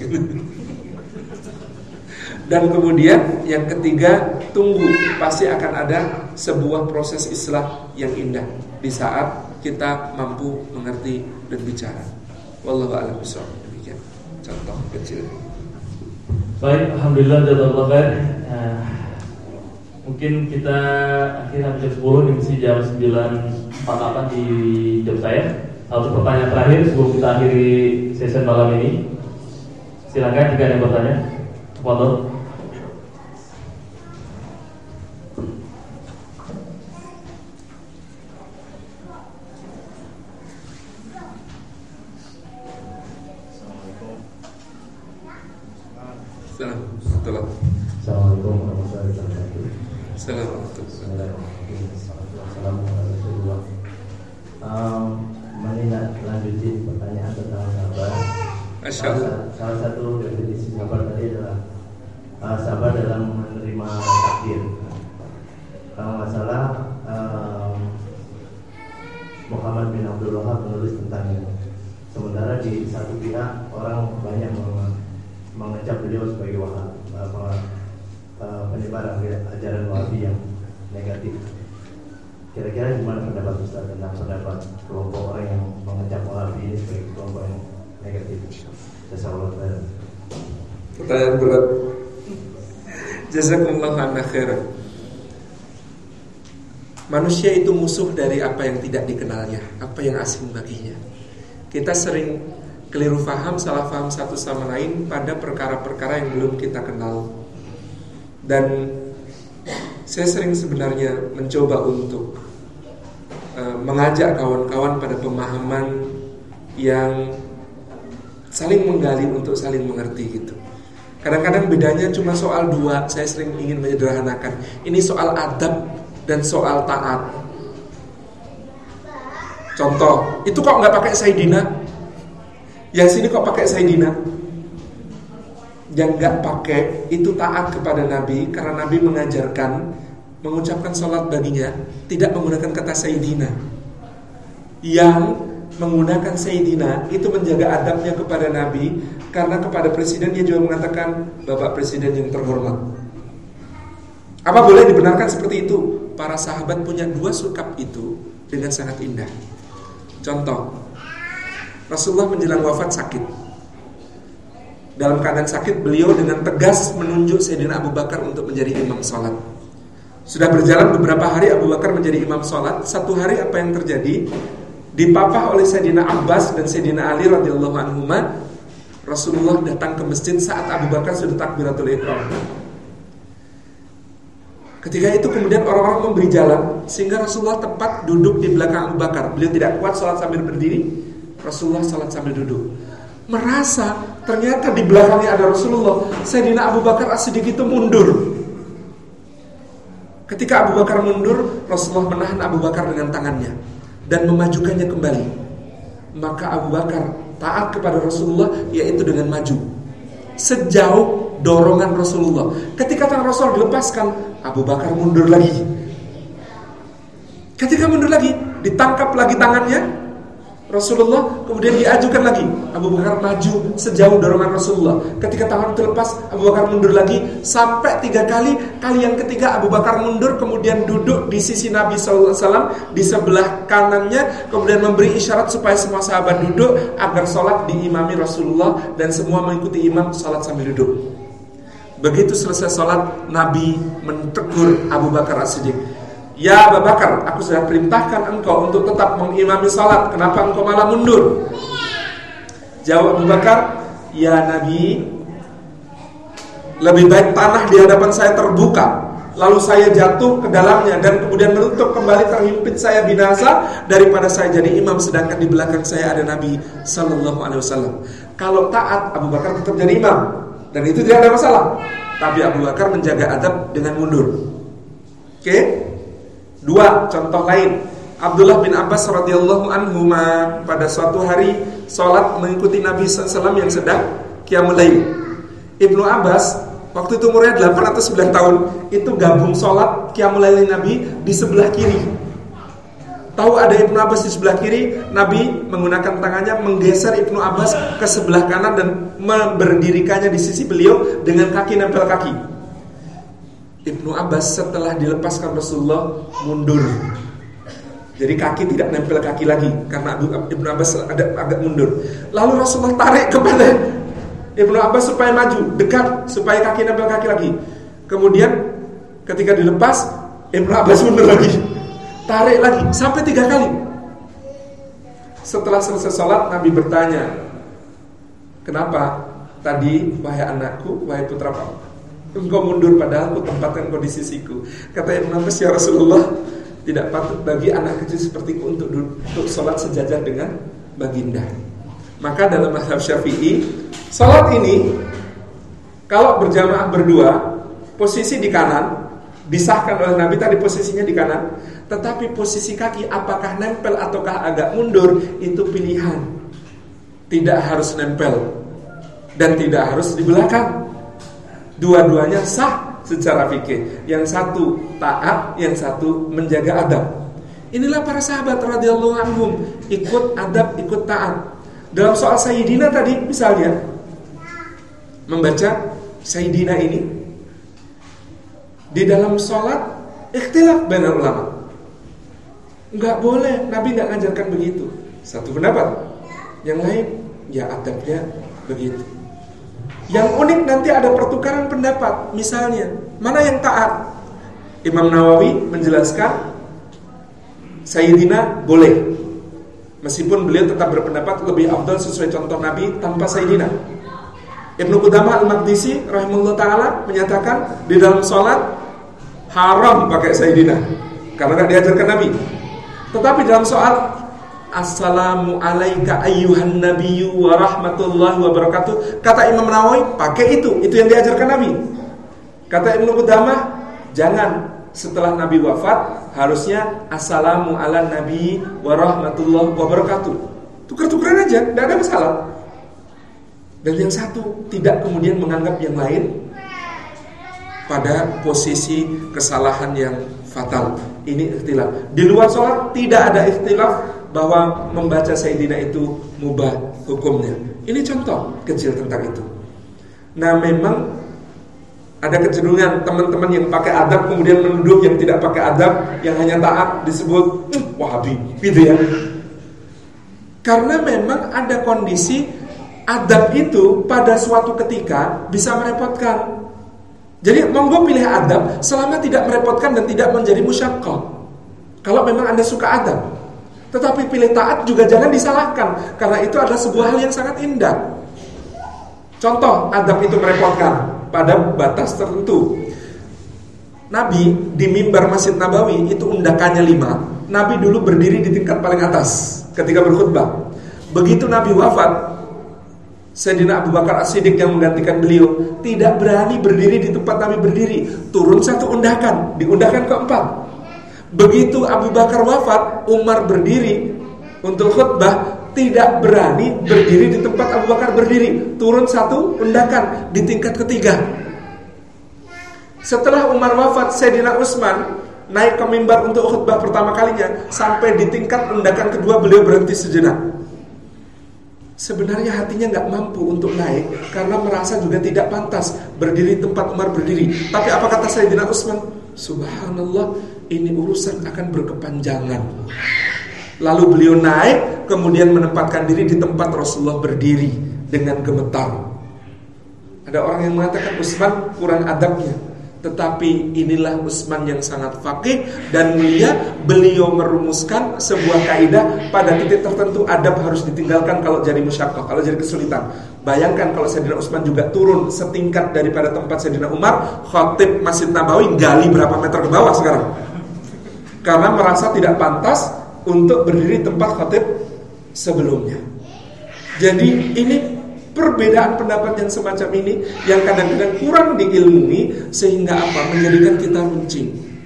Dan kemudian yang ketiga, tunggu, pasti akan ada sebuah proses islah yang indah di saat kita mampu mengerti dan bicara. Wallahu a'lam bishawab. Demikian. contoh kecil. Baik, alhamdulillah jazakallahu khair. Mungkin kita akhirnya jam 10, ini mesti jam 9.48 di jam saya. Untuk pertanyaan terakhir sebelum kita akhiri sesi malam ini, silakan jika ada yang bertanya. Fadhol. Assalamualaikum warahmatullahi wabarakatuh. Assalamualaikum. Mari lanjutin pertanyaan tentang sabar. Salah satu definisi sabar tadi adalah sabar dalam menerima takdir. Kalau nggak salah Muhammad bin Abdul Wahab menulis tentang ini. Sementara di satu pihak orang banyak mengecap beliau sebagai penyebar ajaran Wahabi yang negatif. Kira-kira gimana pendapat Ustaz tentang pendapat kelompok orang yang mengecap Wahabi ini sebagai kelompok yang negatif? Jazakallahu khairan. Pertanyaan berat. Jazakumullah khairan. Manusia itu musuh dari apa yang tidak dikenalnya, apa yang asing baginya. Kita sering keliru faham, salah faham satu sama lain pada perkara-perkara yang belum kita kenal. Dan saya sering sebenarnya mencoba untuk mengajak kawan-kawan pada pemahaman yang saling menggali untuk saling mengerti gitu. Kadang-kadang bedanya cuma soal dua. Saya sering ingin menyederhanakan. Ini soal adab dan soal taat. Contoh, itu kok nggak pakai Sayyidina? Yang sini kok pakai Sayyidina? Yang nggak pakai itu taat kepada Nabi, karena Nabi mengajarkan mengucapkan salat baginya tidak menggunakan kata Sayyidina. Yang menggunakan Sayyidina itu menjaga adabnya kepada Nabi, karena kepada presiden dia juga mengatakan Bapak Presiden yang terhormat. Apa boleh dibenarkan seperti itu? Para sahabat punya dua sikap itu dengan sangat indah. Contoh, Rasulullah menjelang wafat sakit. Dalam keadaan sakit, beliau dengan tegas menunjuk Sayyidina Abu Bakar untuk menjadi imam sholat. Sudah berjalan beberapa hari Abu Bakar menjadi imam sholat. Satu hari apa yang terjadi? Dipapah oleh Sayyidina Abbas dan Sayyidina Ali radhiyallahu anhuma. Rasulullah datang ke masjid saat Abu Bakar sudah takbiratul ihram. Ketika itu kemudian orang-orang memberi jalan, sehingga Rasulullah tepat duduk di belakang Abu Bakar. Beliau tidak kuat sholat sambil berdiri, Rasulullah sholat sambil duduk. Merasa ternyata di belakangnya ada Rasulullah, Sayyidina Abu Bakar As-Siddiq itu mundur. Ketika Abu Bakar mundur, Rasulullah menahan Abu Bakar dengan tangannya dan memajukannya kembali. Maka Abu Bakar taat kepada Rasulullah, yaitu dengan maju sejauh dorongan Rasulullah. Ketika tangan Rasul dilepaskan, Abu Bakar mundur lagi. Ketika mundur lagi, ditangkap lagi tangannya Rasulullah, kemudian diajukan lagi. Abu Bakar maju sejauh dorongan Rasulullah. Ketika tangan itu lepas, Abu Bakar mundur lagi sampai 3 kali. Kali yang ketiga Abu Bakar mundur, kemudian duduk di sisi Nabi SAW di sebelah kanannya, kemudian memberi isyarat supaya semua sahabat duduk agar sholat diimami Rasulullah, dan semua mengikuti imam sholat sambil duduk. Begitu selesai sholat, Nabi menegur Abu Bakar As-Siddiq. Ya Abu Bakar, aku sudah perintahkan engkau untuk tetap mengimami salat. Kenapa engkau malah mundur? Jawab Abu Bakar, ya Nabi, lebih baik tanah di hadapan saya terbuka, lalu saya jatuh ke dalamnya dan kemudian menutup kembali terhimpit saya binasa, daripada saya jadi imam sedangkan di belakang saya ada Nabi Sallallahu Alaihi Wasallam. Kalau taat, Abu Bakar tetap jadi imam, dan itu tidak ada masalah. Tapi Abu Bakar menjaga adab dengan mundur. Oke? Dua contoh lain, Abdullah bin Abbas radhiyallahu anhu pada suatu hari sholat mengikuti Nabi SAW yang sedang qiyamul lail. Ibnu Abbas waktu itu umurnya 8 atau 9 tahun, itu gabung sholat qiyamul lail Nabi di sebelah kiri. Tahu ada Ibnu Abbas di sebelah kiri, Nabi menggunakan tangannya menggeser Ibnu Abbas ke sebelah kanan dan memberdirikannya di sisi beliau dengan kaki nempel kaki. Ibnu Abbas setelah dilepaskan Rasulullah mundur. Jadi kaki tidak nempel kaki lagi, karena Ibnu Abbas agak mundur. Lalu Rasulullah tarik kepada Ibnu Abbas supaya maju, dekat, supaya kaki nempel kaki lagi. Kemudian ketika dilepas, Ibnu Abbas mundur lagi, tarik lagi, sampai 3 kali. Setelah selesai sholat, Nabi bertanya, kenapa tadi, wahai anakku, wahai putra Pak, engkau mundur padahal aku tempatkan engkau di sisiku. Kata Ibnu Abbas, ya Rasulullah, tidak patut bagi anak kecil sepertiku untuk sholat sejajar dengan baginda. Maka dalam mazhab Syafi'i, sholat ini kalau berjamaah berdua, posisi di kanan, disahkan oleh Nabi tadi posisinya di kanan. Tetapi posisi kaki apakah nempel ataukah agak mundur, itu pilihan. Tidak harus nempel dan tidak harus di belakang. Dua-duanya sah secara fikih. Yang satu taat, yang satu menjaga adab. Inilah para sahabat radhiyallahu anhum, ikut adab, ikut taat. Dalam soal Sayyidina tadi misalnya, membaca Sayyidina ini di dalam sholat ikhtilaf bainal ulama. Enggak boleh, Nabi enggak ngajarkan begitu. Satu pendapat, yang lain ya adabnya begitu. Yang unik nanti ada pertukaran pendapat. Misalnya, mana yang taat? Imam Nawawi menjelaskan Sayyidina boleh, meskipun beliau tetap berpendapat lebih afdal sesuai contoh Nabi tanpa Sayyidina. Ibnu Qudamah Al-Maqdisi rahimahullah ta'ala menyatakan di dalam sholat haram pakai Sayyidina karena gak diajarkan Nabi. Tetapi dalam soal Assalamu alaika ayyuhan nabiyyu wa rahmatullahi wa barakatuh, kata Imam Nawawi pakai itu yang diajarkan Nabi. Kata Ibnu Qudamah, jangan, setelah Nabi wafat harusnya Assalamu ala nabi wa rahmatullahi wa barakatuh. Tuker-tukeran aja, tidak ada masalah. Dan yang satu tidak kemudian menganggap yang lain pada posisi kesalahan yang fatal. Ini ikhtilaf. Di luar sholat tidak ada ikhtilaf bahwa membaca Sayyidina itu mubah hukumnya. Ini contoh kecil tentang itu. Nah, memang ada kecenderungan teman-teman yang pakai adab kemudian menuduh yang tidak pakai adab, yang hanya taat disebut Wahabi, gitu ya. Karena memang ada kondisi adab itu pada suatu ketika bisa merepotkan. Jadi monggo pilih adab selama tidak merepotkan dan tidak menjadi musyaqqah. Kalau memang Anda suka adab. Tetapi pilih taat juga jangan disalahkan, karena itu adalah sebuah hal yang sangat indah. Contoh adab itu merepotkan pada batas tertentu. Nabi di mimbar Masjid Nabawi itu undakannya 5. Nabi dulu berdiri di tingkat paling atas ketika berkhutbah. Begitu Nabi wafat, Sayyidina Abu Bakar As-Siddiq yang menggantikan beliau tidak berani berdiri di tempat Nabi berdiri. Turun 1 undakan, di undakan keempat. Begitu Abu Bakar wafat, Umar berdiri untuk khutbah, tidak berani berdiri di tempat Abu Bakar berdiri. Turun 1 undakan di tingkat ketiga. Setelah Umar wafat, Sayyidina Utsman naik ke mimbar untuk khutbah pertama kalinya. Sampai di tingkat undakan kedua beliau berhenti sejenak. Sebenarnya hatinya gak mampu untuk naik karena merasa juga tidak pantas berdiri tempat Umar berdiri. Tapi apa kata Sayyidina Utsman? Subhanallah, ini urusan akan berkepanjangan. Lalu beliau naik, kemudian menempatkan diri di tempat Rasulullah berdiri dengan gemetar. Ada orang yang mengatakan Utsman kurang adabnya. Tetapi inilah Utsman yang sangat faqih dan mulia. Beliau merumuskan sebuah kaidah pada titik tertentu adab harus ditinggalkan kalau jadi musyaqqah, kalau jadi kesulitan. Bayangkan kalau Sayyidina Utsman juga turun setingkat daripada tempat Sayyidina Umar, khatib Masjid Nabawi gali berapa meter ke bawah sekarang, karena merasa tidak pantas untuk berdiri tempat khatib sebelumnya. Jadi ini perbedaan pendapat yang semacam ini yang kadang-kadang kurang diilmui, sehingga apa? Menjadikan kita runcing.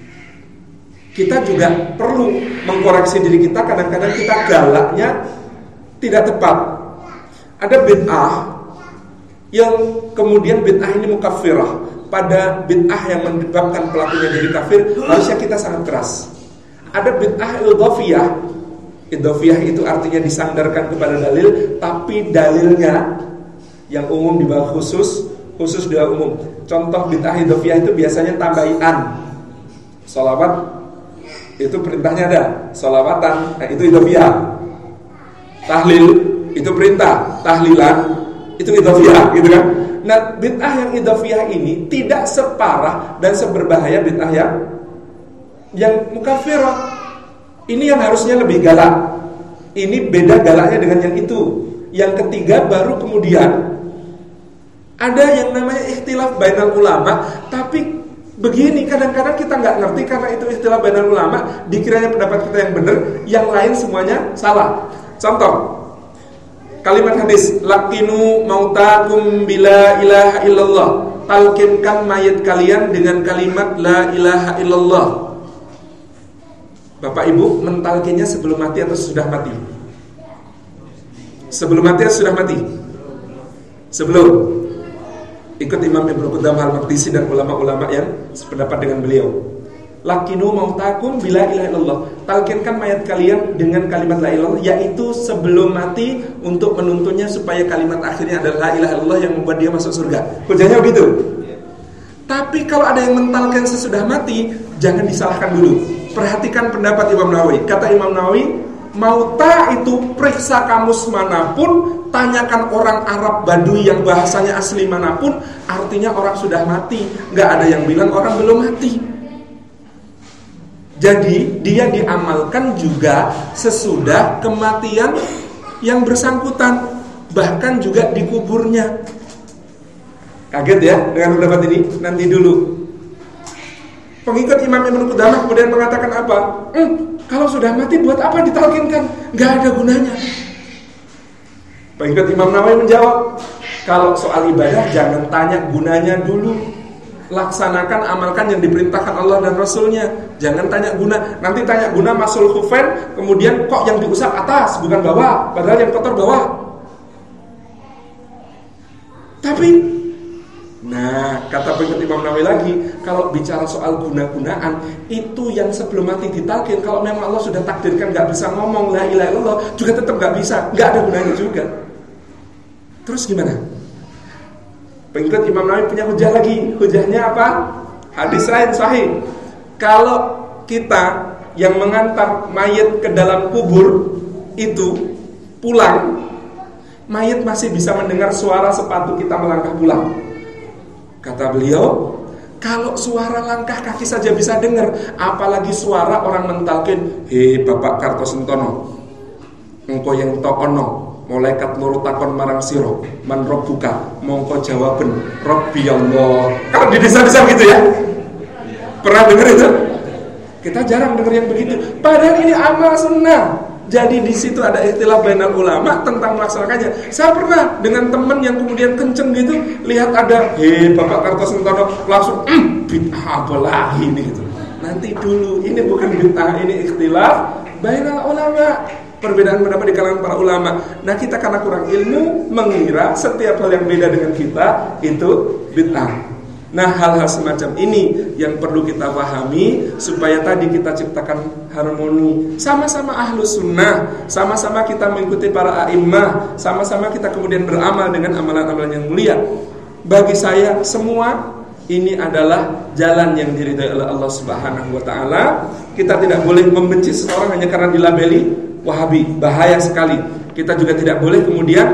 Kita juga perlu mengkoreksi diri kita. Kadang-kadang kita galaknya tidak tepat. Ada bid'ah yang kemudian bid'ah ini mukaffirah. Pada bid'ah yang menyebabkan pelakunya jadi kafir, harusnya kita sangat keras. Ada bid'ah idhafiyah. Idhafiyah itu artinya disandarkan kepada dalil, tapi dalilnya yang umum di bawah khusus di bawah umum. Contoh bid'ah idhafiyah itu biasanya tambahan. Sholawat itu perintahnya ada, sholawatan, itu idhafiyah. Tahlil itu perintah, tahlilan Itu idhofiyah gitu kan. Nah, bid'ah yang idhofiyah ini tidak separah dan seberbahaya bid'ah yang mukafirah. Ini yang harusnya lebih galak. Ini beda galaknya dengan yang itu. Yang ketiga baru kemudian ada yang namanya ikhtilaf bainal ulama. Tapi begini, kadang-kadang kita nggak ngerti karena itu ikhtilaf bainal ulama, dikiranya pendapat kita yang benar, yang lain semuanya salah. Contoh, kalimat hadis, laqinu mautakum bila ilaha illallah. Talkinkan mayat kalian dengan kalimat la ilaha illallah. Bapak Ibu mentalkinnya sebelum mati atau sudah mati? Sebelum mati atau sudah mati? Sebelum. Ikut Imam Ibnu Qudamah al-Maqdisi dan ulama-ulama yang sependapat dengan beliau. Laqinu mautakum bila ilaha illallah. Talkinkan mayat kalian dengan kalimat la ilaha illallah, yaitu sebelum mati, untuk menuntunnya supaya kalimat akhirnya adalah la ilaha illallah yang membuat dia masuk surga. Hujahnya begitu. Tapi kalau ada yang mentalkan sesudah mati, jangan disalahkan dulu. Perhatikan pendapat Imam Nawawi. Kata Imam Nawawi, mauta itu periksa kamus manapun, tanyakan orang Arab Badui yang bahasanya asli manapun, artinya orang sudah mati. Nggak ada yang bilang orang belum mati. Jadi dia diamalkan juga sesudah kematian yang bersangkutan, bahkan juga di kuburnya. Kaget ya dengan pendapat ini? Nanti dulu. Pengikut Imam Ibnu Qudamah kemudian mengatakan apa? Kalau sudah mati buat apa ditalkinkan? Gak ada gunanya. Pengikut Imam Nawawi menjawab, kalau soal ibadah jangan tanya gunanya dulu. Laksanakan, amalkan yang diperintahkan Allah dan Rasulnya. Jangan tanya guna. Nanti tanya guna masul khufain, kemudian kok yang diusap atas bukan bawah, padahal yang kotor bawah. Tapi kata pengikut Imam Nawawi lagi, kalau bicara soal guna-gunaan, itu yang sebelum mati ditalkin. Kalau memang Allah sudah takdirkan gak bisa ngomong la ilaha illallah, juga tetap gak bisa, gak ada gunanya juga. Terus gimana? Pengikut Imam Nawawi punya hujah lagi. Hujahnya apa? Hadis lain sahih. Kalau kita yang mengantar mayat ke dalam kubur itu pulang, mayat masih bisa mendengar suara sepatu kita melangkah pulang. Kata beliau, kalau suara langkah kaki saja bisa dengar, apalagi suara orang mentalkin, hei Bapak Kartosentono, engko yang tokono, malaikat loro takon marang siro, man robbuka, mongko jawaben Rabbi Allah. Kalau di desa-desa gitu ya, pernah dengar itu? Kita jarang dengar yang begitu. Padahal ini amal sunnah. Jadi di situ ada ikhtilaf bainal ulama tentang melaksanakannya. Saya pernah dengan teman yang kemudian kenceng gitu, lihat ada, hei Bapak Kartosentono, langsung bid'ah apa lagi ini gitu. Nanti dulu, ini bukan bid'ah, ini ikhtilaf bainal ulama. Perbedaan pendapat di kalangan para ulama. Nah, kita karena kurang ilmu mengira setiap hal yang beda dengan kita itu bid'ah. Nah, hal-hal semacam ini yang perlu kita pahami supaya tadi kita ciptakan harmoni. Sama-sama ahlus sunnah, sama-sama kita mengikuti para a'immah, sama-sama kita kemudian beramal dengan amalan-amalan yang mulia. Bagi saya semua ini adalah jalan yang diridhai oleh Allah Subhanahu wa taala. Kita tidak boleh membenci seseorang hanya karena dilabeli Wahabi, bahaya sekali. Kita juga tidak boleh kemudian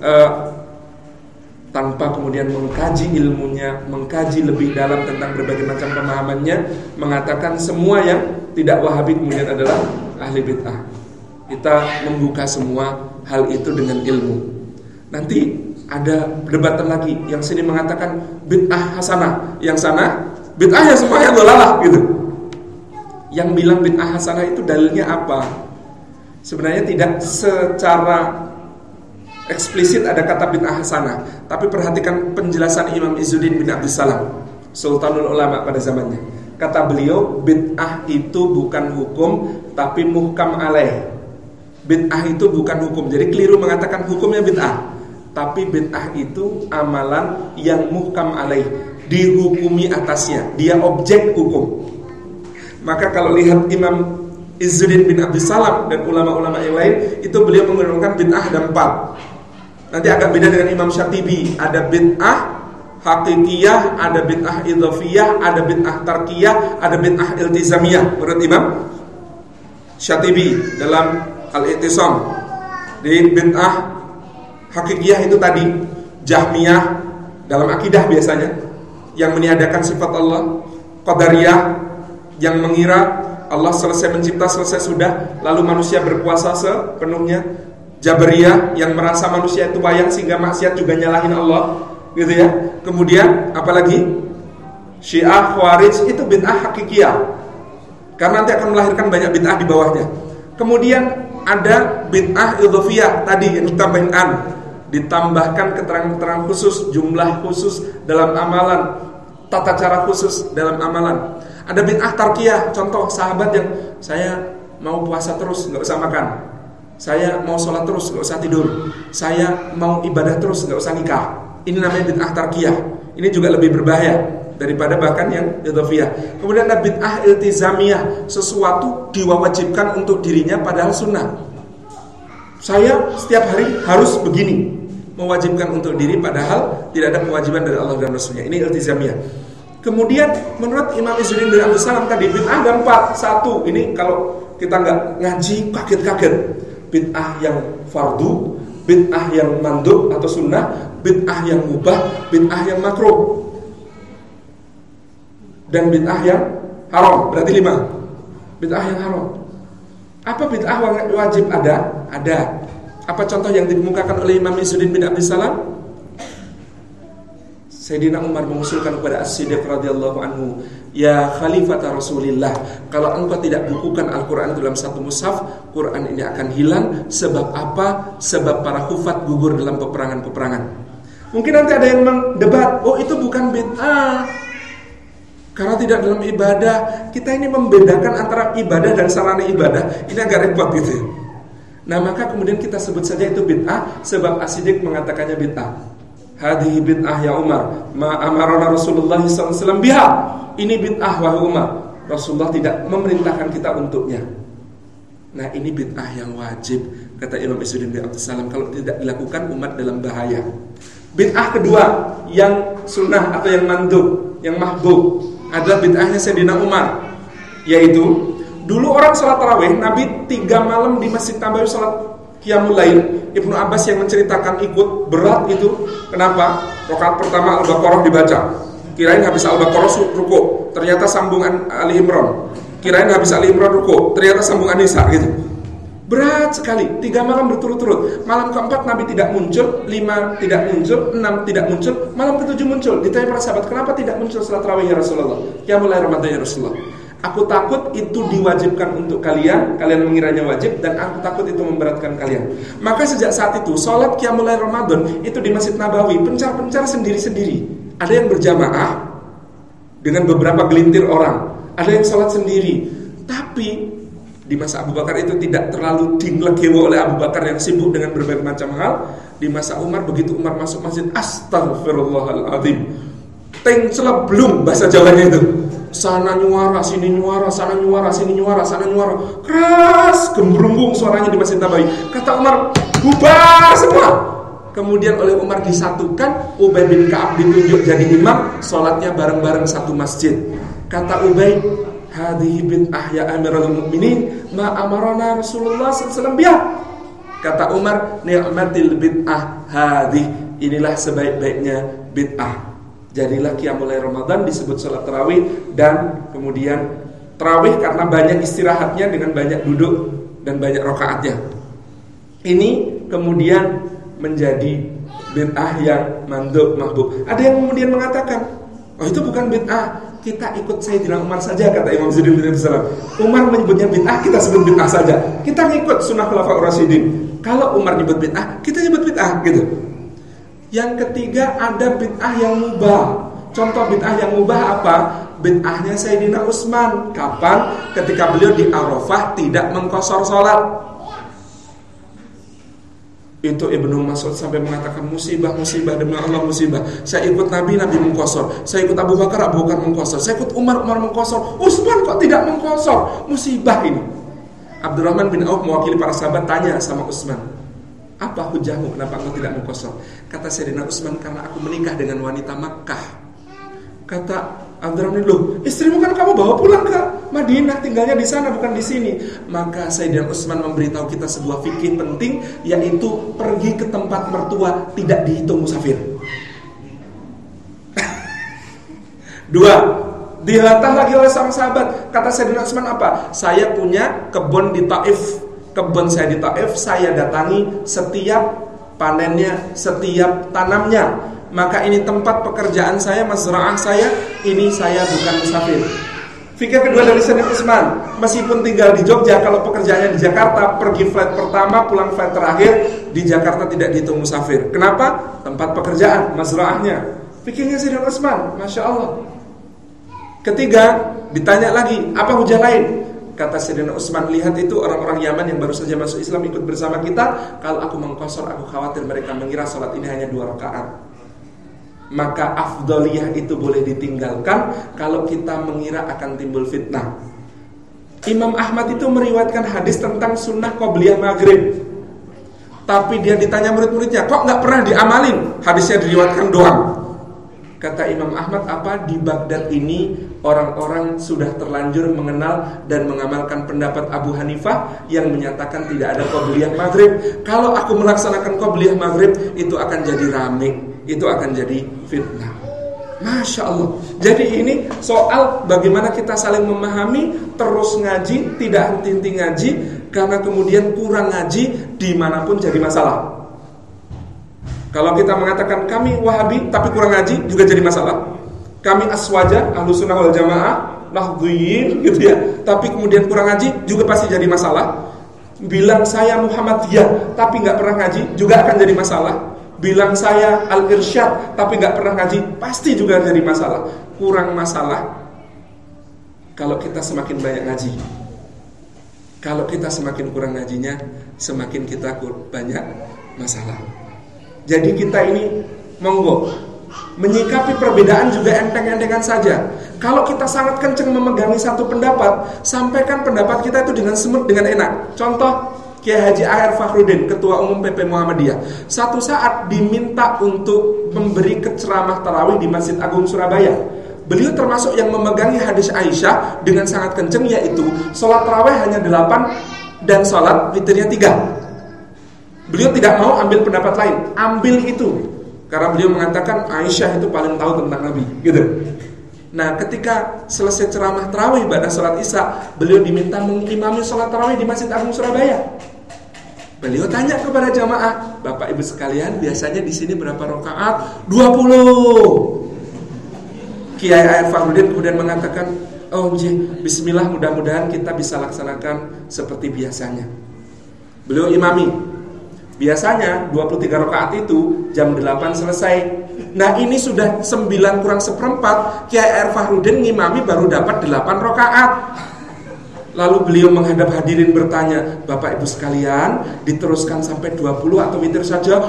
tanpa kemudian mengkaji ilmunya, mengkaji lebih dalam tentang berbagai macam pemahamannya, mengatakan semua yang tidak Wahabi kemudian adalah ahli bid'ah. Kita membuka semua hal itu dengan ilmu. Nanti ada perdebatan lagi, yang sini mengatakan bid'ah hasanah, yang sana bid'ah ya semuanya dolalah gitu. Yang bilang bid'ah hasanah itu dalilnya apa? Sebenarnya tidak secara eksplisit ada kata bid'ah hasanah, tapi perhatikan penjelasan Imam Izzuddin bin Abdussalam, Sultanul Ulama pada zamannya. Kata beliau, bid'ah itu bukan hukum, tapi muhkam alaih. Bid'ah itu bukan hukum, jadi keliru mengatakan hukumnya bid'ah. Tapi bid'ah itu amalan yang muhkam alaih, dihukumi atasnya, dia objek hukum. Maka kalau lihat Imam Izzuddin bin Abdussalam dan ulama-ulama yang lain, itu beliau menggunakan bid'ah ada 4. Nanti agak beda dengan Imam Syatibi. Ada bid'ah hakikiyah, ada bid'ah idhofiyah, ada bid'ah tarkiyah, ada bid'ah iltizamiyah. Menurut Imam Syatibi dalam Al-I'tisam, di bid'ah hakikiyah itu tadi Jahmiyah dalam akidah biasanya yang meniadakan sifat Allah, Qadariyah yang mengira Allah selesai mencipta, selesai sudah, lalu manusia berkuasa sepenuhnya, Jabariyah yang merasa manusia itu wayang sehingga maksiat juga nyalahin Allah, gitu ya. Kemudian apalagi Syiah, Khawarij, itu bid'ah hakikiyah, karena nanti akan melahirkan banyak bid'ah di bawahnya. Kemudian ada bid'ah idhofiyah tadi yang ditambahin ditambahkan keterangan-keterangan khusus, jumlah khusus dalam amalan, tata cara khusus dalam amalan. Ada bid'ah tarkiyah, contoh sahabat yang saya mau puasa terus, nggak usah makan, saya mau sholat terus, nggak usah tidur, saya mau ibadah terus, nggak usah nikah. Ini namanya bid'ah tarkiyah. Ini juga lebih berbahaya daripada bahkan yang idhofiyah. Kemudian ada bid'ah iltizamiyah, sesuatu diwajibkan untuk dirinya padahal sunnah. Saya setiap hari harus begini, mewajibkan untuk diri padahal tidak ada kewajiban dari Allah dan Rasulnya. Ini iltizamiyah. Kemudian menurut Imam Izzuddin bin Abdul Salam tadi bid'ah ada 4. Satu, ini kalau kita nggak ngaji kaget-kaget, bid'ah yang fardu, bid'ah yang mandub atau sunnah, bid'ah yang mubah, bid'ah yang makruh, dan bid'ah yang haram. Berarti 5 bid'ah yang haram. Apa bid'ah wajib? Ada. Apa contoh yang dikemukakan oleh Imam Izzuddin bin Abdul Salam? Sayyidina Umar mengusulkan kepada As-Siddiq radhiyallahu anhu, ya Khalifata Rasulillah, kalau engkau tidak bukukan Al-Quran dalam satu mushaf, Quran ini akan hilang. Sebab apa? Sebab para hufat gugur dalam peperangan-peperangan. Mungkin nanti ada yang mendebat, oh itu bukan bid'ah karena tidak dalam ibadah. Kita ini membedakan antara ibadah dan sarana ibadah, ini agak repot gitu ya. Nah maka kemudian kita sebut saja itu bid'ah, sebab As-Siddiq mengatakannya bid'ah. Hadhihi bid'ah ya Umar, ma amarana Rasulullah SAW biha. Ini bid'ah wahai Umar, Rasulullah tidak memerintahkan kita untuknya. Nah ini bid'ah yang wajib, kata Imam Izzuddin bin Abdul Salam. Kalau tidak dilakukan umat dalam bahaya. Bid'ah kedua yang sunnah atau yang mandub, yang mahbub, adalah bid'ahnya Sayyidina Umar, yaitu dulu orang sholat tarawih, Nabi 3 malam di Masjid Nabawi sholat Qiyamul Lail. Ibnu Abbas yang menceritakan ikut, berat itu. Kenapa? Rakaat pertama Al-Baqarah dibaca, kirain habis Al-Baqarah ruku, ternyata sambungan Ali Imran. Kirain habis Ali Imran ruku, ternyata sambungan Nisa gitu. Berat sekali, 3 malam berturut-turut. Malam keempat Nabi tidak muncul, 5 tidak muncul, 6 tidak muncul, malam ke-7 muncul. Ditanya para sahabat, kenapa tidak muncul salat tarawih ya Rasulullah? Qiyamul Lail Ramadan ya Rasulullah. Aku takut itu diwajibkan untuk kalian mengiranya wajib, dan aku takut itu memberatkan kalian. Maka sejak saat itu sholat Qiyamul Lail Ramadan itu di Masjid Nabawi, pencar-pencar sendiri-sendiri. Ada yang berjamaah dengan beberapa gelintir orang, ada yang sholat sendiri. Tapi di masa Abu Bakar itu tidak terlalu dilegewo oleh Abu Bakar yang sibuk dengan berbagai macam hal. Di masa Umar, begitu Umar masuk masjid, astagfirullahaladzim, teng celeblung bahasa Jawanya itu. Sana nyuara, sini nyuara, sana nyuara, sini nyuara, sana nyuara, keras gembrunggung suaranya di Masjid Nabawi. Kata Umar, bubar semua. Kemudian oleh Umar disatukan, Ubay bin Ka'ab ditunjuk jadi imam, sholatnya bareng-bareng satu masjid. Kata Ubay, hadhihi bid'ah ya Amirul Mukminin, ma amarana Rasulullah SAW biha. Kata Umar, ni'matil bid'ah hadhi, inilah sebaik-baiknya bid'ah. Jadilah Qiyamul Lail Ramadan disebut sholat tarawih, dan kemudian tarawih karena banyak istirahatnya dengan banyak duduk dan banyak rakaatnya. Ini kemudian menjadi bid'ah yang mandub mahbub. Ada yang kemudian mengatakan, oh itu bukan bid'ah, kita ikut Sayyidina Umar saja, kata Imam Izzuddin bin Abdul Salam. Umar menyebutnya bid'ah, kita sebut bid'ah saja. Kita ngikut sunnah Khulafaur Rasyidin. Kalau Umar nyebut bid'ah, kita nyebut bid'ah gitu. Yang ketiga ada bid'ah yang mubah. Contoh bid'ah yang mubah apa? Bid'ahnya Sayyidina Utsman. Kapan? Ketika beliau di Arafah tidak mengqashar salat. Itu Ibnu Mas'ud sampai mengatakan, musibah demi Allah, musibah. Saya ikut Nabi mengqashar. Saya ikut Abu Bakar mengqashar. Saya ikut Umar mengqashar. Utsman kok tidak mengqashar? Musibah ini. Abdurrahman bin Auf mewakili para sahabat tanya sama Utsman, apa hujahmu, kenapa engkau tidak mengqashar? Kata Sayyidina Utsman, karena aku menikah dengan wanita Makkah. Kata Abdurrahman, loh, istrimu kan kamu bawa pulang ke Madinah, tinggalnya di sana bukan di sini. Maka Sayyidina Utsman memberitahu kita sebuah fikih penting, yaitu pergi ke tempat mertua tidak dihitung musafir. 2, dilatah lagi oleh sang sahabat. Kata Sayyidina Utsman apa? Saya punya kebun di Taif. Kebun saya di Taif, saya datangi setiap panennya, setiap tanamnya. Maka ini tempat pekerjaan saya, mazra'ah saya. Ini saya bukan musafir. Fikih kedua dari Sayyidina Utsman, meskipun tinggal di Jogja, kalau pekerjaannya di Jakarta, pergi flight pertama, pulang flight terakhir, di Jakarta tidak dihitung musafir. Kenapa? Tempat pekerjaan, mazra'ahnya. Fikihnya Sayyidina Utsman, Masya Allah. Ketiga, ditanya lagi, apa hujah lain? Kata Sayyidina Utsman, lihat itu orang-orang Yaman yang baru saja masuk Islam ikut bersama kita. Kalau aku mengqashar, aku khawatir mereka mengira salat ini hanya 2 rakaat. Maka afdaliyah itu boleh ditinggalkan kalau kita mengira akan timbul fitnah. Imam Ahmad itu meriwayatkan hadis tentang sunnah qobliyah maghrib. Tapi dia ditanya murid-muridnya, kok gak pernah diamalin? Hadisnya diriwayatkan doang. Kata Imam Ahmad, apa di Baghdad ini orang-orang sudah terlanjur mengenal dan mengamalkan pendapat Abu Hanifah yang menyatakan tidak ada qobliyah maghrib. Kalau aku melaksanakan qobliyah maghrib, itu akan jadi rame, itu akan jadi fitnah. Masya Allah. Jadi ini soal bagaimana kita saling memahami, terus ngaji, tidak henti-henti ngaji, karena kemudian kurang ngaji dimanapun jadi masalah. Kalau kita mengatakan kami Wahabi tapi kurang ngaji juga jadi masalah. Kami Aswaja, Ahlussunnah wal Jamaah, Nahdliyin gitu ya, tapi kemudian kurang ngaji juga pasti jadi masalah. Bilang saya Muhammadiyah tapi gak pernah ngaji juga akan jadi masalah. Bilang saya Al-Irsyad tapi gak pernah ngaji pasti juga jadi masalah. Kurang masalah kalau kita semakin banyak ngaji. Kalau kita semakin kurang ngajinya, semakin kita banyak masalah. Jadi kita ini monggo menyikapi perbedaan juga enteng-entengan saja. Kalau kita sangat kenceng memegangi satu pendapat, sampaikan pendapat kita itu dengan smooth, dengan enak. Contoh, Kiai Haji A.R. Fakhruddin, Ketua Umum PP Muhammadiyah, satu saat diminta untuk memberi ceramah tarawih di Masjid Agung Surabaya. Beliau termasuk yang memegangi hadis Aisyah dengan sangat kenceng, yaitu sholat tarawih hanya 8 dan sholat witirnya 3. Beliau tidak mau ambil pendapat lain, ambil itu, karena beliau mengatakan Aisyah itu paling tahu tentang Nabi, gitu. Nah, ketika selesai ceramah tarawih pada sholat Isya, beliau diminta mengimami sholat tarawih di Masjid Agung Surabaya. Beliau tanya kepada jamaah, Bapak Ibu sekalian, biasanya di sini berapa rakaat? 20. Kiai A.R. Fakhruddin kemudian mengatakan, oh bismillah, mudah-mudahan kita bisa laksanakan seperti biasanya. Beliau imami. Biasanya 23 rakaat itu jam 8 selesai. Nah ini sudah 9 kurang seperempat, Kiai A.R. Fakhruddin ngimami baru dapat 8 rakaat. Lalu beliau menghadap hadirin bertanya, Bapak Ibu sekalian, diteruskan sampai 20 atau witir saja?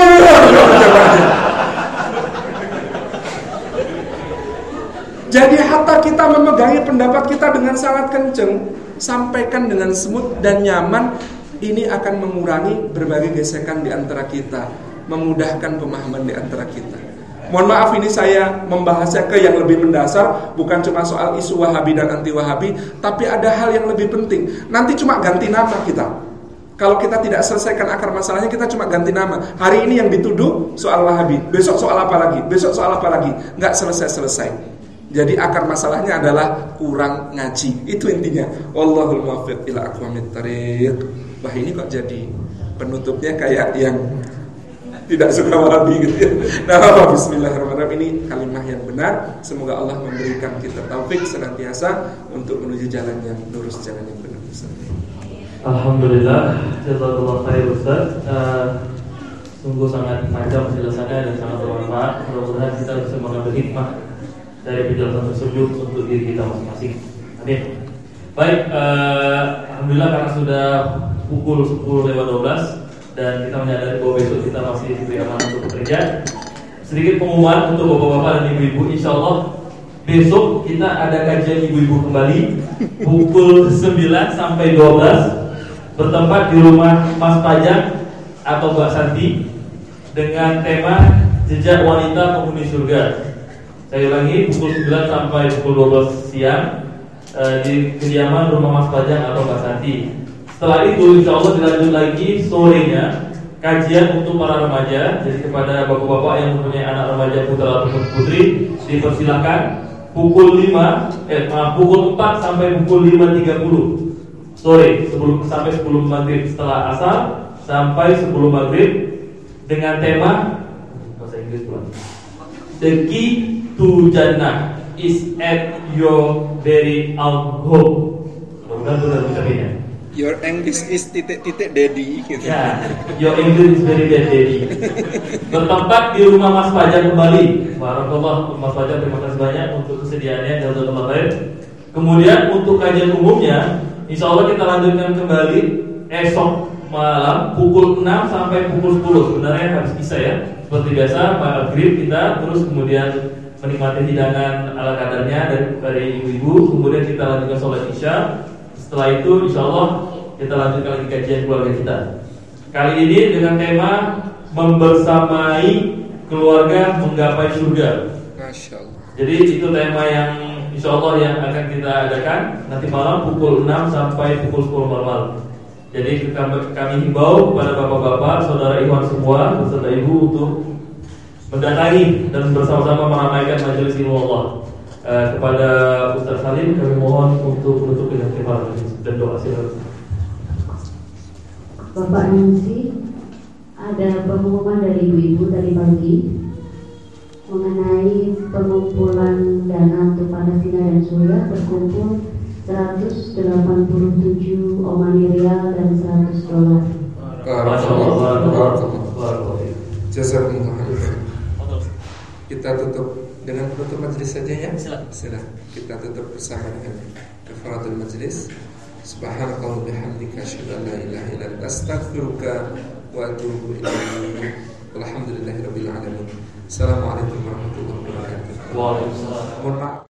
Jadi hatta kita memegangi pendapat kita dengan sangat kenceng, sampaikan dengan smooth dan nyaman. Ini akan mengurangi berbagai gesekan di antara kita, memudahkan pemahaman di antara kita. Mohon maaf, ini saya membahasnya ke yang lebih mendasar, bukan cuma soal isu Wahabi dan anti Wahabi, tapi ada hal yang lebih penting. Nanti cuma ganti nama kita. Kalau kita tidak selesaikan akar masalahnya, kita cuma ganti nama. Hari ini yang dituduh soal Wahabi, besok soal apa lagi, besok soal apa lagi, nggak selesai-selesai. Jadi akar masalahnya adalah kurang ngaji. Itu intinya. Wallahul muwaffiq ila aqwamit thariq. Wah, ini kok jadi penutupnya kayak yang tidak suka Wahabi gitu ya. Nah, bismillahirrahmanirrahim, ini kalimah yang benar. Semoga Allah memberikan kita taufik senantiasa untuk menuju jalan yang lurus, jalan yang benar. Alhamdulillah, jazakallah khair Ustaz. Sungguh sangat tajam penjelasannya dan sangat bermanfaat. Mudah-mudahan kita bisa mengambil hikmah dari penjelasan tersebut untuk diri kita masing-masing. Amin. Baik, alhamdulillah karena sudah pukul 10:12 dan kita menyadari bahwa besok kita masih diberi amanah untuk bekerja. Sedikit pengumuman untuk bapak-bapak dan ibu-ibu, insya Allah besok kita ada kajian ibu-ibu kembali pukul 9 sampai 12 bertempat di rumah Mas Pajang atau Mbak Santi dengan tema Jejak Wanita Penghuni Surga. Saya ulangi, pukul 9 sampai pukul 12 siang di kediaman rumah Mas Pajang atau Mbak Santi. Setelah itu insya Allah dilanjut lagi sorenya kajian untuk para remaja. Jadi kepada bapak-bapak yang mempunyai anak remaja putra atau putri, dipersilakan pukul 4 sampai pukul 5.30 sore sampai sebelum maghrib, setelah asar sampai sebelum maghrib, dengan tema bahasa Inggris pula. The key to Jannah is at your very own home. Benar-benar ucapinnya. Your English is titik-titik daddy gitu. Ya, your English is very bad daddy. Bertempat di rumah Mas Fajar kembali. Barakallah Mas Fajar, terima kasih banyak untuk kesediaannya. Jazakallah khair. Kemudian untuk kajian umumnya, insya Allah kita lanjutkan kembali esok malam pukul 6 sampai pukul 10. Sebenarnya habis bisa ya. Seperti biasa maghrib kita terus kemudian menikmati hidangan ala kadarnya dari ibu-ibu. Kemudian kita lanjutkan sholat isya. Setelah itu insya Allah kita lanjutkan lagi kajian keluarga kita. Kali ini dengan tema membersamai keluarga menggapai surga. Masya Allah. Jadi itu tema yang insya Allah yang akan kita adakan nanti malam pukul 6 sampai pukul 10 malam. Jadi kami himbau kepada bapak-bapak, saudara ikhwan semua beserta ibu untuk mendatangi dan bersama-sama meramaikan majelis ilmu Allah. Kepada Ustaz Salim kami mohon untuk menutup dengan kifar dan doa silakan. Bapak Nansi, ada pengumuman dari ibu-ibu tadi pagi mengenai pengumpulan dana untuk Palestina dan Suriah, berkumpul 187 Omani Rial dan $100. Jazakumullah khairan. Kita tutup dengan penutup majelis saja ya. Silakan. Kita tutup bersama dengan kafaratul majelis. Subhanakallahumma bihamdika asyhadu an la ilaha illa anta astaghfiruka wa atubu ilaik. Walhamdulillahirabbil alamin. Assalamualaikum warahmatullahi wabarakatuh. Waalaikumsalam. Mohon maaf.